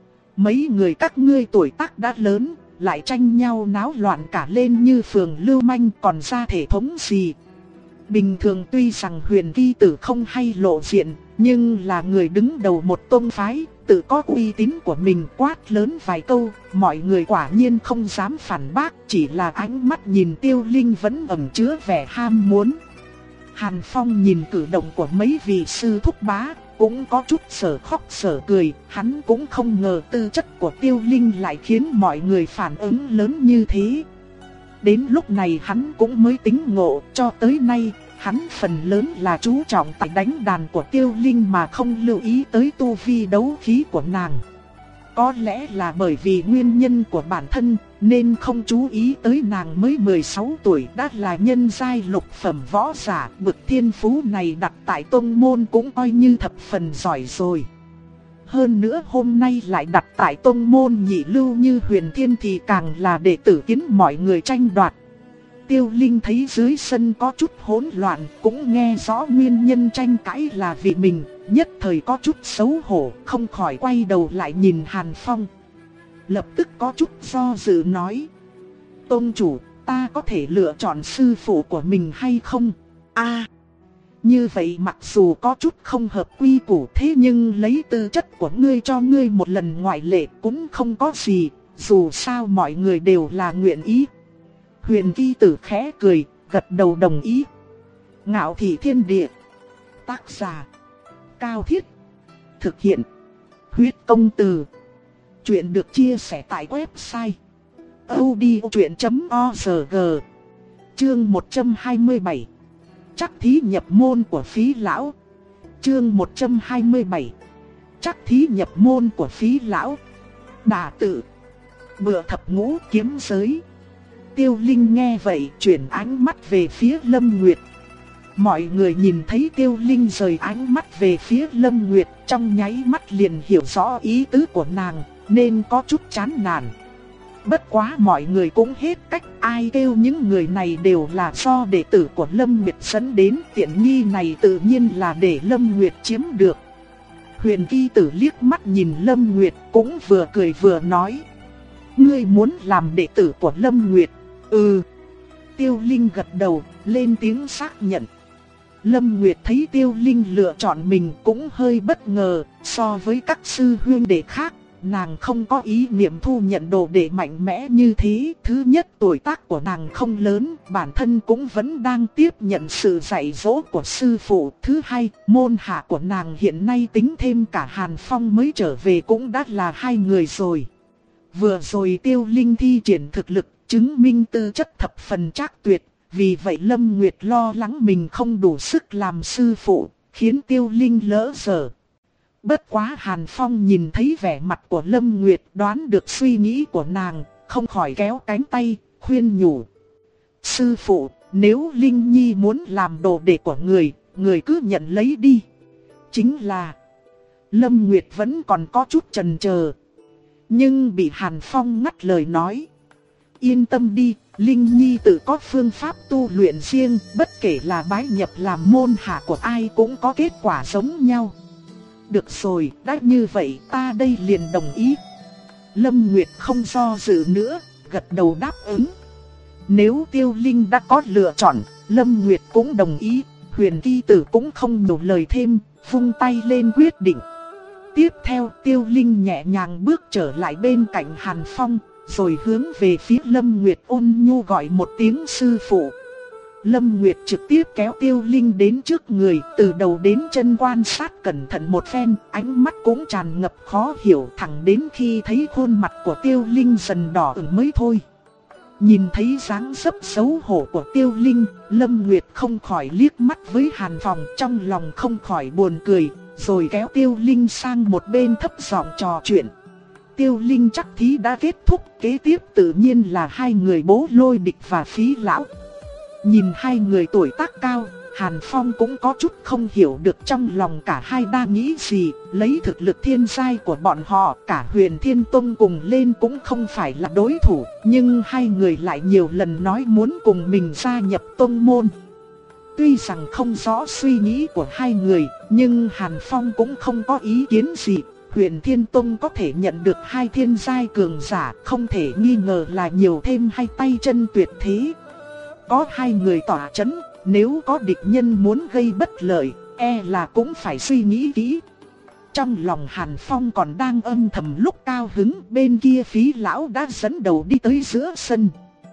Mấy người các ngươi tuổi tác đã lớn, lại tranh nhau náo loạn cả lên như phường lưu manh còn ra thể thống gì. Bình thường tuy rằng Huyền Kỳ Tử không hay lộ diện, nhưng là người đứng đầu một tông phái, tự có uy tín của mình, quát lớn vài câu, mọi người quả nhiên không dám phản bác, chỉ là ánh mắt nhìn Tiêu Linh vẫn ẩn chứa vẻ ham muốn. Hàn Phong nhìn cử động của mấy vị sư thúc bá, cũng có chút sở khóc sở cười, hắn cũng không ngờ tư chất của Tiêu Linh lại khiến mọi người phản ứng lớn như thế. Đến lúc này hắn cũng mới tính ngộ, cho tới nay, hắn phần lớn là chú trọng tại đánh đàn của Tiêu Linh mà không lưu ý tới tu vi đấu khí của nàng. Có lẽ là bởi vì nguyên nhân của bản thân, nên không chú ý tới nàng mới mười sáu tuổi đã là nhân giai lục phẩm võ giả, bậc thiên phú này đặt tại tông môn cũng coi như thập phần giỏi rồi. Hơn nữa hôm nay lại đặt tại tông môn nhị lưu như Huyền Thiên thì càng là đệ tử kiến mọi người tranh đoạt. Tiêu Linh thấy dưới sân có chút hỗn loạn, cũng nghe rõ nguyên nhân tranh cãi là vì mình, nhất thời có chút xấu hổ, không khỏi quay đầu lại nhìn Hàn Phong. Lập tức có chút do dự nói. Tông chủ, ta có thể lựa chọn sư phụ của mình hay không? A, như vậy mặc dù có chút không hợp quy củ, thế nhưng lấy tư chất của ngươi cho ngươi một lần ngoại lệ cũng không có gì, dù sao mọi người đều là nguyện ý. Huyền Kỳ Tử khẽ cười, gật đầu đồng ý. Ngạo Thị Thiên Địa. Tác giả Cao Thiết. Thực hiện Huyết Công Từ. Chuyện được chia sẻ tại website audiochuyện chấm org. Chương một trăm hai mươi bảy. Chắc thí nhập môn của Phí lão. Chương một trăm hai mươi bảy. Chắc thí nhập môn của Phí lão. Đả tự. Bựa thập ngũ kiếm giới. Tiêu Linh nghe vậy chuyển ánh mắt về phía Lâm Nguyệt. Mọi người nhìn thấy Tiêu Linh rời ánh mắt về phía Lâm Nguyệt, trong nháy mắt liền hiểu rõ ý tứ của nàng, nên có chút chán nản. Bất quá mọi người cũng hết cách, ai kêu những người này đều là do đệ tử của Lâm Nguyệt dẫn đến, tiện nghi này tự nhiên là để Lâm Nguyệt chiếm được. Huyền Kỳ Tử liếc mắt nhìn Lâm Nguyệt cũng vừa cười vừa nói. Ngươi muốn làm đệ tử của Lâm Nguyệt? Ừ. Tiêu Linh gật đầu, lên tiếng xác nhận. Lâm Nguyệt thấy Tiêu Linh lựa chọn mình cũng hơi bất ngờ, so với các sư huynh đệ khác, nàng không có ý niệm thu nhận đồ đệ mạnh mẽ như thế. Thứ nhất, tuổi tác của nàng không lớn, bản thân cũng vẫn đang tiếp nhận sự dạy dỗ của sư phụ. Thứ hai, môn hạ của nàng hiện nay tính thêm cả Hàn Phong mới trở về cũng đã là hai người rồi. Vừa rồi Tiêu Linh thi triển thực lực, chứng minh tư chất thập phần trác tuyệt, vì vậy Lâm Nguyệt lo lắng mình không đủ sức làm sư phụ, khiến Tiêu Linh lỡ dở. Bất quá Hàn Phong nhìn thấy vẻ mặt của Lâm Nguyệt, đoán được suy nghĩ của nàng, không khỏi kéo cánh tay, khuyên nhủ. Sư phụ, nếu Linh Nhi muốn làm đồ đệ của người, người cứ nhận lấy đi. Chính là Lâm Nguyệt vẫn còn có chút chần chờ, nhưng bị Hàn Phong ngắt lời nói. Yên tâm đi, Linh Nhi tự có phương pháp tu luyện riêng, bất kể là bái nhập làm môn hạ của ai cũng có kết quả giống nhau. Được rồi, đã như vậy ta đây liền đồng ý. Lâm Nguyệt không do dự nữa, gật đầu đáp ứng. Nếu Tiêu Linh đã có lựa chọn, Lâm Nguyệt cũng đồng ý. Huyền Kỳ Tử cũng không nhiều lời thêm, vung tay lên quyết định. Tiếp theo Tiêu Linh nhẹ nhàng bước trở lại bên cạnh Hàn Phong, rồi hướng về phía Lâm Nguyệt ôn nhu gọi một tiếng sư phụ. Lâm Nguyệt trực tiếp kéo Tiêu Linh đến trước người, từ đầu đến chân quan sát cẩn thận một phen, ánh mắt cũng tràn ngập khó hiểu, thẳng đến khi thấy khuôn mặt của Tiêu Linh dần đỏ ửng mới thôi. Nhìn thấy dáng dấp xấu hổ của Tiêu Linh, Lâm Nguyệt không khỏi liếc mắt với Hàn Phong, trong lòng không khỏi buồn cười, rồi kéo Tiêu Linh sang một bên thấp giọng trò chuyện. Tiêu Linh chắc thí đã kết thúc, kế tiếp tự nhiên là hai người Bố Lôi Địch và Phí lão. Nhìn hai người tuổi tác cao, Hàn Phong cũng có chút không hiểu được trong lòng cả hai đang nghĩ gì. Lấy thực lực thiên giai của bọn họ, cả Huyền Thiên Tông cùng lên cũng không phải là đối thủ, nhưng hai người lại nhiều lần nói muốn cùng mình gia nhập tông môn. Tuy rằng không rõ suy nghĩ của hai người, nhưng Hàn Phong cũng không có ý kiến gì. Huyền Thiên Tông có thể nhận được hai thiên giai cường giả, không thể nghi ngờ là nhiều thêm hai tay chân tuyệt thế. Có hai người tỏa chấn, nếu có địch nhân muốn gây bất lợi, e là cũng phải suy nghĩ kỹ. Trong lòng Hàn Phong còn đang âm thầm lúc cao hứng, bên kia Phí lão đã dẫn đầu đi tới giữa sân.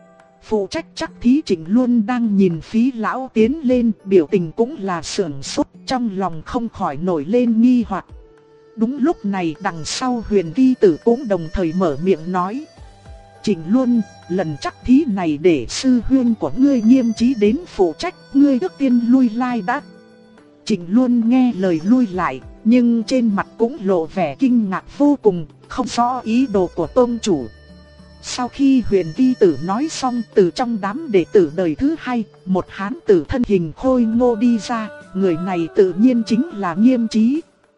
Phụ trách chắc thí Trịnh Luân đang nhìn Phí lão tiến lên, biểu tình cũng là sưởng sốt, trong lòng không khỏi nổi lên nghi hoặc. Đúng lúc này đằng sau Huyền Vi Tử cũng đồng thời mở miệng nói: Trịnh Luân, lần chắc thí này để sư huynh của ngươi Nghiêm Chí đến phụ trách, ngươi trước tiên lui lai đã. Trịnh Luân nghe lời lui lại, nhưng trên mặt cũng lộ vẻ kinh ngạc vô cùng, không rõ ý đồ của tôn chủ. Sau khi Huyền Vi Tử nói xong, từ trong đám đệ tử đời thứ hai, một hán tử thân hình khôi ngô đi ra, người này tự nhiên chính là Nghiêm Chí.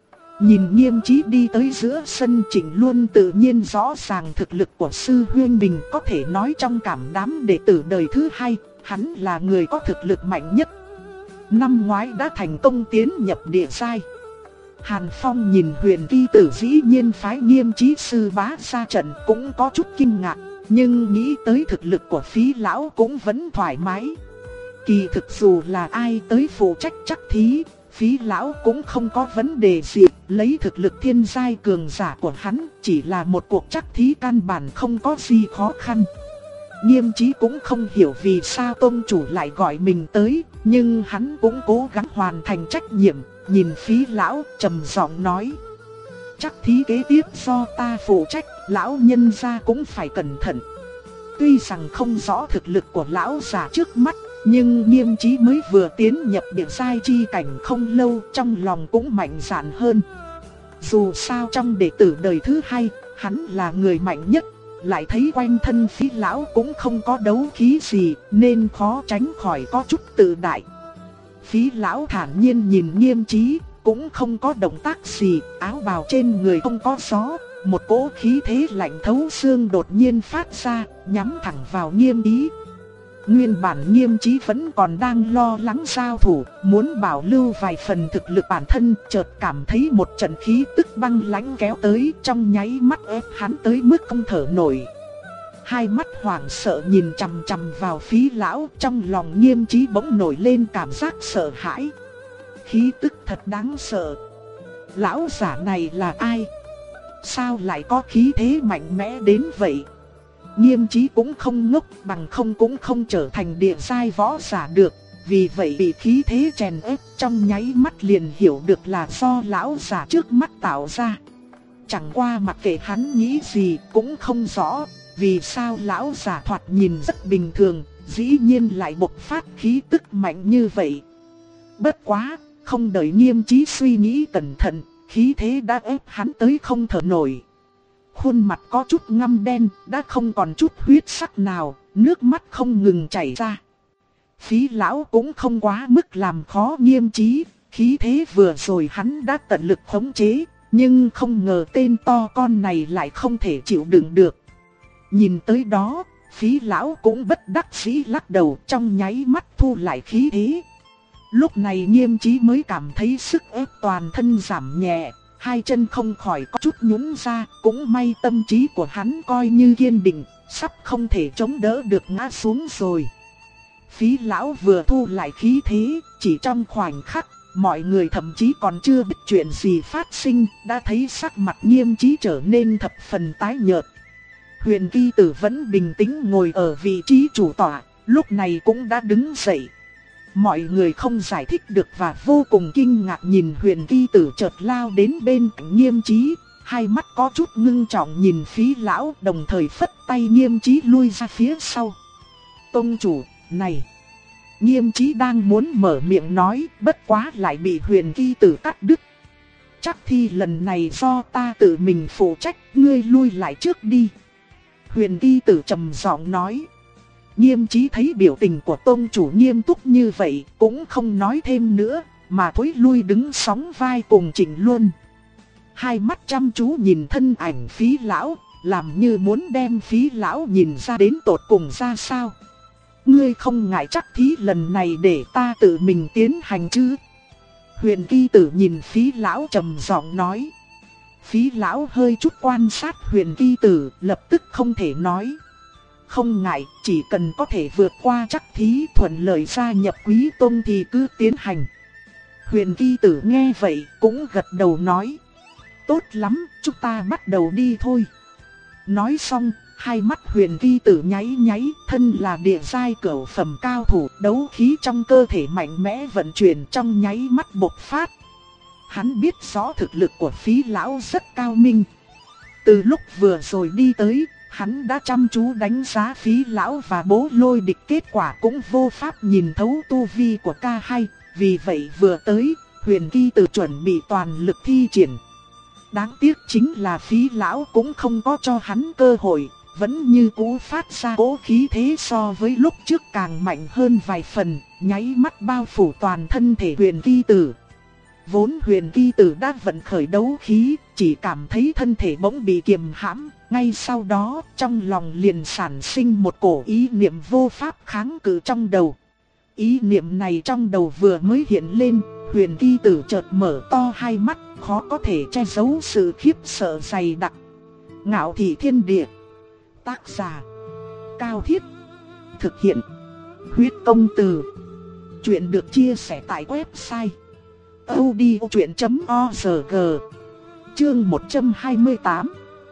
Nhìn Nghiêm Chí đi tới giữa sân, Trịnh Luân tự nhiên rõ ràng thực lực của sư huynh mình, có thể nói trong cảm đám đệ tử đời thứ hai, hắn là người có thực lực mạnh nhất. Năm ngoái đã thành công tiến nhập địa giai. Hàn Phong nhìn Huyền Vi Tử dĩ nhiên phái Nghiêm Chí sư bá ra trận cũng có chút kinh ngạc, nhưng nghĩ tới thực lực của Phí lão cũng vẫn thoải mái. Kỳ thực dù là ai tới phụ trách chắc thí, Phí lão cũng không có vấn đề gì, lấy thực lực thiên giai cường giả của hắn, chỉ là một cuộc chắc thí căn bản không có gì khó khăn. Nghiêm Chí cũng không hiểu vì sao tôn chủ lại gọi mình tới, nhưng hắn cũng cố gắng hoàn thành trách nhiệm, nhìn Phí lão trầm giọng nói: chắc thí kế tiếp do ta phụ trách, lão nhân gia cũng phải cẩn thận. Tuy rằng không rõ thực lực của lão già trước mắt, nhưng Nghiêm Chí mới vừa tiến nhập địa giai chi cảnh không lâu, trong lòng cũng mạnh dạn hơn. Dù sao trong đệ tử đời thứ hai, hắn là người mạnh nhất, lại thấy quanh thân Phí lão cũng không có đấu khí gì, nên khó tránh khỏi có chút tự đại. Phí lão thản nhiên nhìn Nghiêm Chí, cũng không có động tác gì, áo bào trên người không có gió, một cỗ khí thế lạnh thấu xương đột nhiên phát ra, nhắm thẳng vào Nghiêm Chí. Nguyên bản Nghiêm Chí vẫn còn đang lo lắng giao thủ, muốn bảo lưu vài phần thực lực bản thân, chợt cảm thấy một trận khí tức băng lãnh kéo tới, trong nháy mắt ép hắn tới mức không thở nổi. Hai mắt hoảng sợ nhìn chằm chằm vào Phí lão, trong lòng Nghiêm Chí bỗng nổi lên cảm giác sợ hãi. Khí tức thật đáng sợ. Lão giả này là ai? Sao lại có khí thế mạnh mẽ đến vậy? Nghiêm Chí cũng không ngốc, bằng không cũng không trở thành địa giai võ giả được. Vì vậy bị khí thế chèn ép, trong nháy mắt liền hiểu được là do lão giả trước mắt tạo ra. Chẳng qua mặc kệ hắn nghĩ gì cũng không rõ, vì sao lão giả thoạt nhìn rất bình thường, dĩ nhiên lại bộc phát khí tức mạnh như vậy. Bất quá, không đợi Nghiêm Chí suy nghĩ cẩn thận, khí thế đã ép hắn tới không thở nổi. Khuôn mặt có chút ngăm đen, đã không còn chút huyết sắc nào, nước mắt không ngừng chảy ra. Phí lão cũng không quá mức làm khó Nghiêm Chí, khí thế vừa rồi hắn đã tận lực khống chế, nhưng không ngờ tên to con này lại không thể chịu đựng được. Nhìn tới đó, Phí lão cũng bất đắc dĩ lắc đầu, trong nháy mắt thu lại khí thế. Lúc này Nghiêm Chí mới cảm thấy sức ép toàn thân giảm nhẹ, hai chân không khỏi có chút nhũn ra, cũng may tâm trí của hắn coi như kiên định, sắp không thể chống đỡ được ngã xuống rồi. Phí lão vừa thu lại khí thế, chỉ trong khoảnh khắc, mọi người thậm chí còn chưa biết chuyện gì phát sinh, đã thấy sắc mặt Nghiêm Chí trở nên thập phần tái nhợt. Huyền Vi Tử vẫn bình tĩnh ngồi ở vị trí chủ tọa, lúc này cũng đã đứng dậy. Mọi người không giải thích được và vô cùng kinh ngạc nhìn Huyền Vi Tử chợt lao đến bên cạnh Nghiêm Chí, hai mắt có chút ngưng trọng nhìn Phí lão, đồng thời phất tay Nghiêm Chí lui ra phía sau. Tông chủ, này! Nghiêm Chí đang muốn mở miệng nói, bất quá lại bị Huyền Vi Tử cắt đứt. Chắc thi lần này do ta tự mình phụ trách, ngươi lui lại trước đi. Huyền Vi Tử trầm giọng nói. Nghiêm Chí thấy biểu tình của tôn chủ nghiêm túc như vậy, cũng không nói thêm nữa, mà thối lui đứng sóng vai cùng Trịnh Luân. Hai mắt chăm chú nhìn thân ảnh Phí lão, làm như muốn đem Phí lão nhìn ra đến tột cùng ra sao. ngươi không ngại chắc thí lần này để ta tự mình tiến hành chứ? Huyền Kỳ Tử nhìn Phí lão trầm giọng nói. Phí lão hơi chút quan sát Huyền Kỳ Tử, lập tức không thể nói. Không ngại, chỉ cần có thể vượt qua chắc thí thuận lợi gia nhập Quý Tông thì cứ tiến hành. Huyền Kỳ Tử nghe vậy cũng gật đầu nói. Tốt lắm, chúng ta bắt đầu đi thôi. Nói xong, hai mắt Huyền Kỳ Tử nháy nháy, thân là địa giai cửu phẩm cao thủ, đấu khí trong cơ thể mạnh mẽ vận chuyển trong nháy mắt bộc phát. Hắn biết rõ thực lực của Phí lão rất cao minh. Từ lúc vừa rồi đi tới, hắn đã chăm chú đánh giá Phí lão và Bố Lôi Địch, kết quả cũng vô pháp nhìn thấu tu vi của ca hai, vì vậy vừa tới, Huyền Kỳ Tử chuẩn bị toàn lực thi triển. Đáng tiếc chính là Phí lão cũng không có cho hắn cơ hội, vẫn như cũ phát ra cố khí thế so với lúc trước càng mạnh hơn vài phần, nháy mắt bao phủ toàn thân thể Huyền Kỳ Tử. Vốn Huyền Kỳ Tử đã vận khởi đấu khí, chỉ cảm thấy thân thể bỗng bị kiềm hãm, ngay sau đó trong lòng liền sản sinh một cổ ý niệm vô pháp kháng cự trong đầu. Ý niệm này trong đầu vừa mới hiện lên, Huyền Kỳ Tử chợt mở to hai mắt, khó có thể che giấu sự khiếp sợ dày đặc. Ngạo Thị Thiên Địa. Tác giả Cao Thiết. Thực hiện Huyết Công Từ. Chuyện được chia sẻ tại website audiochuyện chấm org. Chương một trăm hai mươi tám.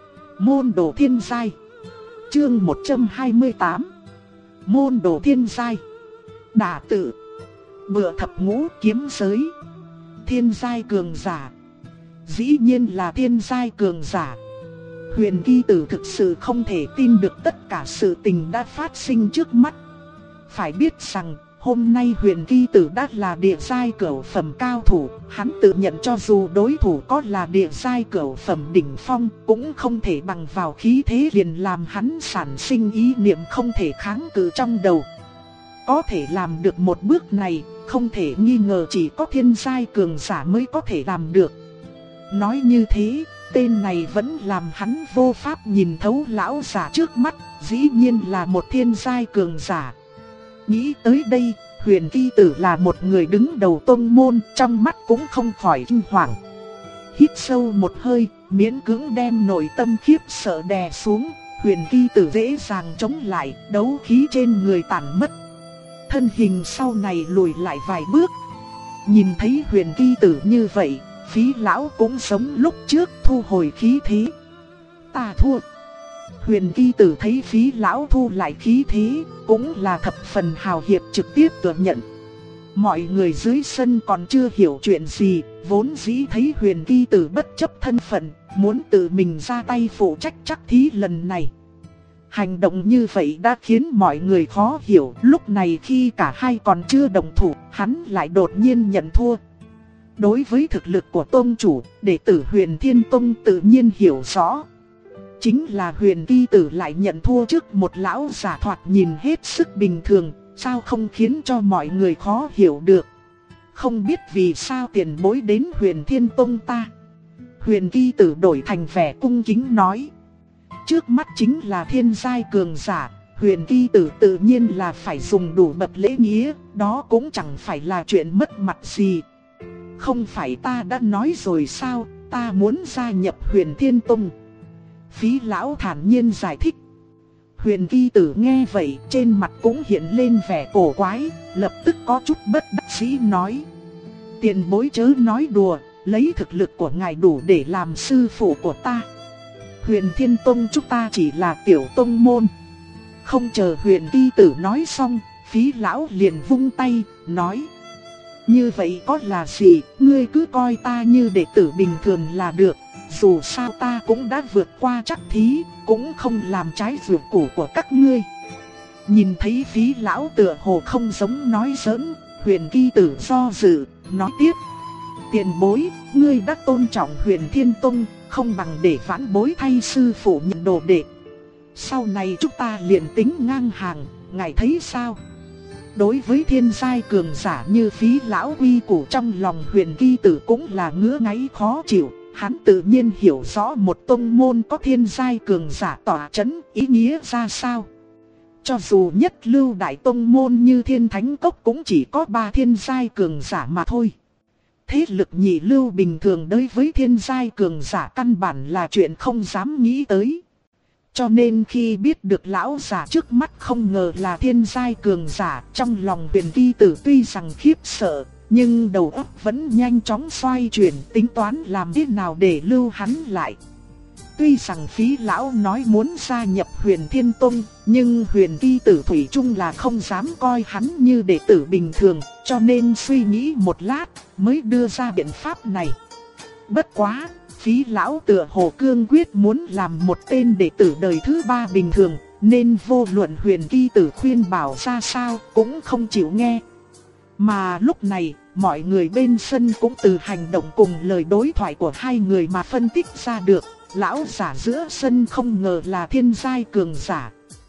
Môn đồ thiên giai. Chương một trăm hai mươi tám. Môn đồ thiên giai. Đả tự. Bựa thập ngũ kiếm giới. Thiên giai cường giả. Dĩ nhiên là thiên giai cường giả. Huyền Kỳ Tử thực sự không thể tin được tất cả sự tình đã phát sinh trước mắt. Phải biết rằng, hôm nay Huyền Kỳ Tử đã là địa giai cửu phẩm cao thủ, hắn tự nhận cho dù đối thủ có là địa giai cửu phẩm đỉnh phong, cũng không thể bằng vào khí thế liền làm hắn sản sinh ý niệm không thể kháng cự trong đầu. Có thể làm được một bước này, không thể nghi ngờ chỉ có thiên giai cường giả mới có thể làm được. Nói như thế, tên này vẫn làm hắn vô pháp nhìn thấu lão giả trước mắt, dĩ nhiên là một thiên giai cường giả. Nghĩ tới đây, Huyền Kỳ Tử là một người đứng đầu tông môn, trong mắt cũng không khỏi kinh hoàng. Hít sâu một hơi, miễn cưỡng đem nội tâm khiếp sợ đè xuống, Huyền Kỳ Tử dễ dàng chống lại, đấu khí trên người tản mất. Thân hình sau này lùi lại vài bước. Nhìn thấy Huyền Kỳ Tử như vậy, Phí lão cũng giống lúc trước thu hồi khí thế. Ta thua. Huyền Kỳ Tử thấy Phí lão thu lại khí thế, cũng là thập phần hào hiệp trực tiếp thừa nhận. Mọi người dưới sân còn chưa hiểu chuyện gì, vốn dĩ thấy Huyền Kỳ Tử bất chấp thân phận, muốn tự mình ra tay phụ trách chắc thí lần này. Hành động như vậy đã khiến mọi người khó hiểu, lúc này khi cả hai còn chưa đồng thủ, hắn lại đột nhiên nhận thua. Đối với thực lực của tông chủ, đệ tử Huyền Thiên Tông tự nhiên hiểu rõ. Chính là Huyền Kỳ Tử lại nhận thua trước một lão giả thoạt nhìn hết sức bình thường, sao không khiến cho mọi người khó hiểu được. Không biết vì sao tiền bối đến Huyền Thiên Tông ta. Huyền Kỳ Tử đổi thành vẻ cung kính nói. Trước mắt chính là thiên giai cường giả, Huyền Kỳ Tử tự nhiên là phải dùng đủ bậc lễ nghĩa, đó cũng chẳng phải là chuyện mất mặt gì. Không phải ta đã nói rồi sao, ta muốn gia nhập Huyền Thiên Tông. Phí lão thản nhiên giải thích. Huyền Kỳ Tử nghe vậy, trên mặt cũng hiện lên vẻ cổ quái, lập tức có chút bất đắc dĩ nói. Tiền bối chớ nói đùa, lấy thực lực của ngài đủ để làm sư phụ của ta. Huyền Thiên Tông chúng ta chỉ là tiểu tông môn. Không chờ Huyền Kỳ Tử nói xong, Phí lão liền vung tay, nói. Như vậy có là gì, ngươi cứ coi ta như đệ tử bình thường là được. Dù sao ta cũng đã vượt qua chắc thí, cũng không làm trái dự củ của các ngươi. Nhìn thấy Phí lão tựa hồ không giống nói giỡn, Huyền Kỳ Tử do dự, nói tiếp. Tiền bối, ngươi đã tôn trọng Huyền Thiên Tông, không bằng để vãn bối thay sư phụ nhận đồ đệ. Sau này chúng ta liền tính ngang hàng, ngài thấy sao? Đối với thiên giai cường giả như Phí lão, quy củ trong lòng Huyền Kỳ Tử cũng là ngứa ngáy khó chịu. Hắn tự nhiên hiểu rõ một tông môn có thiên giai cường giả tỏa chấn ý nghĩa ra sao. Cho dù nhất lưu đại tông môn như Thiên Thánh Cốc cũng chỉ có ba thiên giai cường giả mà thôi. Thế lực nhị lưu bình thường đối với thiên giai cường giả căn bản là chuyện không dám nghĩ tới. Cho nên khi biết được lão giả trước mắt không ngờ là thiên giai cường giả, trong lòng Huyền Vi Tử tuy rằng khiếp sợ, nhưng đầu óc vẫn nhanh chóng xoay chuyển, tính toán làm thế nào để lưu hắn lại. Tuy rằng Phí lão nói muốn gia nhập Huyền Thiên Tông, nhưng Huyền Vi Tử thủy chung là không dám coi hắn như đệ tử bình thường, cho nên suy nghĩ một lát mới đưa ra biện pháp này. Bất quá, Phí lão tựa hồ cương quyết muốn làm một tên đệ tử đời thứ ba bình thường, nên vô luận Huyền Vi Tử khuyên bảo ra sao cũng không chịu nghe. Mà lúc này, mọi người bên sân cũng từ hành động cùng lời đối thoại của hai người mà phân tích ra được, lão giả giữa sân không ngờ là thiên giai cường giả.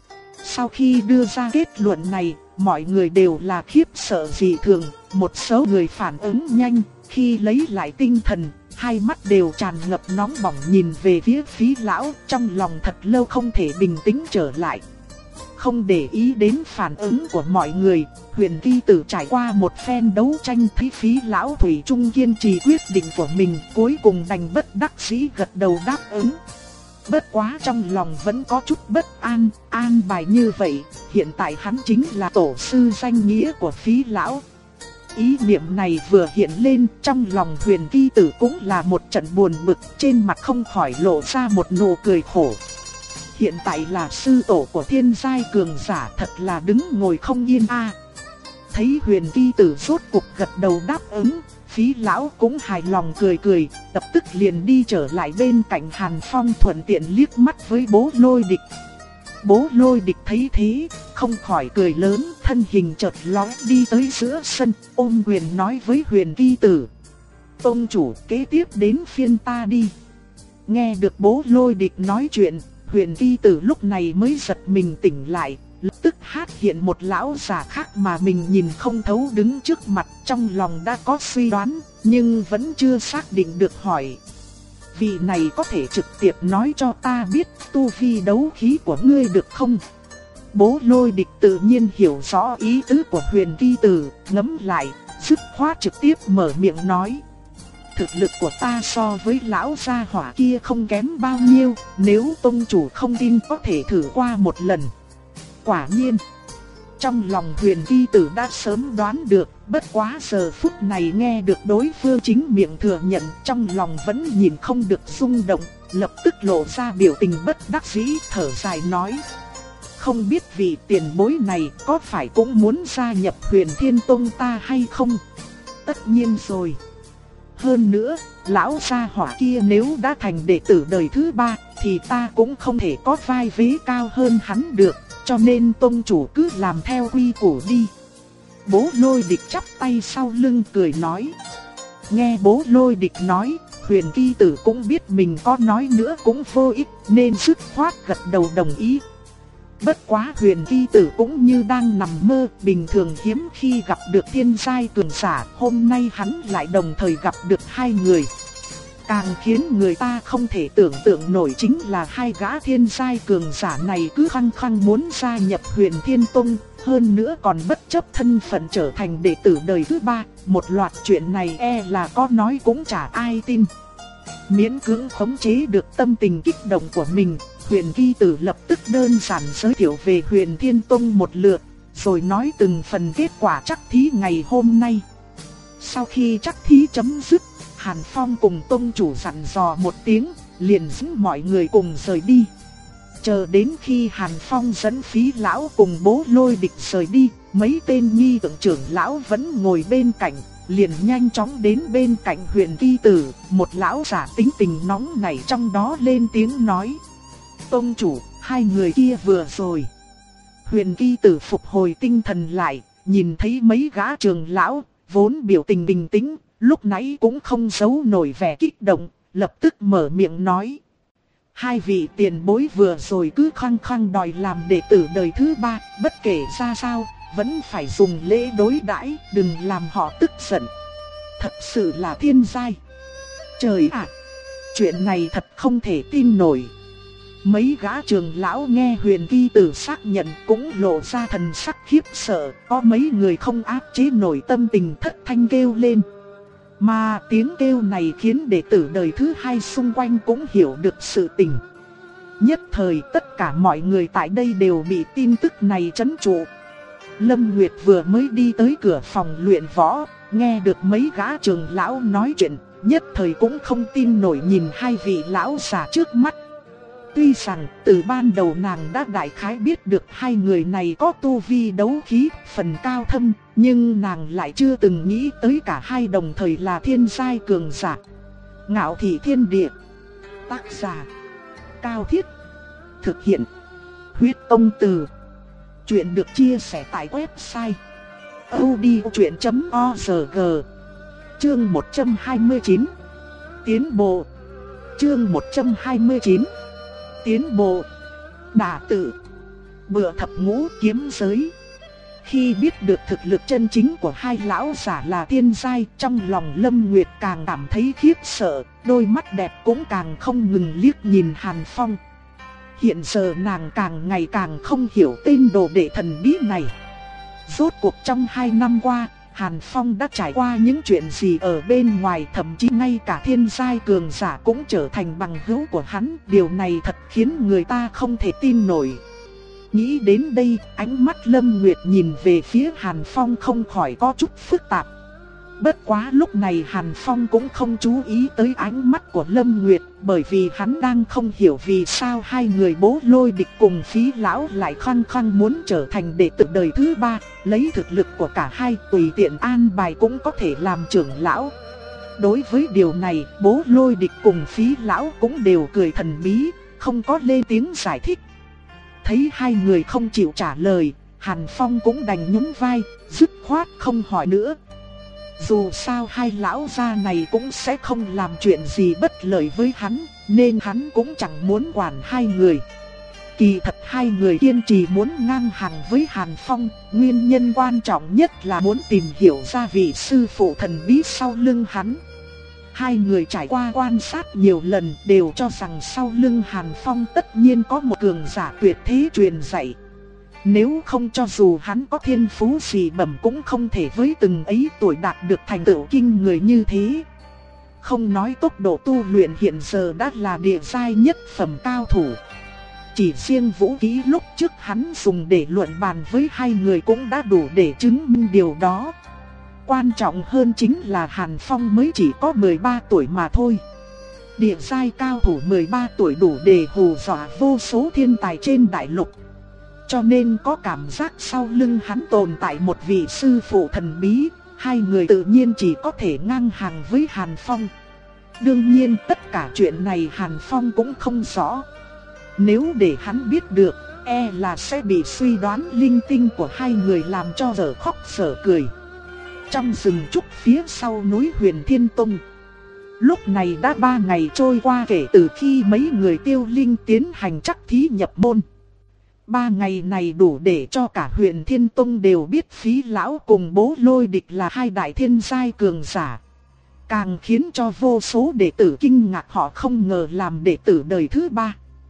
Sau khi đưa ra kết luận này, mọi người đều là khiếp sợ dị thường, một số người phản ứng nhanh, khi lấy lại tinh thần, hai mắt đều tràn ngập nóng bỏng nhìn về phía Phí lão, trong lòng thật lâu không thể bình tĩnh trở lại. Không để ý đến phản ứng của mọi người, Huyền Vi Tử trải qua một phen đấu tranh thấy Phí lão thủy chung kiên trì quyết định của mình, cuối cùng đành bất đắc dĩ gật đầu đáp ứng. Bất quá trong lòng vẫn có chút bất an, an bài như vậy, hiện tại hắn chính là tổ sư danh nghĩa của Phí lão. Ý niệm này vừa hiện lên, trong lòng Huyền Vi Tử cũng là một trận buồn bực, trên mặt không khỏi lộ ra một nụ cười khổ. Hiện tại là sư tổ của thiên giai cường giả, thật là đứng ngồi không yên a. Thấy Huyền Vi Tử rốt cuộc gật đầu đáp ứng, Phí lão cũng hài lòng cười cười, lập tức liền đi trở lại bên cạnh Hàn Phong, thuận tiện liếc mắt với Bố Lôi Địch. Bố Lôi Địch thấy thế, không khỏi cười lớn, thân hình chợt lóe đi tới giữa sân, ôm quyền nói với Huyền Vi Tử: "Tông chủ, kế tiếp đến phiên ta đi." Nghe được Bố Lôi Địch nói chuyện, Huyền Vi Tử lúc này mới giật mình tỉnh lại, lập tức phát hiện một lão già khác mà mình nhìn không thấu đứng trước mặt, trong lòng đã có suy đoán, nhưng vẫn chưa xác định được hỏi: "Vị này có thể trực tiếp nói cho ta biết tu vi đấu khí của ngươi được không?" Bố Lôi Địch tự nhiên hiểu rõ ý tứ của Huyền Vi Tử, ngẫm lại, dứt khoát trực tiếp mở miệng nói: "Thực lực của ta so với lão gia hỏa kia không kém bao nhiêu, nếu tông chủ không tin có thể thử qua một lần." Quả nhiên, trong lòng Huyền Vi Tử đã sớm đoán được, bất quá giờ phút này nghe được đối phương chính miệng thừa nhận, trong lòng vẫn nhìn không được rung động, lập tức lộ ra biểu tình bất đắc dĩ, thở dài nói: "Không biết vị tiền bối này có phải cũng muốn gia nhập Huyền Thiên Tông ta hay không?" "Tất nhiên rồi. Hơn nữa, lão gia hỏa kia nếu đã thành đệ tử đời thứ ba, thì ta cũng không thể có vai vế cao hơn hắn được, cho nên tông chủ cứ làm theo quy củ đi." Bố Lôi Địch chắp tay sau lưng cười nói. Nghe Bố Lôi Địch nói, Huyền Vi Tử cũng biết mình có nói nữa cũng vô ích, nên dứt khoát gật đầu đồng ý. Bất quá Huyền Vi Tử cũng như đang nằm mơ, bình thường hiếm khi gặp được thiên giai cường giả, hôm nay hắn lại đồng thời gặp được hai người. Càng khiến người ta không thể tưởng tượng nổi chính là hai gã thiên giai cường giả này cứ khăng khăng muốn gia nhập Huyền Thiên Tông, hơn nữa còn bất chấp thân phận trở thành đệ tử đời thứ ba, một loạt chuyện này e là có nói cũng chả ai tin. Miễn cưỡng khống chế được tâm tình kích động của mình, Huyền Vi Tử lập tức đơn giản giới thiệu về Huyền Thiên Tông một lượt, rồi nói từng phần kết quả trắc thí ngày hôm nay. Sau khi trắc thí chấm dứt, Hàn Phong cùng tông chủ dặn dò một tiếng, liền dẫn mọi người cùng rời đi. Chờ đến khi Hàn Phong dẫn Phí lão cùng Bố Lôi Địch rời đi, mấy tên nghi tượng trưởng lão vẫn ngồi bên cạnh, liền nhanh chóng đến bên cạnh Huyền Vi Tử, một lão giả tính tình nóng nảy trong đó lên tiếng nói: "Tông chủ, hai người kia vừa rồi." Huyền Vi Tử phục hồi tinh thần lại, nhìn thấy mấy gã trưởng lão, vốn biểu tình bình tĩnh, lúc nãy cũng không giấu nổi vẻ kích động, lập tức mở miệng nói: "Hai vị tiền bối vừa rồi cứ khăng khăng đòi làm đệ tử đời thứ ba, bất kể ra sao, vẫn phải dùng lễ đối đãi, đừng làm họ tức giận. Thật sự là thiên giai. Trời ạ, chuyện này thật không thể tin nổi." Mấy gã trưởng lão nghe Huyền Kỳ Tử xác nhận cũng lộ ra thần sắc khiếp sợ, có mấy người không áp chế nổi tâm tình thất thanh kêu lên. Mà tiếng kêu này khiến đệ tử đời thứ hai xung quanh cũng hiểu được sự tình. Nhất thời tất cả mọi người tại đây đều bị tin tức này trấn trụ. Lâm Nguyệt vừa mới đi tới cửa phòng luyện võ, nghe được mấy gã trưởng lão nói chuyện, nhất thời cũng không tin nổi nhìn hai vị lão già trước mắt. Tuy rằng từ ban đầu nàng đã đại khái biết được hai người này có tu vi đấu khí phần cao thâm, nhưng nàng lại chưa từng nghĩ tới cả hai đồng thời là thiên giai cường giả. Ngạo Thị Thiên Địa. Tác giả Cao Thiết. Thực hiện Huyết Tông Từ. Chuyện được chia sẻ tại website audiochuyện chấm org. Chương một trăm hai mươi chín. Tiến bộ. Chương một trăm hai mươi chín. Tiến bộ. Đả tự. Bựa thập ngũ kiếm giới. Khi biết được thực lực chân chính của hai lão giả là thiên giai, trong lòng Lâm Nguyệt càng cảm thấy khiếp sợ, đôi mắt đẹp cũng càng không ngừng liếc nhìn Hàn Phong. Hiện giờ nàng càng ngày càng không hiểu tên đồ đệ thần bí này. Rốt cuộc trong hai năm qua, Hàn Phong đã trải qua những chuyện gì ở bên ngoài, thậm chí ngay cả thiên giai cường giả cũng trở thành bằng hữu của hắn. Điều này thật khiến người ta không thể tin nổi. Nghĩ đến đây, ánh mắt Lâm Nguyệt nhìn về phía Hàn Phong không khỏi có chút phức tạp. Bất quá lúc này Hàn Phong cũng không chú ý tới ánh mắt của Lâm Nguyệt, bởi vì hắn đang không hiểu vì sao hai người Bố Lôi Địch cùng Phí Lão lại khăng khăng muốn trở thành đệ tử đời thứ ba, lấy thực lực của cả hai tùy tiện an bài cũng có thể làm trưởng lão. Đối với điều này, Bố Lôi Địch cùng Phí Lão cũng đều cười thần bí, không có lên tiếng giải thích. Thấy hai người không chịu trả lời, Hàn Phong cũng đành nhún vai, dứt khoát không hỏi nữa. Dù sao hai lão gia này cũng sẽ không làm chuyện gì bất lợi với hắn, nên hắn cũng chẳng muốn quản hai người. Kỳ thật hai người kiên trì muốn ngang hàng với Hàn Phong, nguyên nhân quan trọng nhất là muốn tìm hiểu ra vị sư phụ thần bí sau lưng hắn. Hai người trải qua quan sát nhiều lần đều cho rằng sau lưng Hàn Phong tất nhiên có một cường giả tuyệt thế truyền dạy. Nếu không cho dù hắn có thiên phú gì bẩm cũng không thể với từng ấy tuổi đạt được thành tựu kinh người như thế. Không nói tốc độ tu luyện hiện giờ đã là địa giai nhất phẩm cao thủ. Chỉ riêng vũ khí lúc trước hắn dùng để luận bàn với hai người cũng đã đủ để chứng minh điều đó. Quan trọng hơn chính là Hàn Phong mới chỉ có mười ba tuổi mà thôi. Địa giai cao thủ mười ba tuổi đủ để hù dọa vô số thiên tài trên đại lục. Cho nên có cảm giác sau lưng hắn tồn tại một vị sư phụ thần bí, hai người tự nhiên chỉ có thể ngang hàng với Hàn Phong. Đương nhiên tất cả chuyện này Hàn Phong cũng không rõ. Nếu để hắn biết được, e là sẽ bị suy đoán linh tinh của hai người làm cho dở khóc dở cười. Trong rừng trúc phía sau núi Huyền Thiên Tông, lúc này đã ba ngày trôi qua kể từ khi mấy người Tiêu Linh tiến hành trắc thí nhập môn. Ba ngày này đủ để cho cả Huyền Thiên Tông đều biết Phí Lão cùng Bố Lôi Địch là hai đại thiên giai cường giả. Càng khiến cho vô số đệ tử kinh ngạc, họ không ngờ làm đệ tử đời thứ ba.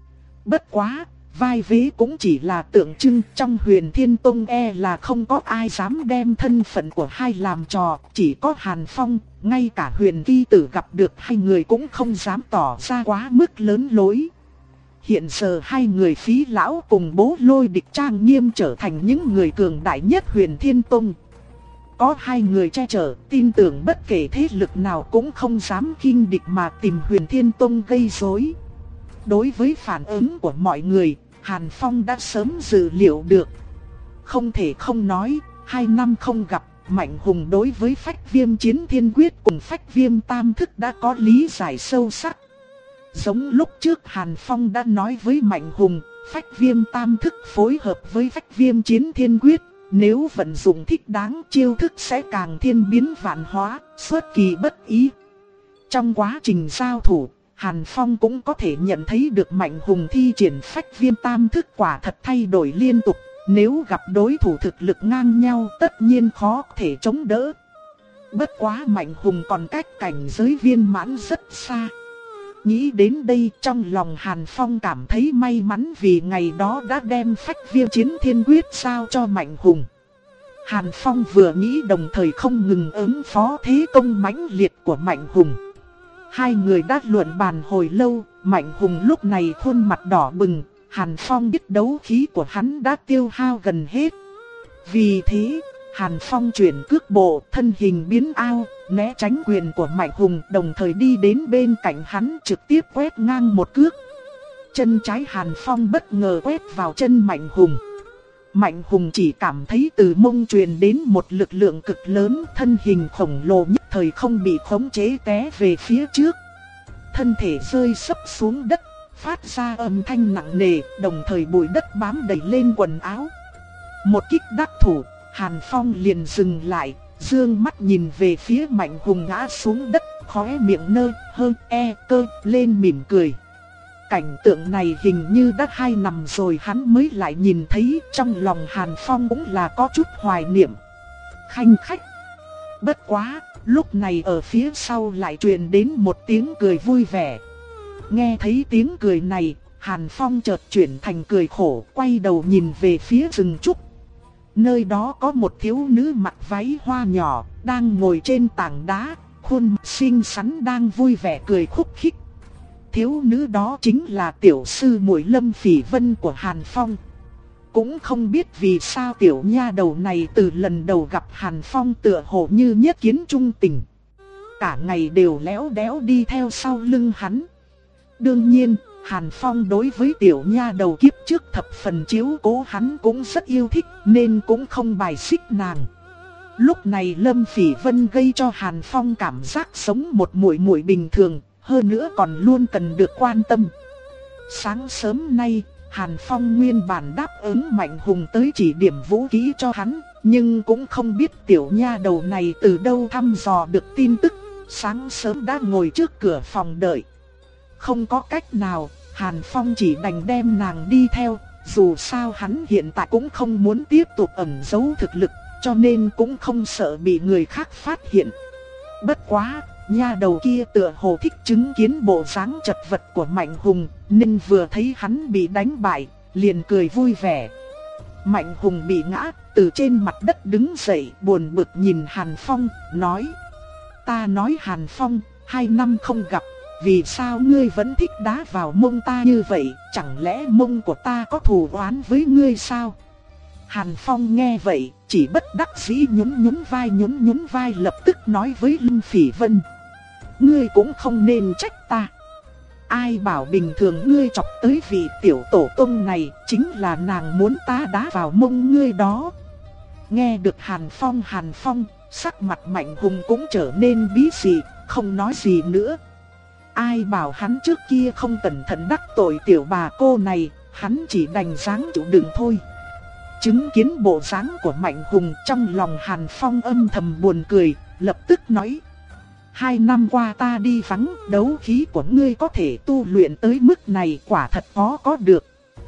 Bất quá, vai vế cũng chỉ là tượng trưng, trong Huyền Thiên Tông e là không có ai dám đem thân phận của hai làm trò, chỉ có Hàn Phong, ngay cả Huyền Kỳ Tử gặp được hai người cũng không dám tỏ ra quá mức lớn lối. Hiện giờ hai người Phí Lão cùng Bố Lôi Địch trang nghiêm trở thành những người cường đại nhất Huyền Thiên Tông. Có hai người che chở, tin tưởng bất kể thế lực nào cũng không dám khinh địch mà tìm Huyền Thiên Tông gây rối. Đối với phản ứng của mọi người, Hàn Phong đã sớm dự liệu được. Không thể không nói, hai năm không gặp, Mạnh Hùng đối với Phách Viêm Chiến Thiên Quyết cùng Phách Viêm Tam Thức đã có lý giải sâu sắc. Giống lúc trước Hàn Phong đã nói với Mạnh Hùng, Phách Viêm Tam Thức phối hợp với Phách Viêm Chiến Thiên Quyết, nếu vận dụng thích đáng chiêu thức sẽ càng thiên biến vạn hóa, xuất kỳ bất ý. Trong quá trình giao thủ, Hàn Phong cũng có thể nhận thấy được Mạnh Hùng thi triển Phách Viêm Tam Thức quả thật thay đổi liên tục, nếu gặp đối thủ thực lực ngang nhau tất nhiên khó thể chống đỡ. Bất quá Mạnh Hùng còn cách cảnh giới viên mãn rất xa. Nghĩ đến đây trong lòng Hàn Phong cảm thấy may mắn vì ngày đó đã đem phách viêm chiến thiên quyết giao cho Mạnh Hùng. Hàn Phong vừa nghĩ đồng thời không ngừng ứng phó thế công mãnh liệt của Mạnh Hùng. Hai người đã luận bàn hồi lâu, Mạnh Hùng lúc này khuôn mặt đỏ bừng, Hàn Phong biết đấu khí của hắn đã tiêu hao gần hết. Vì thế, Hàn Phong chuyển cước bộ, thân hình biến ao, né tránh quyền của Mạnh Hùng, đồng thời đi đến bên cạnh hắn trực tiếp quét ngang một cước. Chân trái Hàn Phong bất ngờ quét vào chân Mạnh Hùng. Mạnh Hùng chỉ cảm thấy từ mông truyền đến một lực lượng cực lớn, thân hình khổng lồ nhất thời không bị khống chế té về phía trước. Thân thể rơi sấp xuống đất, phát ra âm thanh nặng nề, đồng thời bụi đất bám đầy lên quần áo. Một kích đắc thủ, Hàn Phong liền dừng lại, dương mắt nhìn về phía Mạnh Hùng ngã xuống đất, khóe miệng nơ, hơ, e, cơ, lên mỉm cười. Cảnh tượng này hình như đã hai năm rồi hắn mới lại nhìn thấy, trong lòng Hàn Phong cũng là có chút hoài niệm. Khanh khách. Bất quá, lúc này ở phía sau lại truyền đến một tiếng cười vui vẻ. Nghe thấy tiếng cười này, Hàn Phong chợt chuyển thành cười khổ, quay đầu nhìn về phía rừng trúc. Nơi đó có một thiếu nữ mặc váy hoa nhỏ, đang ngồi trên tảng đá, khuôn mặt xinh xắn đang vui vẻ cười khúc khích. Thiếu nữ đó chính là tiểu sư muội Lâm Phỉ Vân của Hàn Phong. Cũng không biết vì sao tiểu nha đầu này từ lần đầu gặp Hàn Phong tựa hồ như nhất kiến trung tình. Cả ngày đều léo đéo đi theo sau lưng hắn. Đương nhiên, Hàn Phong đối với tiểu nha đầu kiếp trước thập phần chiếu cố hắn cũng rất yêu thích nên cũng không bài xích nàng. Lúc này Lâm Phỉ Vân gây cho Hàn Phong cảm giác sống một muội muội bình thường, hơn nữa còn luôn cần được quan tâm. Sáng sớm nay, Hàn Phong nguyên bản đáp ứng Mạnh Hùng tới chỉ điểm vũ khí cho hắn, nhưng cũng không biết tiểu nha đầu này từ đâu thăm dò được tin tức, sáng sớm đã ngồi trước cửa phòng đợi. Không có cách nào, Hàn Phong chỉ đành đem nàng đi theo, dù sao hắn hiện tại cũng không muốn tiếp tục ẩn giấu thực lực, cho nên cũng không sợ bị người khác phát hiện. Bất quá, nha đầu kia tựa hồ thích chứng kiến bộ dáng chật vật của Mạnh Hùng, nên vừa thấy hắn bị đánh bại, liền cười vui vẻ. Mạnh Hùng bị ngã, từ trên mặt đất đứng dậy, buồn bực nhìn Hàn Phong, nói: Ta nói Hàn Phong, hai năm không gặp, vì sao ngươi vẫn thích đá vào mông ta như vậy, chẳng lẽ mông của ta có thù oán với ngươi sao? Hàn Phong nghe vậy, chỉ bất đắc dĩ nhún nhún vai nhún nhún vai lập tức nói với Lâm Phỉ Vân: Ngươi cũng không nên trách ta. Ai bảo bình thường ngươi chọc tới vị tiểu tổ tông này, chính là nàng muốn ta đá vào mông ngươi đó. Nghe được Hàn Phong Hàn Phong, sắc mặt Mạnh Hùng cũng trở nên bí xị, không nói gì nữa. Ai bảo hắn trước kia không cẩn thận đắc tội tiểu bà cô này, hắn chỉ đành dáng chịu đựng thôi. Chứng kiến bộ dáng của Mạnh Hùng, trong lòng Hàn Phong âm thầm buồn cười, lập tức nói: Hai năm qua ta đi vắng, đấu khí của ngươi có thể tu luyện tới mức này quả thật khó có được.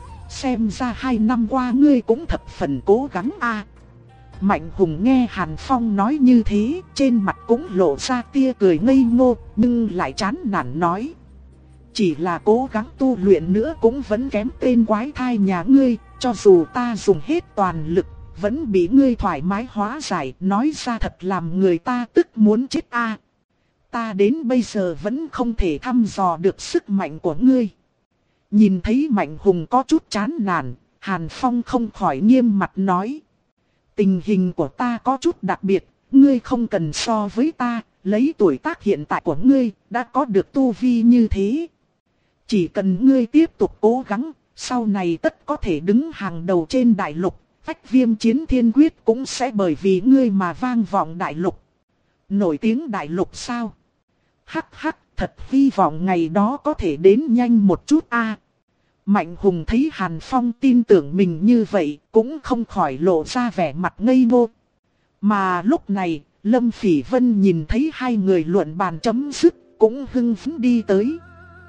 Xem ra hai năm qua ngươi cũng thập phần cố gắng a. Mạnh Hùng nghe Hàn Phong nói như thế, trên mặt cũng lộ ra tia cười ngây ngô, nhưng lại chán nản nói: Chỉ là cố gắng tu luyện nữa cũng vẫn kém tên quái thai nhà ngươi, cho dù ta dùng hết toàn lực, vẫn bị ngươi thoải mái hóa giải, nói ra thật làm người ta tức muốn chết a. Ta đến bây giờ vẫn không thể thăm dò được sức mạnh của ngươi. Nhìn thấy Mạnh Hùng có chút chán nản, Hàn Phong không khỏi nghiêm mặt nói: Tình hình của ta có chút đặc biệt, ngươi không cần so với ta, lấy tuổi tác hiện tại của ngươi, đã có được tu vi như thế. Chỉ cần ngươi tiếp tục cố gắng, sau này tất có thể đứng hàng đầu trên đại lục, phách viêm chiến thiên quyết cũng sẽ bởi vì ngươi mà vang vọng đại lục. Nổi tiếng đại lục sao? Hắc hắc, thật hy vọng ngày đó có thể đến nhanh một chút a. Mạnh Hùng thấy Hàn Phong tin tưởng mình như vậy, cũng không khỏi lộ ra vẻ mặt ngây ngô. Mà lúc này, Lâm Phỉ Vân nhìn thấy hai người luận bàn chấm dứt, cũng hưng phấn đi tới.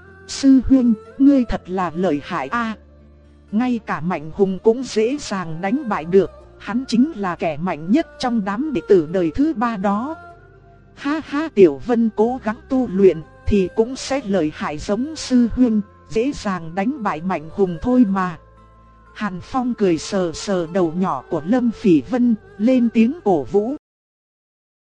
Sư huynh, ngươi thật là lợi hại a. Ngay cả Mạnh Hùng cũng dễ dàng đánh bại được, hắn chính là kẻ mạnh nhất trong đám đệ tử đời thứ ba đó. Ha ha, Tiểu Vân cố gắng tu luyện, thì cũng sẽ lợi hại giống sư huynh, dễ dàng đánh bại Mạnh Hùng thôi mà. Hàn Phong cười sờ sờ đầu nhỏ của Lâm Phỉ Vân, lên tiếng cổ vũ.